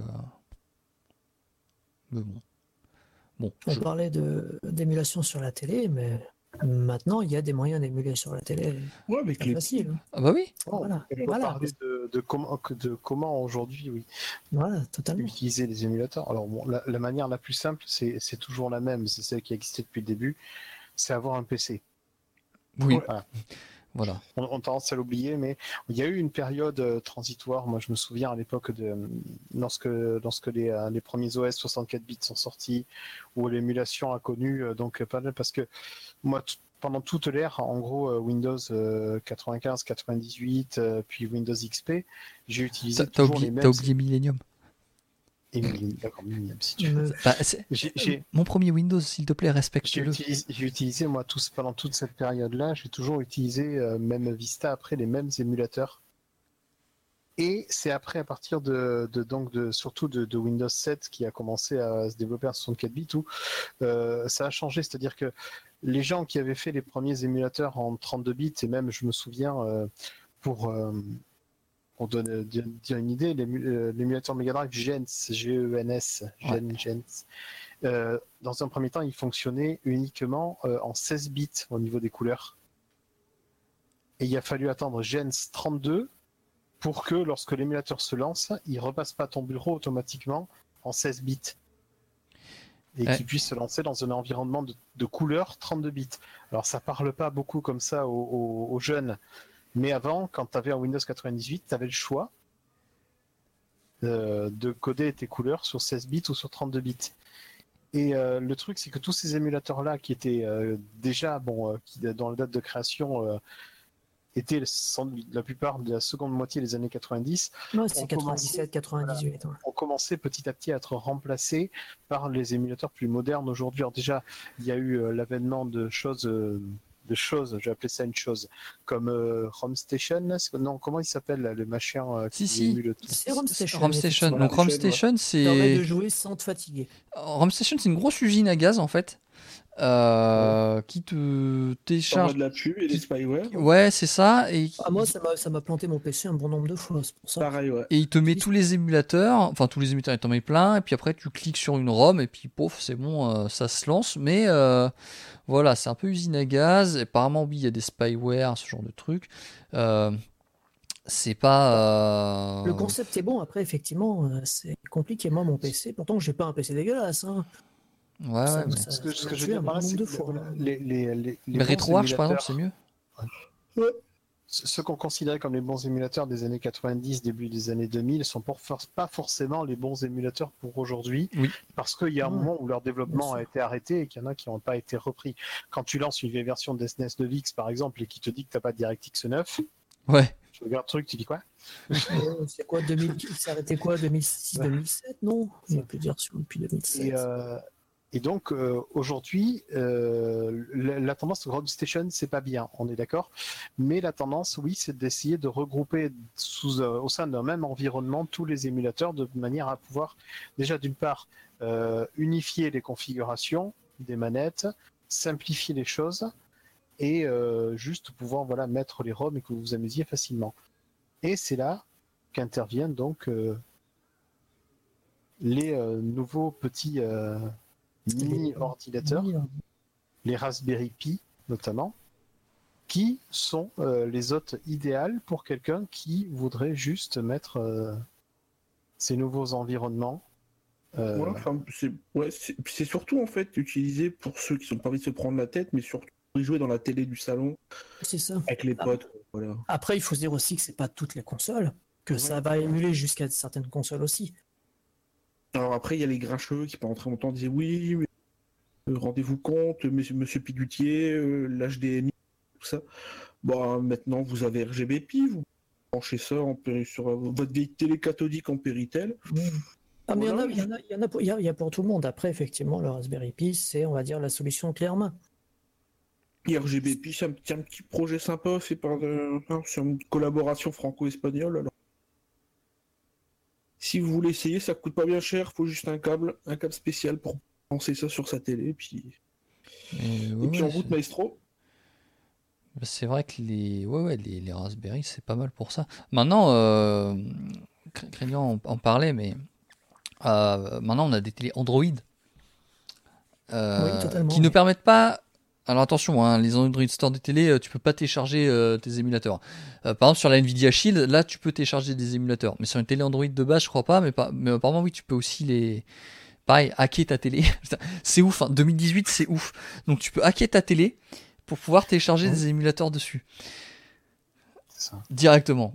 mais bon. Bon, On parlait d'émulation sur la télé, mais maintenant, il y a des moyens d'émuler sur la télé. Ouais, avec C'est les facile. Hein. Ah bah oui. Voilà. On peut Voilà. parler de comment aujourd'hui, oui, Voilà, totalement. utiliser les émulateurs. Alors bon, la manière la plus simple, c'est toujours la même, c'est celle qui a existé depuis le début, c'est avoir un PC. Oui. Voilà. Voilà. On tendance à l'oublier, mais il y a eu une période transitoire. Moi, je me souviens à l'époque lorsque les premiers OS 64 bits sont sortis, où l'émulation a connu donc pas mal, parce que moi, pendant toute l'ère, en gros, Windows 95, 98, puis Windows XP, j'ai utilisé T'as toujours les mêmes. oublié Millennium. D'accord, Millennium, si tu veux. Bah, mon premier Windows, s'il te plaît, respecte-le. J'ai utilisé, moi, pendant toute cette période-là, j'ai toujours utilisé, même Vista, après, les mêmes émulateurs. Et c'est après, à partir surtout de Windows 7, qui a commencé à se développer en 64 bits, où ça a changé. C'est-à-dire que les gens qui avaient fait les premiers émulateurs en 32 bits, et même, je me souviens, pour dire une idée, l'émulateur Mega Drive Gens, G-E-N-S, dans un premier temps, il fonctionnait uniquement en 16 bits au niveau des couleurs. Et il a fallu attendre Gens 32 pour que lorsque l'émulateur se lance, il repasse pas ton bureau automatiquement en 16 bits. Et qu'il puisse se lancer dans un environnement de couleurs 32 bits. Alors ça parle pas beaucoup comme ça aux jeunes. Mais avant, quand tu avais un Windows 98, tu avais le choix de coder tes couleurs sur 16 bits ou sur 32 bits. Et le truc, c'est que tous ces émulateurs-là, qui étaient déjà, qui dans la date de création étaient la plupart de la seconde moitié des années 90, ouais, c'est 97, 98. Voilà, ont commencé petit à petit à être remplacés par les émulateurs plus modernes aujourd'hui. Alors déjà, il y a eu l'avènement de choses... j'ai appelé ça une chose, comme Home Station, non, comment il s'appelle le machin qui émule tout. C'est Home Station. Home Station. Donc Home Station, c'est... Ça permet de jouer sans te fatiguer. Home Station, c'est une grosse usine à gaz, en fait, qui te télécharge... de la pub et des spyware. Ouais, c'est ça. Et... moi, ça m'a planté mon PC un bon nombre de fois, c'est pour ça. Pareil, ouais. Et il te met tous les émulateurs, enfin tous les émulateurs, il t'en met plein, et puis après tu cliques sur une ROM, et puis pouf, c'est bon, ça se lance. Mais voilà, c'est un peu usine à gaz. Et apparemment, oui, il y a des spyware, ce genre de trucs. C'est pas. Le concept est bon, après, effectivement, c'est compliqué. Moi, mon PC, pourtant, j'ai pas un PC dégueulasse. Hein. Ouais, mais... Ce que je veux dire par là, c'est que les RetroArch, par exemple, c'est mieux. Ouais. Ceux qu'on considérait comme les bons émulateurs des années 90, début des années 2000, sont pas forcément les bons émulateurs pour aujourd'hui, parce qu'il y a un moment où leur développement a été arrêté et qu'il y en a qui n'ont pas été repris. Quand tu lances une vieille version de SNES 9X, par exemple, et qui te dit que tu n'as pas de DirectX 9, tu regardes le truc, tu dis quoi? C'est quoi, 2000, c'est arrêté quoi, 2006, 2007, non? Il y a plus de versions depuis 2007. Et donc aujourd'hui, la tendance de Home Station, c'est pas bien, on est d'accord. Mais la tendance, oui, c'est d'essayer de regrouper au sein d'un même environnement tous les émulateurs de manière à pouvoir déjà d'une part unifier les configurations des manettes, simplifier les choses et juste pouvoir mettre les ROM et que vous vous amusiez facilement. Et c'est là qu'interviennent donc les nouveaux petits mini-ordinateurs, les Raspberry Pi notamment, qui sont les hôtes idéales pour quelqu'un qui voudrait juste mettre ces nouveaux environnements. C'est surtout en fait utilisé pour ceux qui n'ont pas envie de se prendre la tête, mais surtout y jouer dans la télé du salon C'est ça. avec les potes. Voilà. Après, il faut se dire aussi que c'est pas toutes les consoles, que ça va émuler jusqu'à certaines consoles aussi. Alors après, il y a les grincheux qui pendant très longtemps disaient oui, mais rendez-vous compte, monsieur Pigutier, l'HDMI, tout ça. Bon, maintenant, vous avez RGB-Pi, vous branchez ça sur votre vieille télé cathodique en Péritel. Ah, mais il y a pour tout le monde. Après, effectivement, le Raspberry Pi, c'est, on va dire, la solution clé en main. RGB-Pi, c'est un petit projet sympa fait sur une collaboration franco-espagnole. Alors, si vous voulez essayer, ça coûte pas bien cher, faut juste un câble spécial pour lancer ça sur sa télé, puis en route Maestro. C'est vrai que les Raspberry, c'est pas mal pour ça. Maintenant, Craignant en parlait, mais maintenant on a des télé Android qui ne permettent pas. Alors attention, hein, les Android Store des télé, tu peux pas télécharger tes émulateurs. Par exemple, sur la Nvidia Shield, là, tu peux télécharger des émulateurs. Mais sur une télé Android de base, je crois pas. Mais apparemment, oui, tu peux aussi pareil, hacker ta télé. C'est ouf, hein. 2018, c'est ouf. Donc, tu peux hacker ta télé pour pouvoir télécharger des émulateurs dessus. C'est ça. Directement.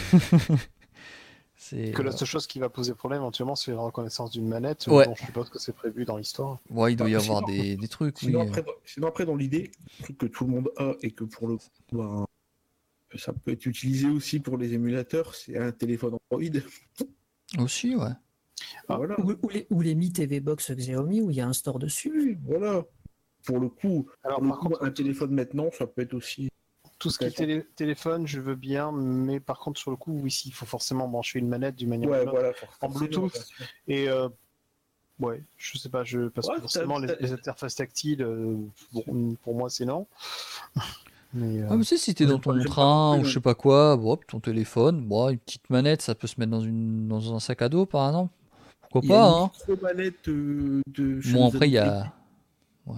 Que la seule chose qui va poser problème éventuellement, c'est la reconnaissance d'une manette. Ouais. Bon, je suppose que c'est prévu dans l'histoire. Ouais, il doit y avoir des trucs. Sinon, après, dans l'idée, le truc que tout le monde a et que pour le coup, ça peut être utilisé aussi pour les émulateurs, c'est un téléphone Android. Aussi, ouais. Voilà. Ou les Mi TV Box Xiaomi où il y a un store dessus. Oui, voilà. Pour le coup, par contre, un téléphone maintenant, ça peut être aussi. Tout ce qui est téléphone, je veux bien, mais par contre, sur le coup, oui, il faut forcément brancher une manette d'une manière ou d'une autre en Bluetooth. Et ouais, je sais pas, parce que forcément, les interfaces tactiles, pour moi, c'est non. Mais si t'es dans ton train ou je sais pas quoi, ton téléphone, une petite manette, ça peut se mettre dans un sac à dos, par exemple. Pourquoi pas, hein. Il y a une micro-manette de. Bon, après, il y a. Ouais.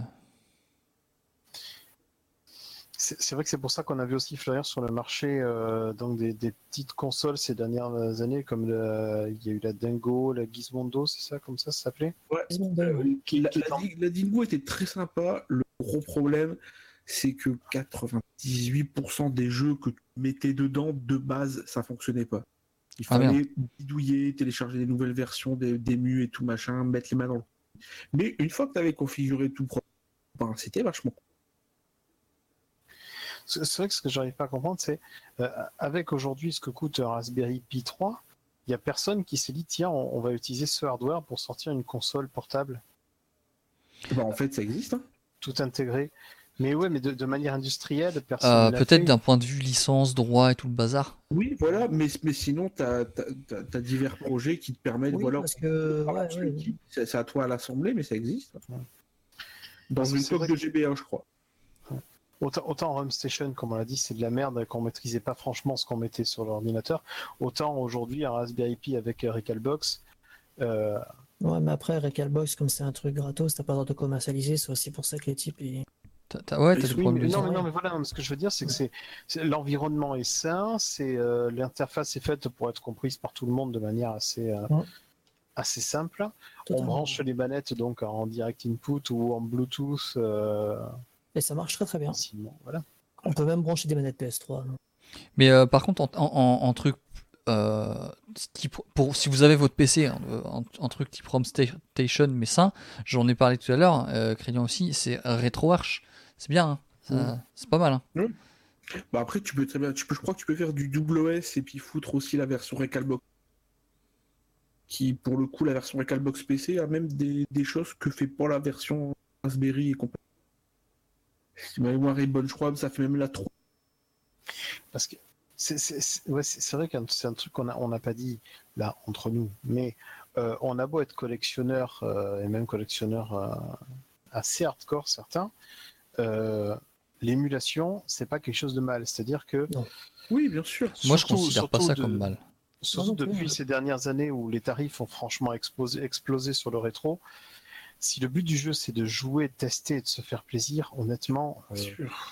C'est vrai que c'est pour ça qu'on a vu aussi fleurir sur le marché donc des petites consoles ces dernières années, comme il y a eu la Dingo, la Gizmondo, c'est ça, comme ça s'appelait. Ouais. La Dingo était très sympa. Le gros problème, c'est que 98% des jeux que tu mettais dedans, de base, ça fonctionnait pas. Il fallait bidouiller, télécharger des nouvelles versions d'ému et tout machin, mettre les mains dans le. Mais une fois que tu avais configuré tout propre, c'était vachement cool. C'est vrai que ce que j'arrive pas à comprendre, c'est avec aujourd'hui ce que coûte un Raspberry Pi 3, il n'y a personne qui s'est dit tiens, on va utiliser ce hardware pour sortir une console portable. En fait, ça existe. Hein. Tout intégré. Mais ouais, mais de manière industrielle, personne. Peut-être d'un point de vue licence, droit et tout le bazar. Oui, voilà, mais sinon, tu as divers projets qui te permettent. Oui, parce que c'est à toi à l'assembler, mais ça existe. Dans une coque de GBA, je crois. Autant Home Station, comme on l'a dit, c'est de la merde, qu'on maîtrisait pas franchement ce qu'on mettait sur l'ordinateur. Autant aujourd'hui, un Raspberry Pi avec Recalbox. Ouais, mais après, Recalbox, comme c'est un truc gratos, t'as pas le droit de commercialiser, c'est aussi pour ça que les types. T'as des problèmes. Non, mais voilà, ce que je veux dire, c'est que l'environnement est sain, l'interface est faite pour être comprise par tout le monde de manière assez simple. Totalement. On branche les manettes donc en direct input ou en Bluetooth. Et ça marche très très bien. Voilà. On peut même brancher des manettes PS3. Non. Mais par contre, en truc, si vous avez votre PC, en truc type Home Station, mais sain, j'en ai parlé tout à l'heure, Craignant aussi, c'est RetroArch. C'est bien, hein. C'est pas mal. Hein. Oui. Bah après, tu peux très bien, je crois que tu peux faire du double OS et puis foutre aussi la version Recalbox. Qui, pour le coup, la version Recalbox PC a même des choses que fait pas la version Raspberry et compagnie. Si ma mémoire est bonne, je crois, ça fait même la 3. Parce que c'est vrai que c'est un truc qu'on n'a pas dit là entre nous, mais on a beau être collectionneur et même collectionneur assez hardcore certains, l'émulation c'est pas quelque chose de mal, c'est-à-dire que non. Oui, bien sûr. Moi je considère pas ça comme mal. Surtout depuis ces dernières années où les tarifs ont franchement explosé sur le rétro. Si le but du jeu c'est de jouer, de tester et de se faire plaisir, honnêtement.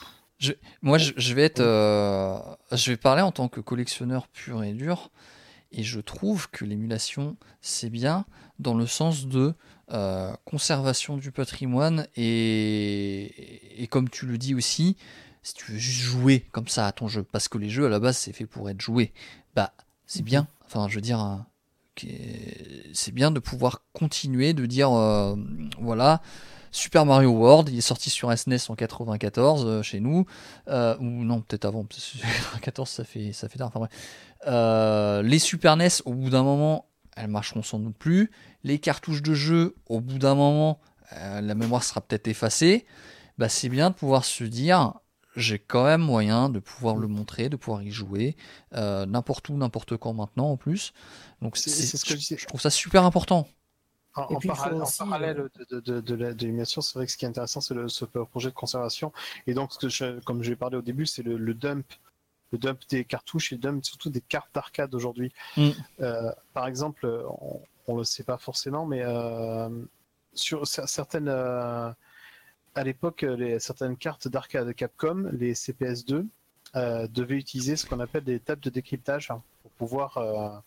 Je vais parler en tant que collectionneur pur et dur. Et je trouve que l'émulation, c'est bien dans le sens de conservation du patrimoine et comme tu le dis aussi, si tu veux juste jouer comme ça à ton jeu, parce que les jeux à la base c'est fait pour être joué, bah c'est bien. Enfin, je veux dire, c'est bien de pouvoir continuer, de dire voilà. Super Mario World, il est sorti sur SNES en 94 chez nous, ou non peut-être avant, 94 ça fait tard. Enfin bref. Les Super NES, au bout d'un moment, elles marcheront sans doute plus. Les cartouches de jeu, au bout d'un moment, la mémoire sera peut-être effacée. Bah, c'est bien de pouvoir se dire, j'ai quand même moyen de pouvoir le montrer, de pouvoir y jouer, n'importe où, n'importe quand maintenant en plus. Donc c'est ce que je trouve ça super important. En parallèle de l'émulation, c'est vrai que ce qui est intéressant, c'est ce projet de conservation. Et donc, comme j'ai parlé au début, c'est le dump des cartouches et le dump surtout des cartes d'arcade aujourd'hui. Par exemple, on le sait pas forcément, mais sur certaines, à l'époque, certaines cartes d'arcade de Capcom, les CPS2, devaient utiliser ce qu'on appelle des tables de décryptage pour pouvoir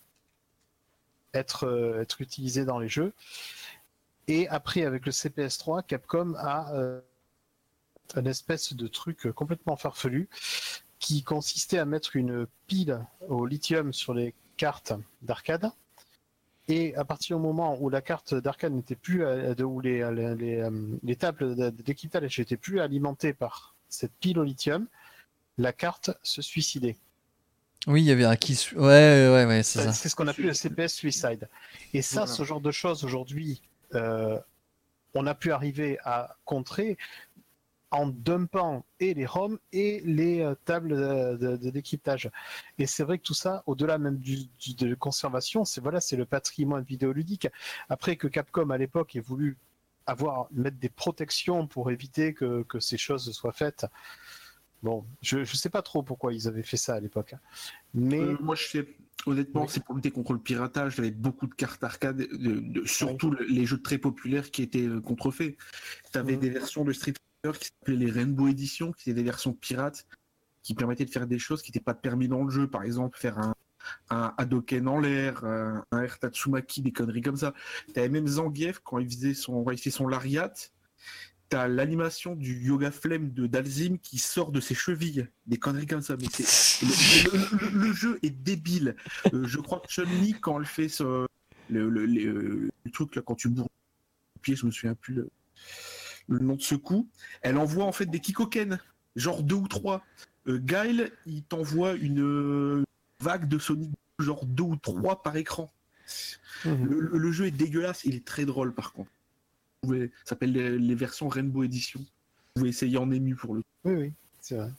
être utilisé dans les jeux. Et après, avec le CPS3, Capcom a une espèce de truc complètement farfelu qui consistait à mettre une pile au lithium sur les cartes d'arcade. Et à partir du moment où la carte d'arcade n'était plus, où les tables d'équitage n'étaient plus alimentées par cette pile au lithium, la carte se suicidait. Oui, il y avait un kiss. Ouais, c'est ça. C'est ce qu'on appelle le CPS suicide. Et ça, voilà. Ce genre de choses aujourd'hui, on a pu arriver à contrer en dumpant et les ROM et les tables d'équipage. Et c'est vrai que tout ça, au-delà même de conservation, c'est le patrimoine vidéoludique. Après que Capcom à l'époque ait voulu mettre des protections pour éviter que ces choses soient faites. Bon, je sais pas trop pourquoi ils avaient fait ça à l'époque. Mais moi, je sais, honnêtement, c'est pour lutter contre le piratage. J'avais beaucoup de cartes arcade, surtout les jeux très populaires qui étaient contrefaits. Tu avais des versions de Street Fighter qui s'appelaient les Rainbow Edition, qui étaient des versions pirates, qui permettaient de faire des choses qui n'étaient pas permis dans le jeu. Par exemple, faire un Hadoken en l'air, un Air Tatsumaki, des conneries comme ça. Tu avais même Zangief, quand il faisait son lariat, t'as l'animation du Yoga Flame de Dalsim qui sort de ses chevilles, des conneries comme ça. Mais le jeu est débile. Je crois que Chun-Li, quand elle fait le truc là, quand tu bourres le pied, je me souviens plus le nom de ce coup, elle envoie en fait des Kikoken, genre 2 ou 3. Guile, il t'envoie une vague de Sonic, genre 2 ou 3 par écran. Le jeu est dégueulasse, il est très drôle par contre. Ça s'appelle les versions Rainbow Edition. Vous pouvez essayer en ému pour le coup. Oui, c'est vrai.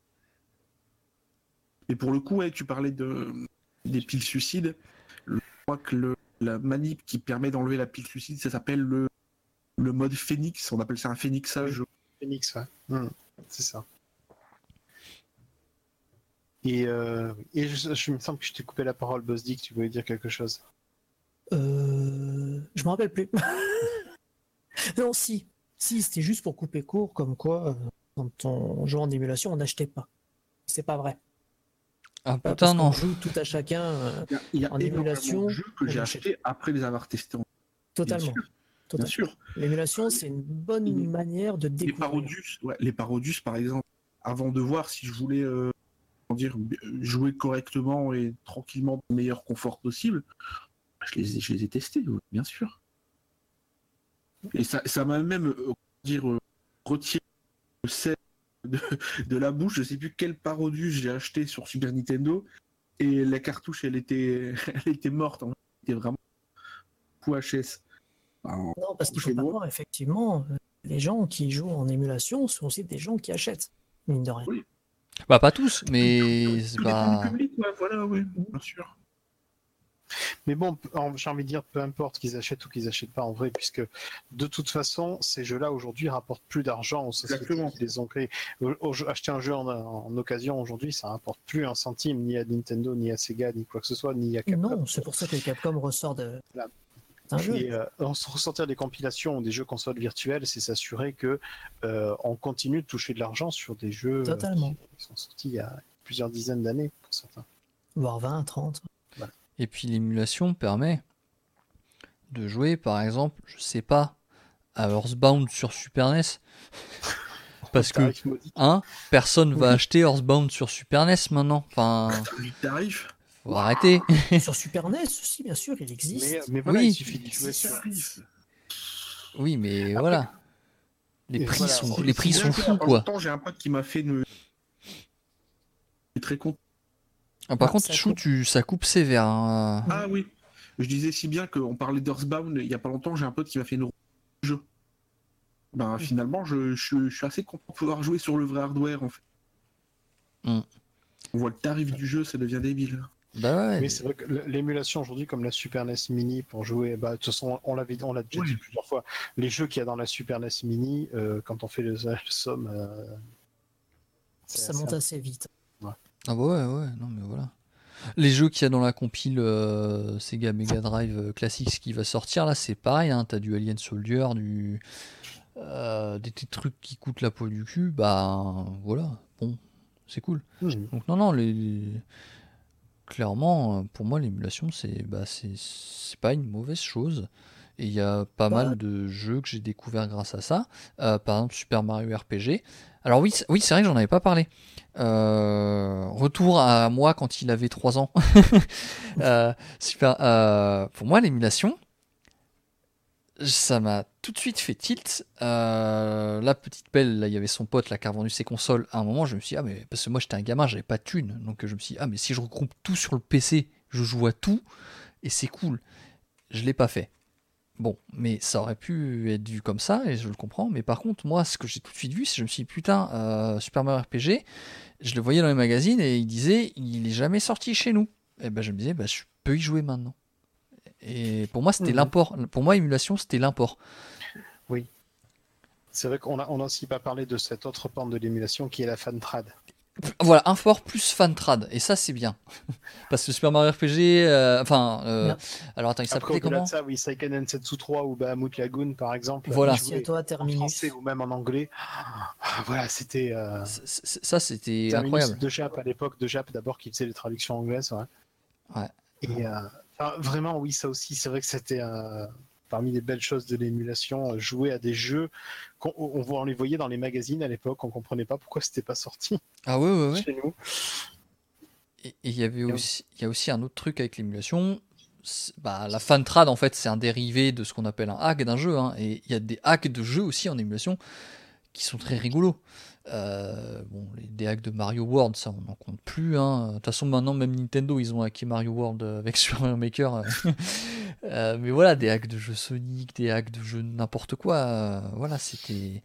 Et pour le coup, ouais, tu parlais des piles suicides. Je crois que la manip qui permet d'enlever la pile suicide, ça s'appelle le mode Phoenix. On appelle ça un phoenixage. Oui. Phoenix, ouais. C'est ça. Et je me semble que je t'ai coupé la parole, Boss Dick, tu voulais dire quelque chose. Je me rappelle plus. Non, si, c'était juste pour couper court, comme quoi, quand on joue en émulation, on n'achetait pas. C'est pas vrai. Ah putain, non. On joue tout à chacun il y a en émulation. De jeux que j'ai acheté après les avoir testés. Totalement. Bien sûr. L'émulation, c'est une bonne manière de découvrir. Les Parodius, par exemple, avant de voir si je voulais jouer correctement et tranquillement dans le meilleur confort possible, je les ai testés, bien sûr. Et ça m'a même retiré le sel de la bouche. Je sais plus quel Parodius j'ai acheté sur Super Nintendo et la cartouche elle était morte. Elle était vraiment QHS. Non, parce qu'il faut pas voir, effectivement, les gens qui jouent en émulation sont aussi des gens qui achètent, mine de rien. Oui. Bah pas tous, mais c'est pas... Du public, voilà, oui, bien sûr. Mais bon, j'ai envie de dire, peu importe qu'ils achètent ou qu'ils n'achètent pas en vrai, puisque de toute façon, ces jeux-là aujourd'hui rapportent plus d'argent aux sociétés qui les ont créés. Acheter un jeu en occasion aujourd'hui, ça rapporte plus un centime, ni à Nintendo, ni à Sega, ni quoi que ce soit, ni à Capcom. Non, c'est pour ça que Capcom ressort de... Et ressortir des compilations ou des jeux consoles virtuelles, c'est s'assurer que on continue de toucher de l'argent sur des jeux qui sont sortis il y a plusieurs dizaines d'années pour certains. Voire 20, 30. Voilà. Et puis l'émulation permet de jouer, par exemple, je sais pas, à Earthbound sur Super NES. Parce que, personne va acheter Earthbound sur Super NES maintenant. Enfin, le tarif. Faut arrêter. Sur Super NES aussi, bien sûr, il existe. Mais voilà, oui. il suffit d'y jouer sur. Oui, mais Après, voilà. Les prix sont fous, quoi. J'ai un pote qui m'a fait une. Je suis très content. Par contre, Chou, ça coupe sévère. Hein. Ah oui. Je disais si bien qu'on parlait d'Earthbound il y a pas longtemps, j'ai un pote qui m'a fait une jeu. Ben finalement, je suis assez content de pouvoir jouer sur le vrai hardware en fait. On voit le tarif du jeu, ça devient débile. Bah ouais. Mais c'est vrai que l'émulation aujourd'hui, comme la Super NES Mini pour jouer, de toute façon, on l'a déjà dit plusieurs fois. Les jeux qu'il y a dans la Super NES Mini, quand on fait le somme, ça monte assez vite. Ouais. Ah bah ouais, non mais voilà. Les jeux qu'il y a dans la compile Sega Mega Drive Classics qui va sortir là, c'est pareil. Hein, t'as du Alien Soldier, des trucs qui coûtent la peau du cul. Bah voilà, bon, c'est cool. Donc non, clairement, pour moi, l'émulation, c'est pas une mauvaise chose. Et il y a pas mal de jeux que j'ai découverts grâce à ça. Par exemple, Super Mario RPG. Alors oui, c'est vrai que j'en avais pas parlé. Retour à moi quand il avait 3 ans. Pour moi, l'émulation, ça m'a tout de suite fait tilt. La petite Belle, là, il y avait son pote là, qui a vendu ses consoles. À un moment, je me suis dit, mais parce que moi j'étais un gamin, j'avais pas de thunes. Donc je me suis dit, mais si je regroupe tout sur le PC, je joue à tout et c'est cool. Je l'ai pas fait. Bon, mais ça aurait pu être vu comme ça et je le comprends. Mais par contre, moi, ce que j'ai tout de suite vu, c'est que je me suis dit, putain, Super Mario RPG, je le voyais dans les magazines et il disait, il est jamais sorti chez nous. Et ben je me disais, je peux y jouer maintenant. Et pour moi, c'était l'import. Pour moi, émulation, c'était l'import. Oui. C'est vrai qu'on a aussi pas parlé de cette autre pente de l'émulation qui est la fantrad. Voilà, import plus fantrad. Et ça, c'est bien. Parce que Super Mario RPG, alors attends, il s'appelait comment ça, oui, Seiken Densetsu 3 ou Bahamut Lagoon, par exemple. Voilà. En français ou même en anglais. Voilà, c'était. Ça, c'était incroyable. De Jap à l'époque, de Jap d'abord qui faisait les traductions anglaises. Ouais. Et vraiment, oui, ça aussi, c'est vrai que c'était parmi les belles choses de l'émulation, jouer à des jeux on les voyait dans les magazines à l'époque, on comprenait pas pourquoi c'était pas sorti. Ah ouais. Chez nous. Et il y a aussi un autre truc avec l'émulation. La fantrad, en fait, c'est un dérivé de ce qu'on appelle un hack d'un jeu. Hein, et il y a des hacks de jeux aussi en émulation qui sont très rigolos. Des hacks de Mario World, ça on n'en compte plus. Hein. De toute façon, maintenant, même Nintendo, ils ont hacké Mario World avec Super Mario Maker. Mais voilà, des hacks de jeux Sonic, des hacks de jeux n'importe quoi. Voilà, c'était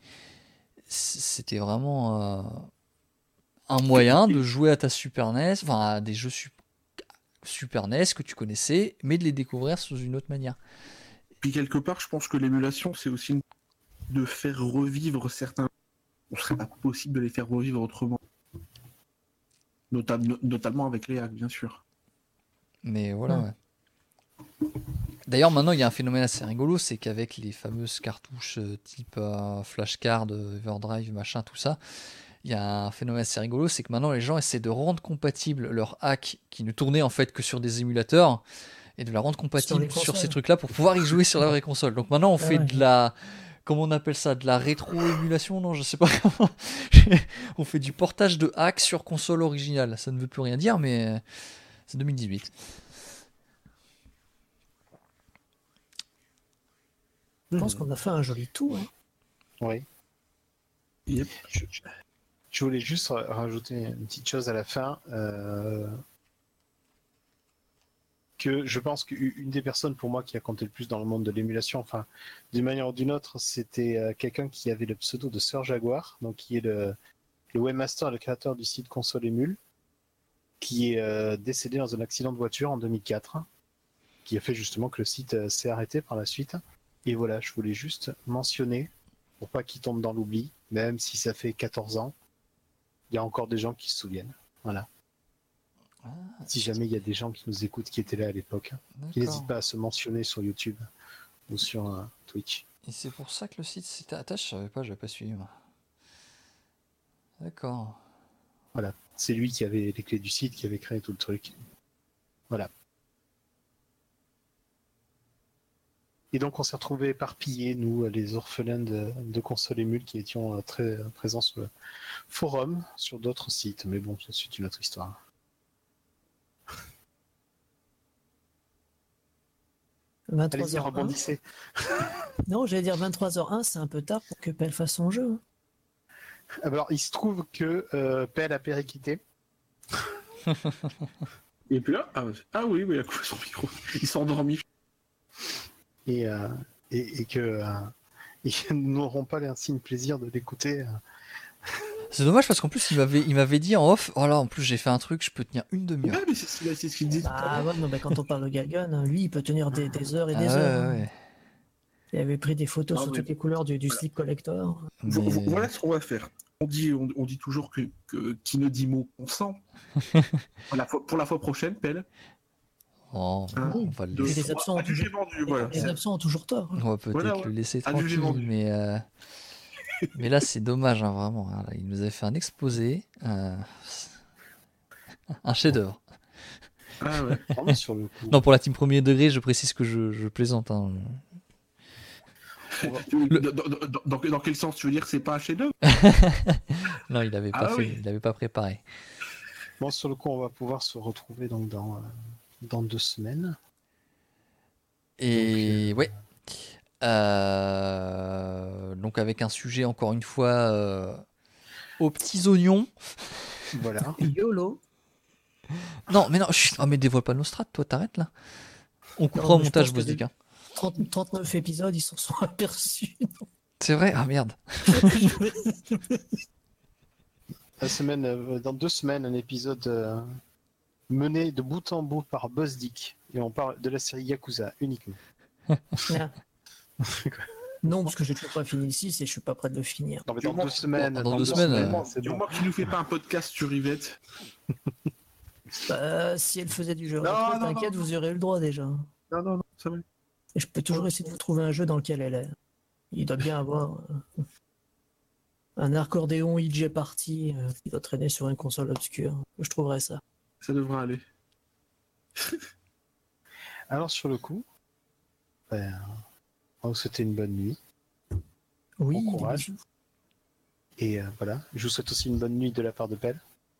vraiment un moyen de jouer à ta Super NES, enfin à des jeux Super NES que tu connaissais, mais de les découvrir sous une autre manière. Puis quelque part, je pense que l'émulation, c'est aussi de faire revivre certains. On serait pas possible de les faire revivre autrement. Notamment avec les hacks, bien sûr. Mais voilà, ouais. D'ailleurs, maintenant, il y a un phénomène assez rigolo, c'est qu'avec les fameuses cartouches type flashcard, Everdrive, machin, tout ça, il y a un phénomène assez rigolo, c'est que maintenant, les gens essaient de rendre compatible leur hack qui ne tournait en fait que sur des émulateurs et de la rendre compatible sur ces trucs-là pour pouvoir y jouer sur la vraie console. Donc maintenant, on fait de la... Comment on appelle ça? De la rétro-émulation? Non, je sais pas comment. On fait du portage de hack sur console originale. Ça ne veut plus rien dire, mais c'est 2018. Je pense qu'on a fait un joli tour. Hein. Oui. Yep. Je voulais juste rajouter une petite chose à la fin. Que je pense qu'une des personnes pour moi qui a compté le plus dans le monde de l'émulation, enfin d'une manière ou d'une autre, c'était quelqu'un qui avait le pseudo de Sir Jaguar, donc qui est le webmaster et le créateur du site Console Émule, qui est décédé dans un accident de voiture en 2004, qui a fait justement que le site s'est arrêté par la suite. Et voilà, je voulais juste mentionner, pour pas qu'il tombe dans l'oubli, même si ça fait 14 ans, il y a encore des gens qui se souviennent. Voilà. Si jamais il y a des gens qui nous écoutent qui étaient là à l'époque, qui n'hésitent pas à se mentionner sur YouTube ou sur Twitch. Et c'est pour ça que le site s'était attaché, je savais pas, je n'avais pas suivi. D'accord. Voilà, c'est lui qui avait les clés du site, qui avait créé tout le truc. Voilà. Et donc on s'est retrouvés éparpillés, nous, les orphelins de console émule qui étions très présents sur le forum, sur d'autres sites. Mais bon, c'est une autre histoire. Allez-y, rebondissez. Non, j'allais dire 23h01, c'est un peu tard pour que Pell fasse son jeu. Alors, il se trouve que Pell a périquité. Et puis là, oui, il a coupé son micro. Il s'est endormi. Et que nous n'aurons pas l'insigne plaisir de l'écouter. C'est dommage parce qu'en plus il m'avait dit en off, oh là en plus j'ai fait un truc, je peux tenir une demi-heure. Ouais, mais c'est ce qu'il dit. Ah ouais, non, mais quand on parle de Galgun, lui il peut tenir des heures et des heures. Ouais. Il avait pris des photos sur toutes les couleurs du slip collector. Mais... Voilà ce qu'on va faire. On dit toujours que qui ne dit mot consent. Pour la fois prochaine, Pell. Oh, on va le laisser. Les absents ont toujours tort. On va peut-être le laisser tranquille, mais là c'est dommage, hein, vraiment. Hein. Il nous avait fait un exposé, un chef-d'œuvre. Ah ouais. Sur le coup. Non, pour la team premier degré, je précise que je plaisante. Hein. Dans quel sens tu veux dire que c'est pas un chef-d'œuvre? Non, il n'avait pas fait, il n'avait pas préparé. Bon, sur le coup, on va pouvoir se retrouver donc dans 2 semaines. Et donc, ouais. Donc avec un sujet encore une fois aux petits oignons. Voilà. YOLO. Non, mais non, mais dévoile pas nos strats, toi, t'arrêtes là. On coupera au montage, vous dis. 39 épisodes, ils s'en sont aperçus. C'est vrai? Ah merde. Dans 2 semaines, un épisode mené de bout en bout par BuzzDick. Et on parle de la série Yakuza uniquement. Non, parce que j'ai toujours pas fini le 6 et je suis pas prêt de le finir. Non, mais dans 2 semaines. Dans 2 semaines. Dis-moi qu'il nous fait pas un podcast sur Yvette. Si elle faisait du jeu rétro, t'inquiète, vous aurez eu le droit déjà. Non, ça va. Et je peux toujours essayer de vous trouver un jeu dans lequel elle est. Il doit bien avoir un accordéon IJ Party qui doit traîner sur une console obscure. Je trouverai ça. Ça devrait aller. Alors sur le coup, on va vous souhaiter une bonne nuit. Oui, bon courage. Et voilà, je vous souhaite aussi une bonne nuit de la part de Pell.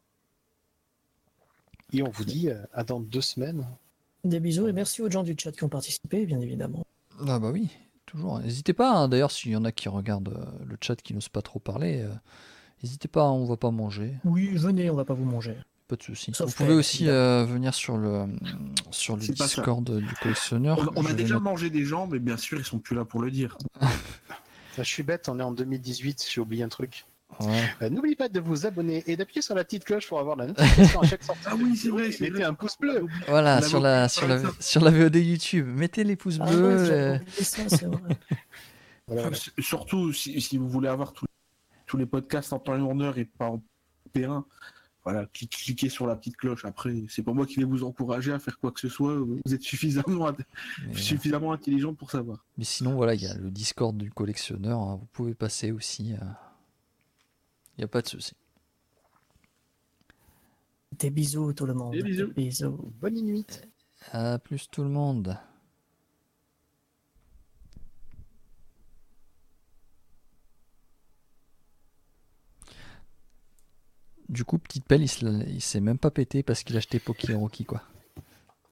Et on vous dit à dans 2 semaines. Des bisous et merci aux gens du chat qui ont participé, bien évidemment. Ah bah oui, toujours. N'hésitez pas, hein. D'ailleurs, s'il y en a qui regardent le chat qui n'osent pas trop parler, n'hésitez pas, on va pas manger. Oui, venez, on va pas vous manger. Pas de soucis. Sauf vous pouvez aussi venir sur le Discord du collectionneur. On a déjà mangé des gens, mais bien sûr, ils sont plus là pour le dire. Je suis bête, on est en 2018, j'ai oublié un truc. Ouais. N'oubliez pas de vous abonner et d'appuyer sur la petite cloche pour avoir la notification à chaque sortie. Ah oui, c'est vrai. Mettez un pouce bleu. Voilà, sur la VOD YouTube. Mettez les pouces bleus. Ça, c'est vrai. Voilà. Surtout, si vous voulez avoir tous les podcasts en temps et en heure et pas en P1, voilà, cliquez sur la petite cloche. Après, c'est pas moi qui vais vous encourager à faire quoi que ce soit. Vous êtes suffisamment intelligent pour savoir. Mais sinon, voilà, il y a le Discord du collectionneur. Hein, vous pouvez passer aussi. Il n'y a pas de souci. Des bisous tout le monde. Des bisous. Bisous. Bonne nuit. À plus tout le monde. Du coup, Petite Pelle, il s'est même pas pété parce qu'il a acheté Pokéroki, quoi.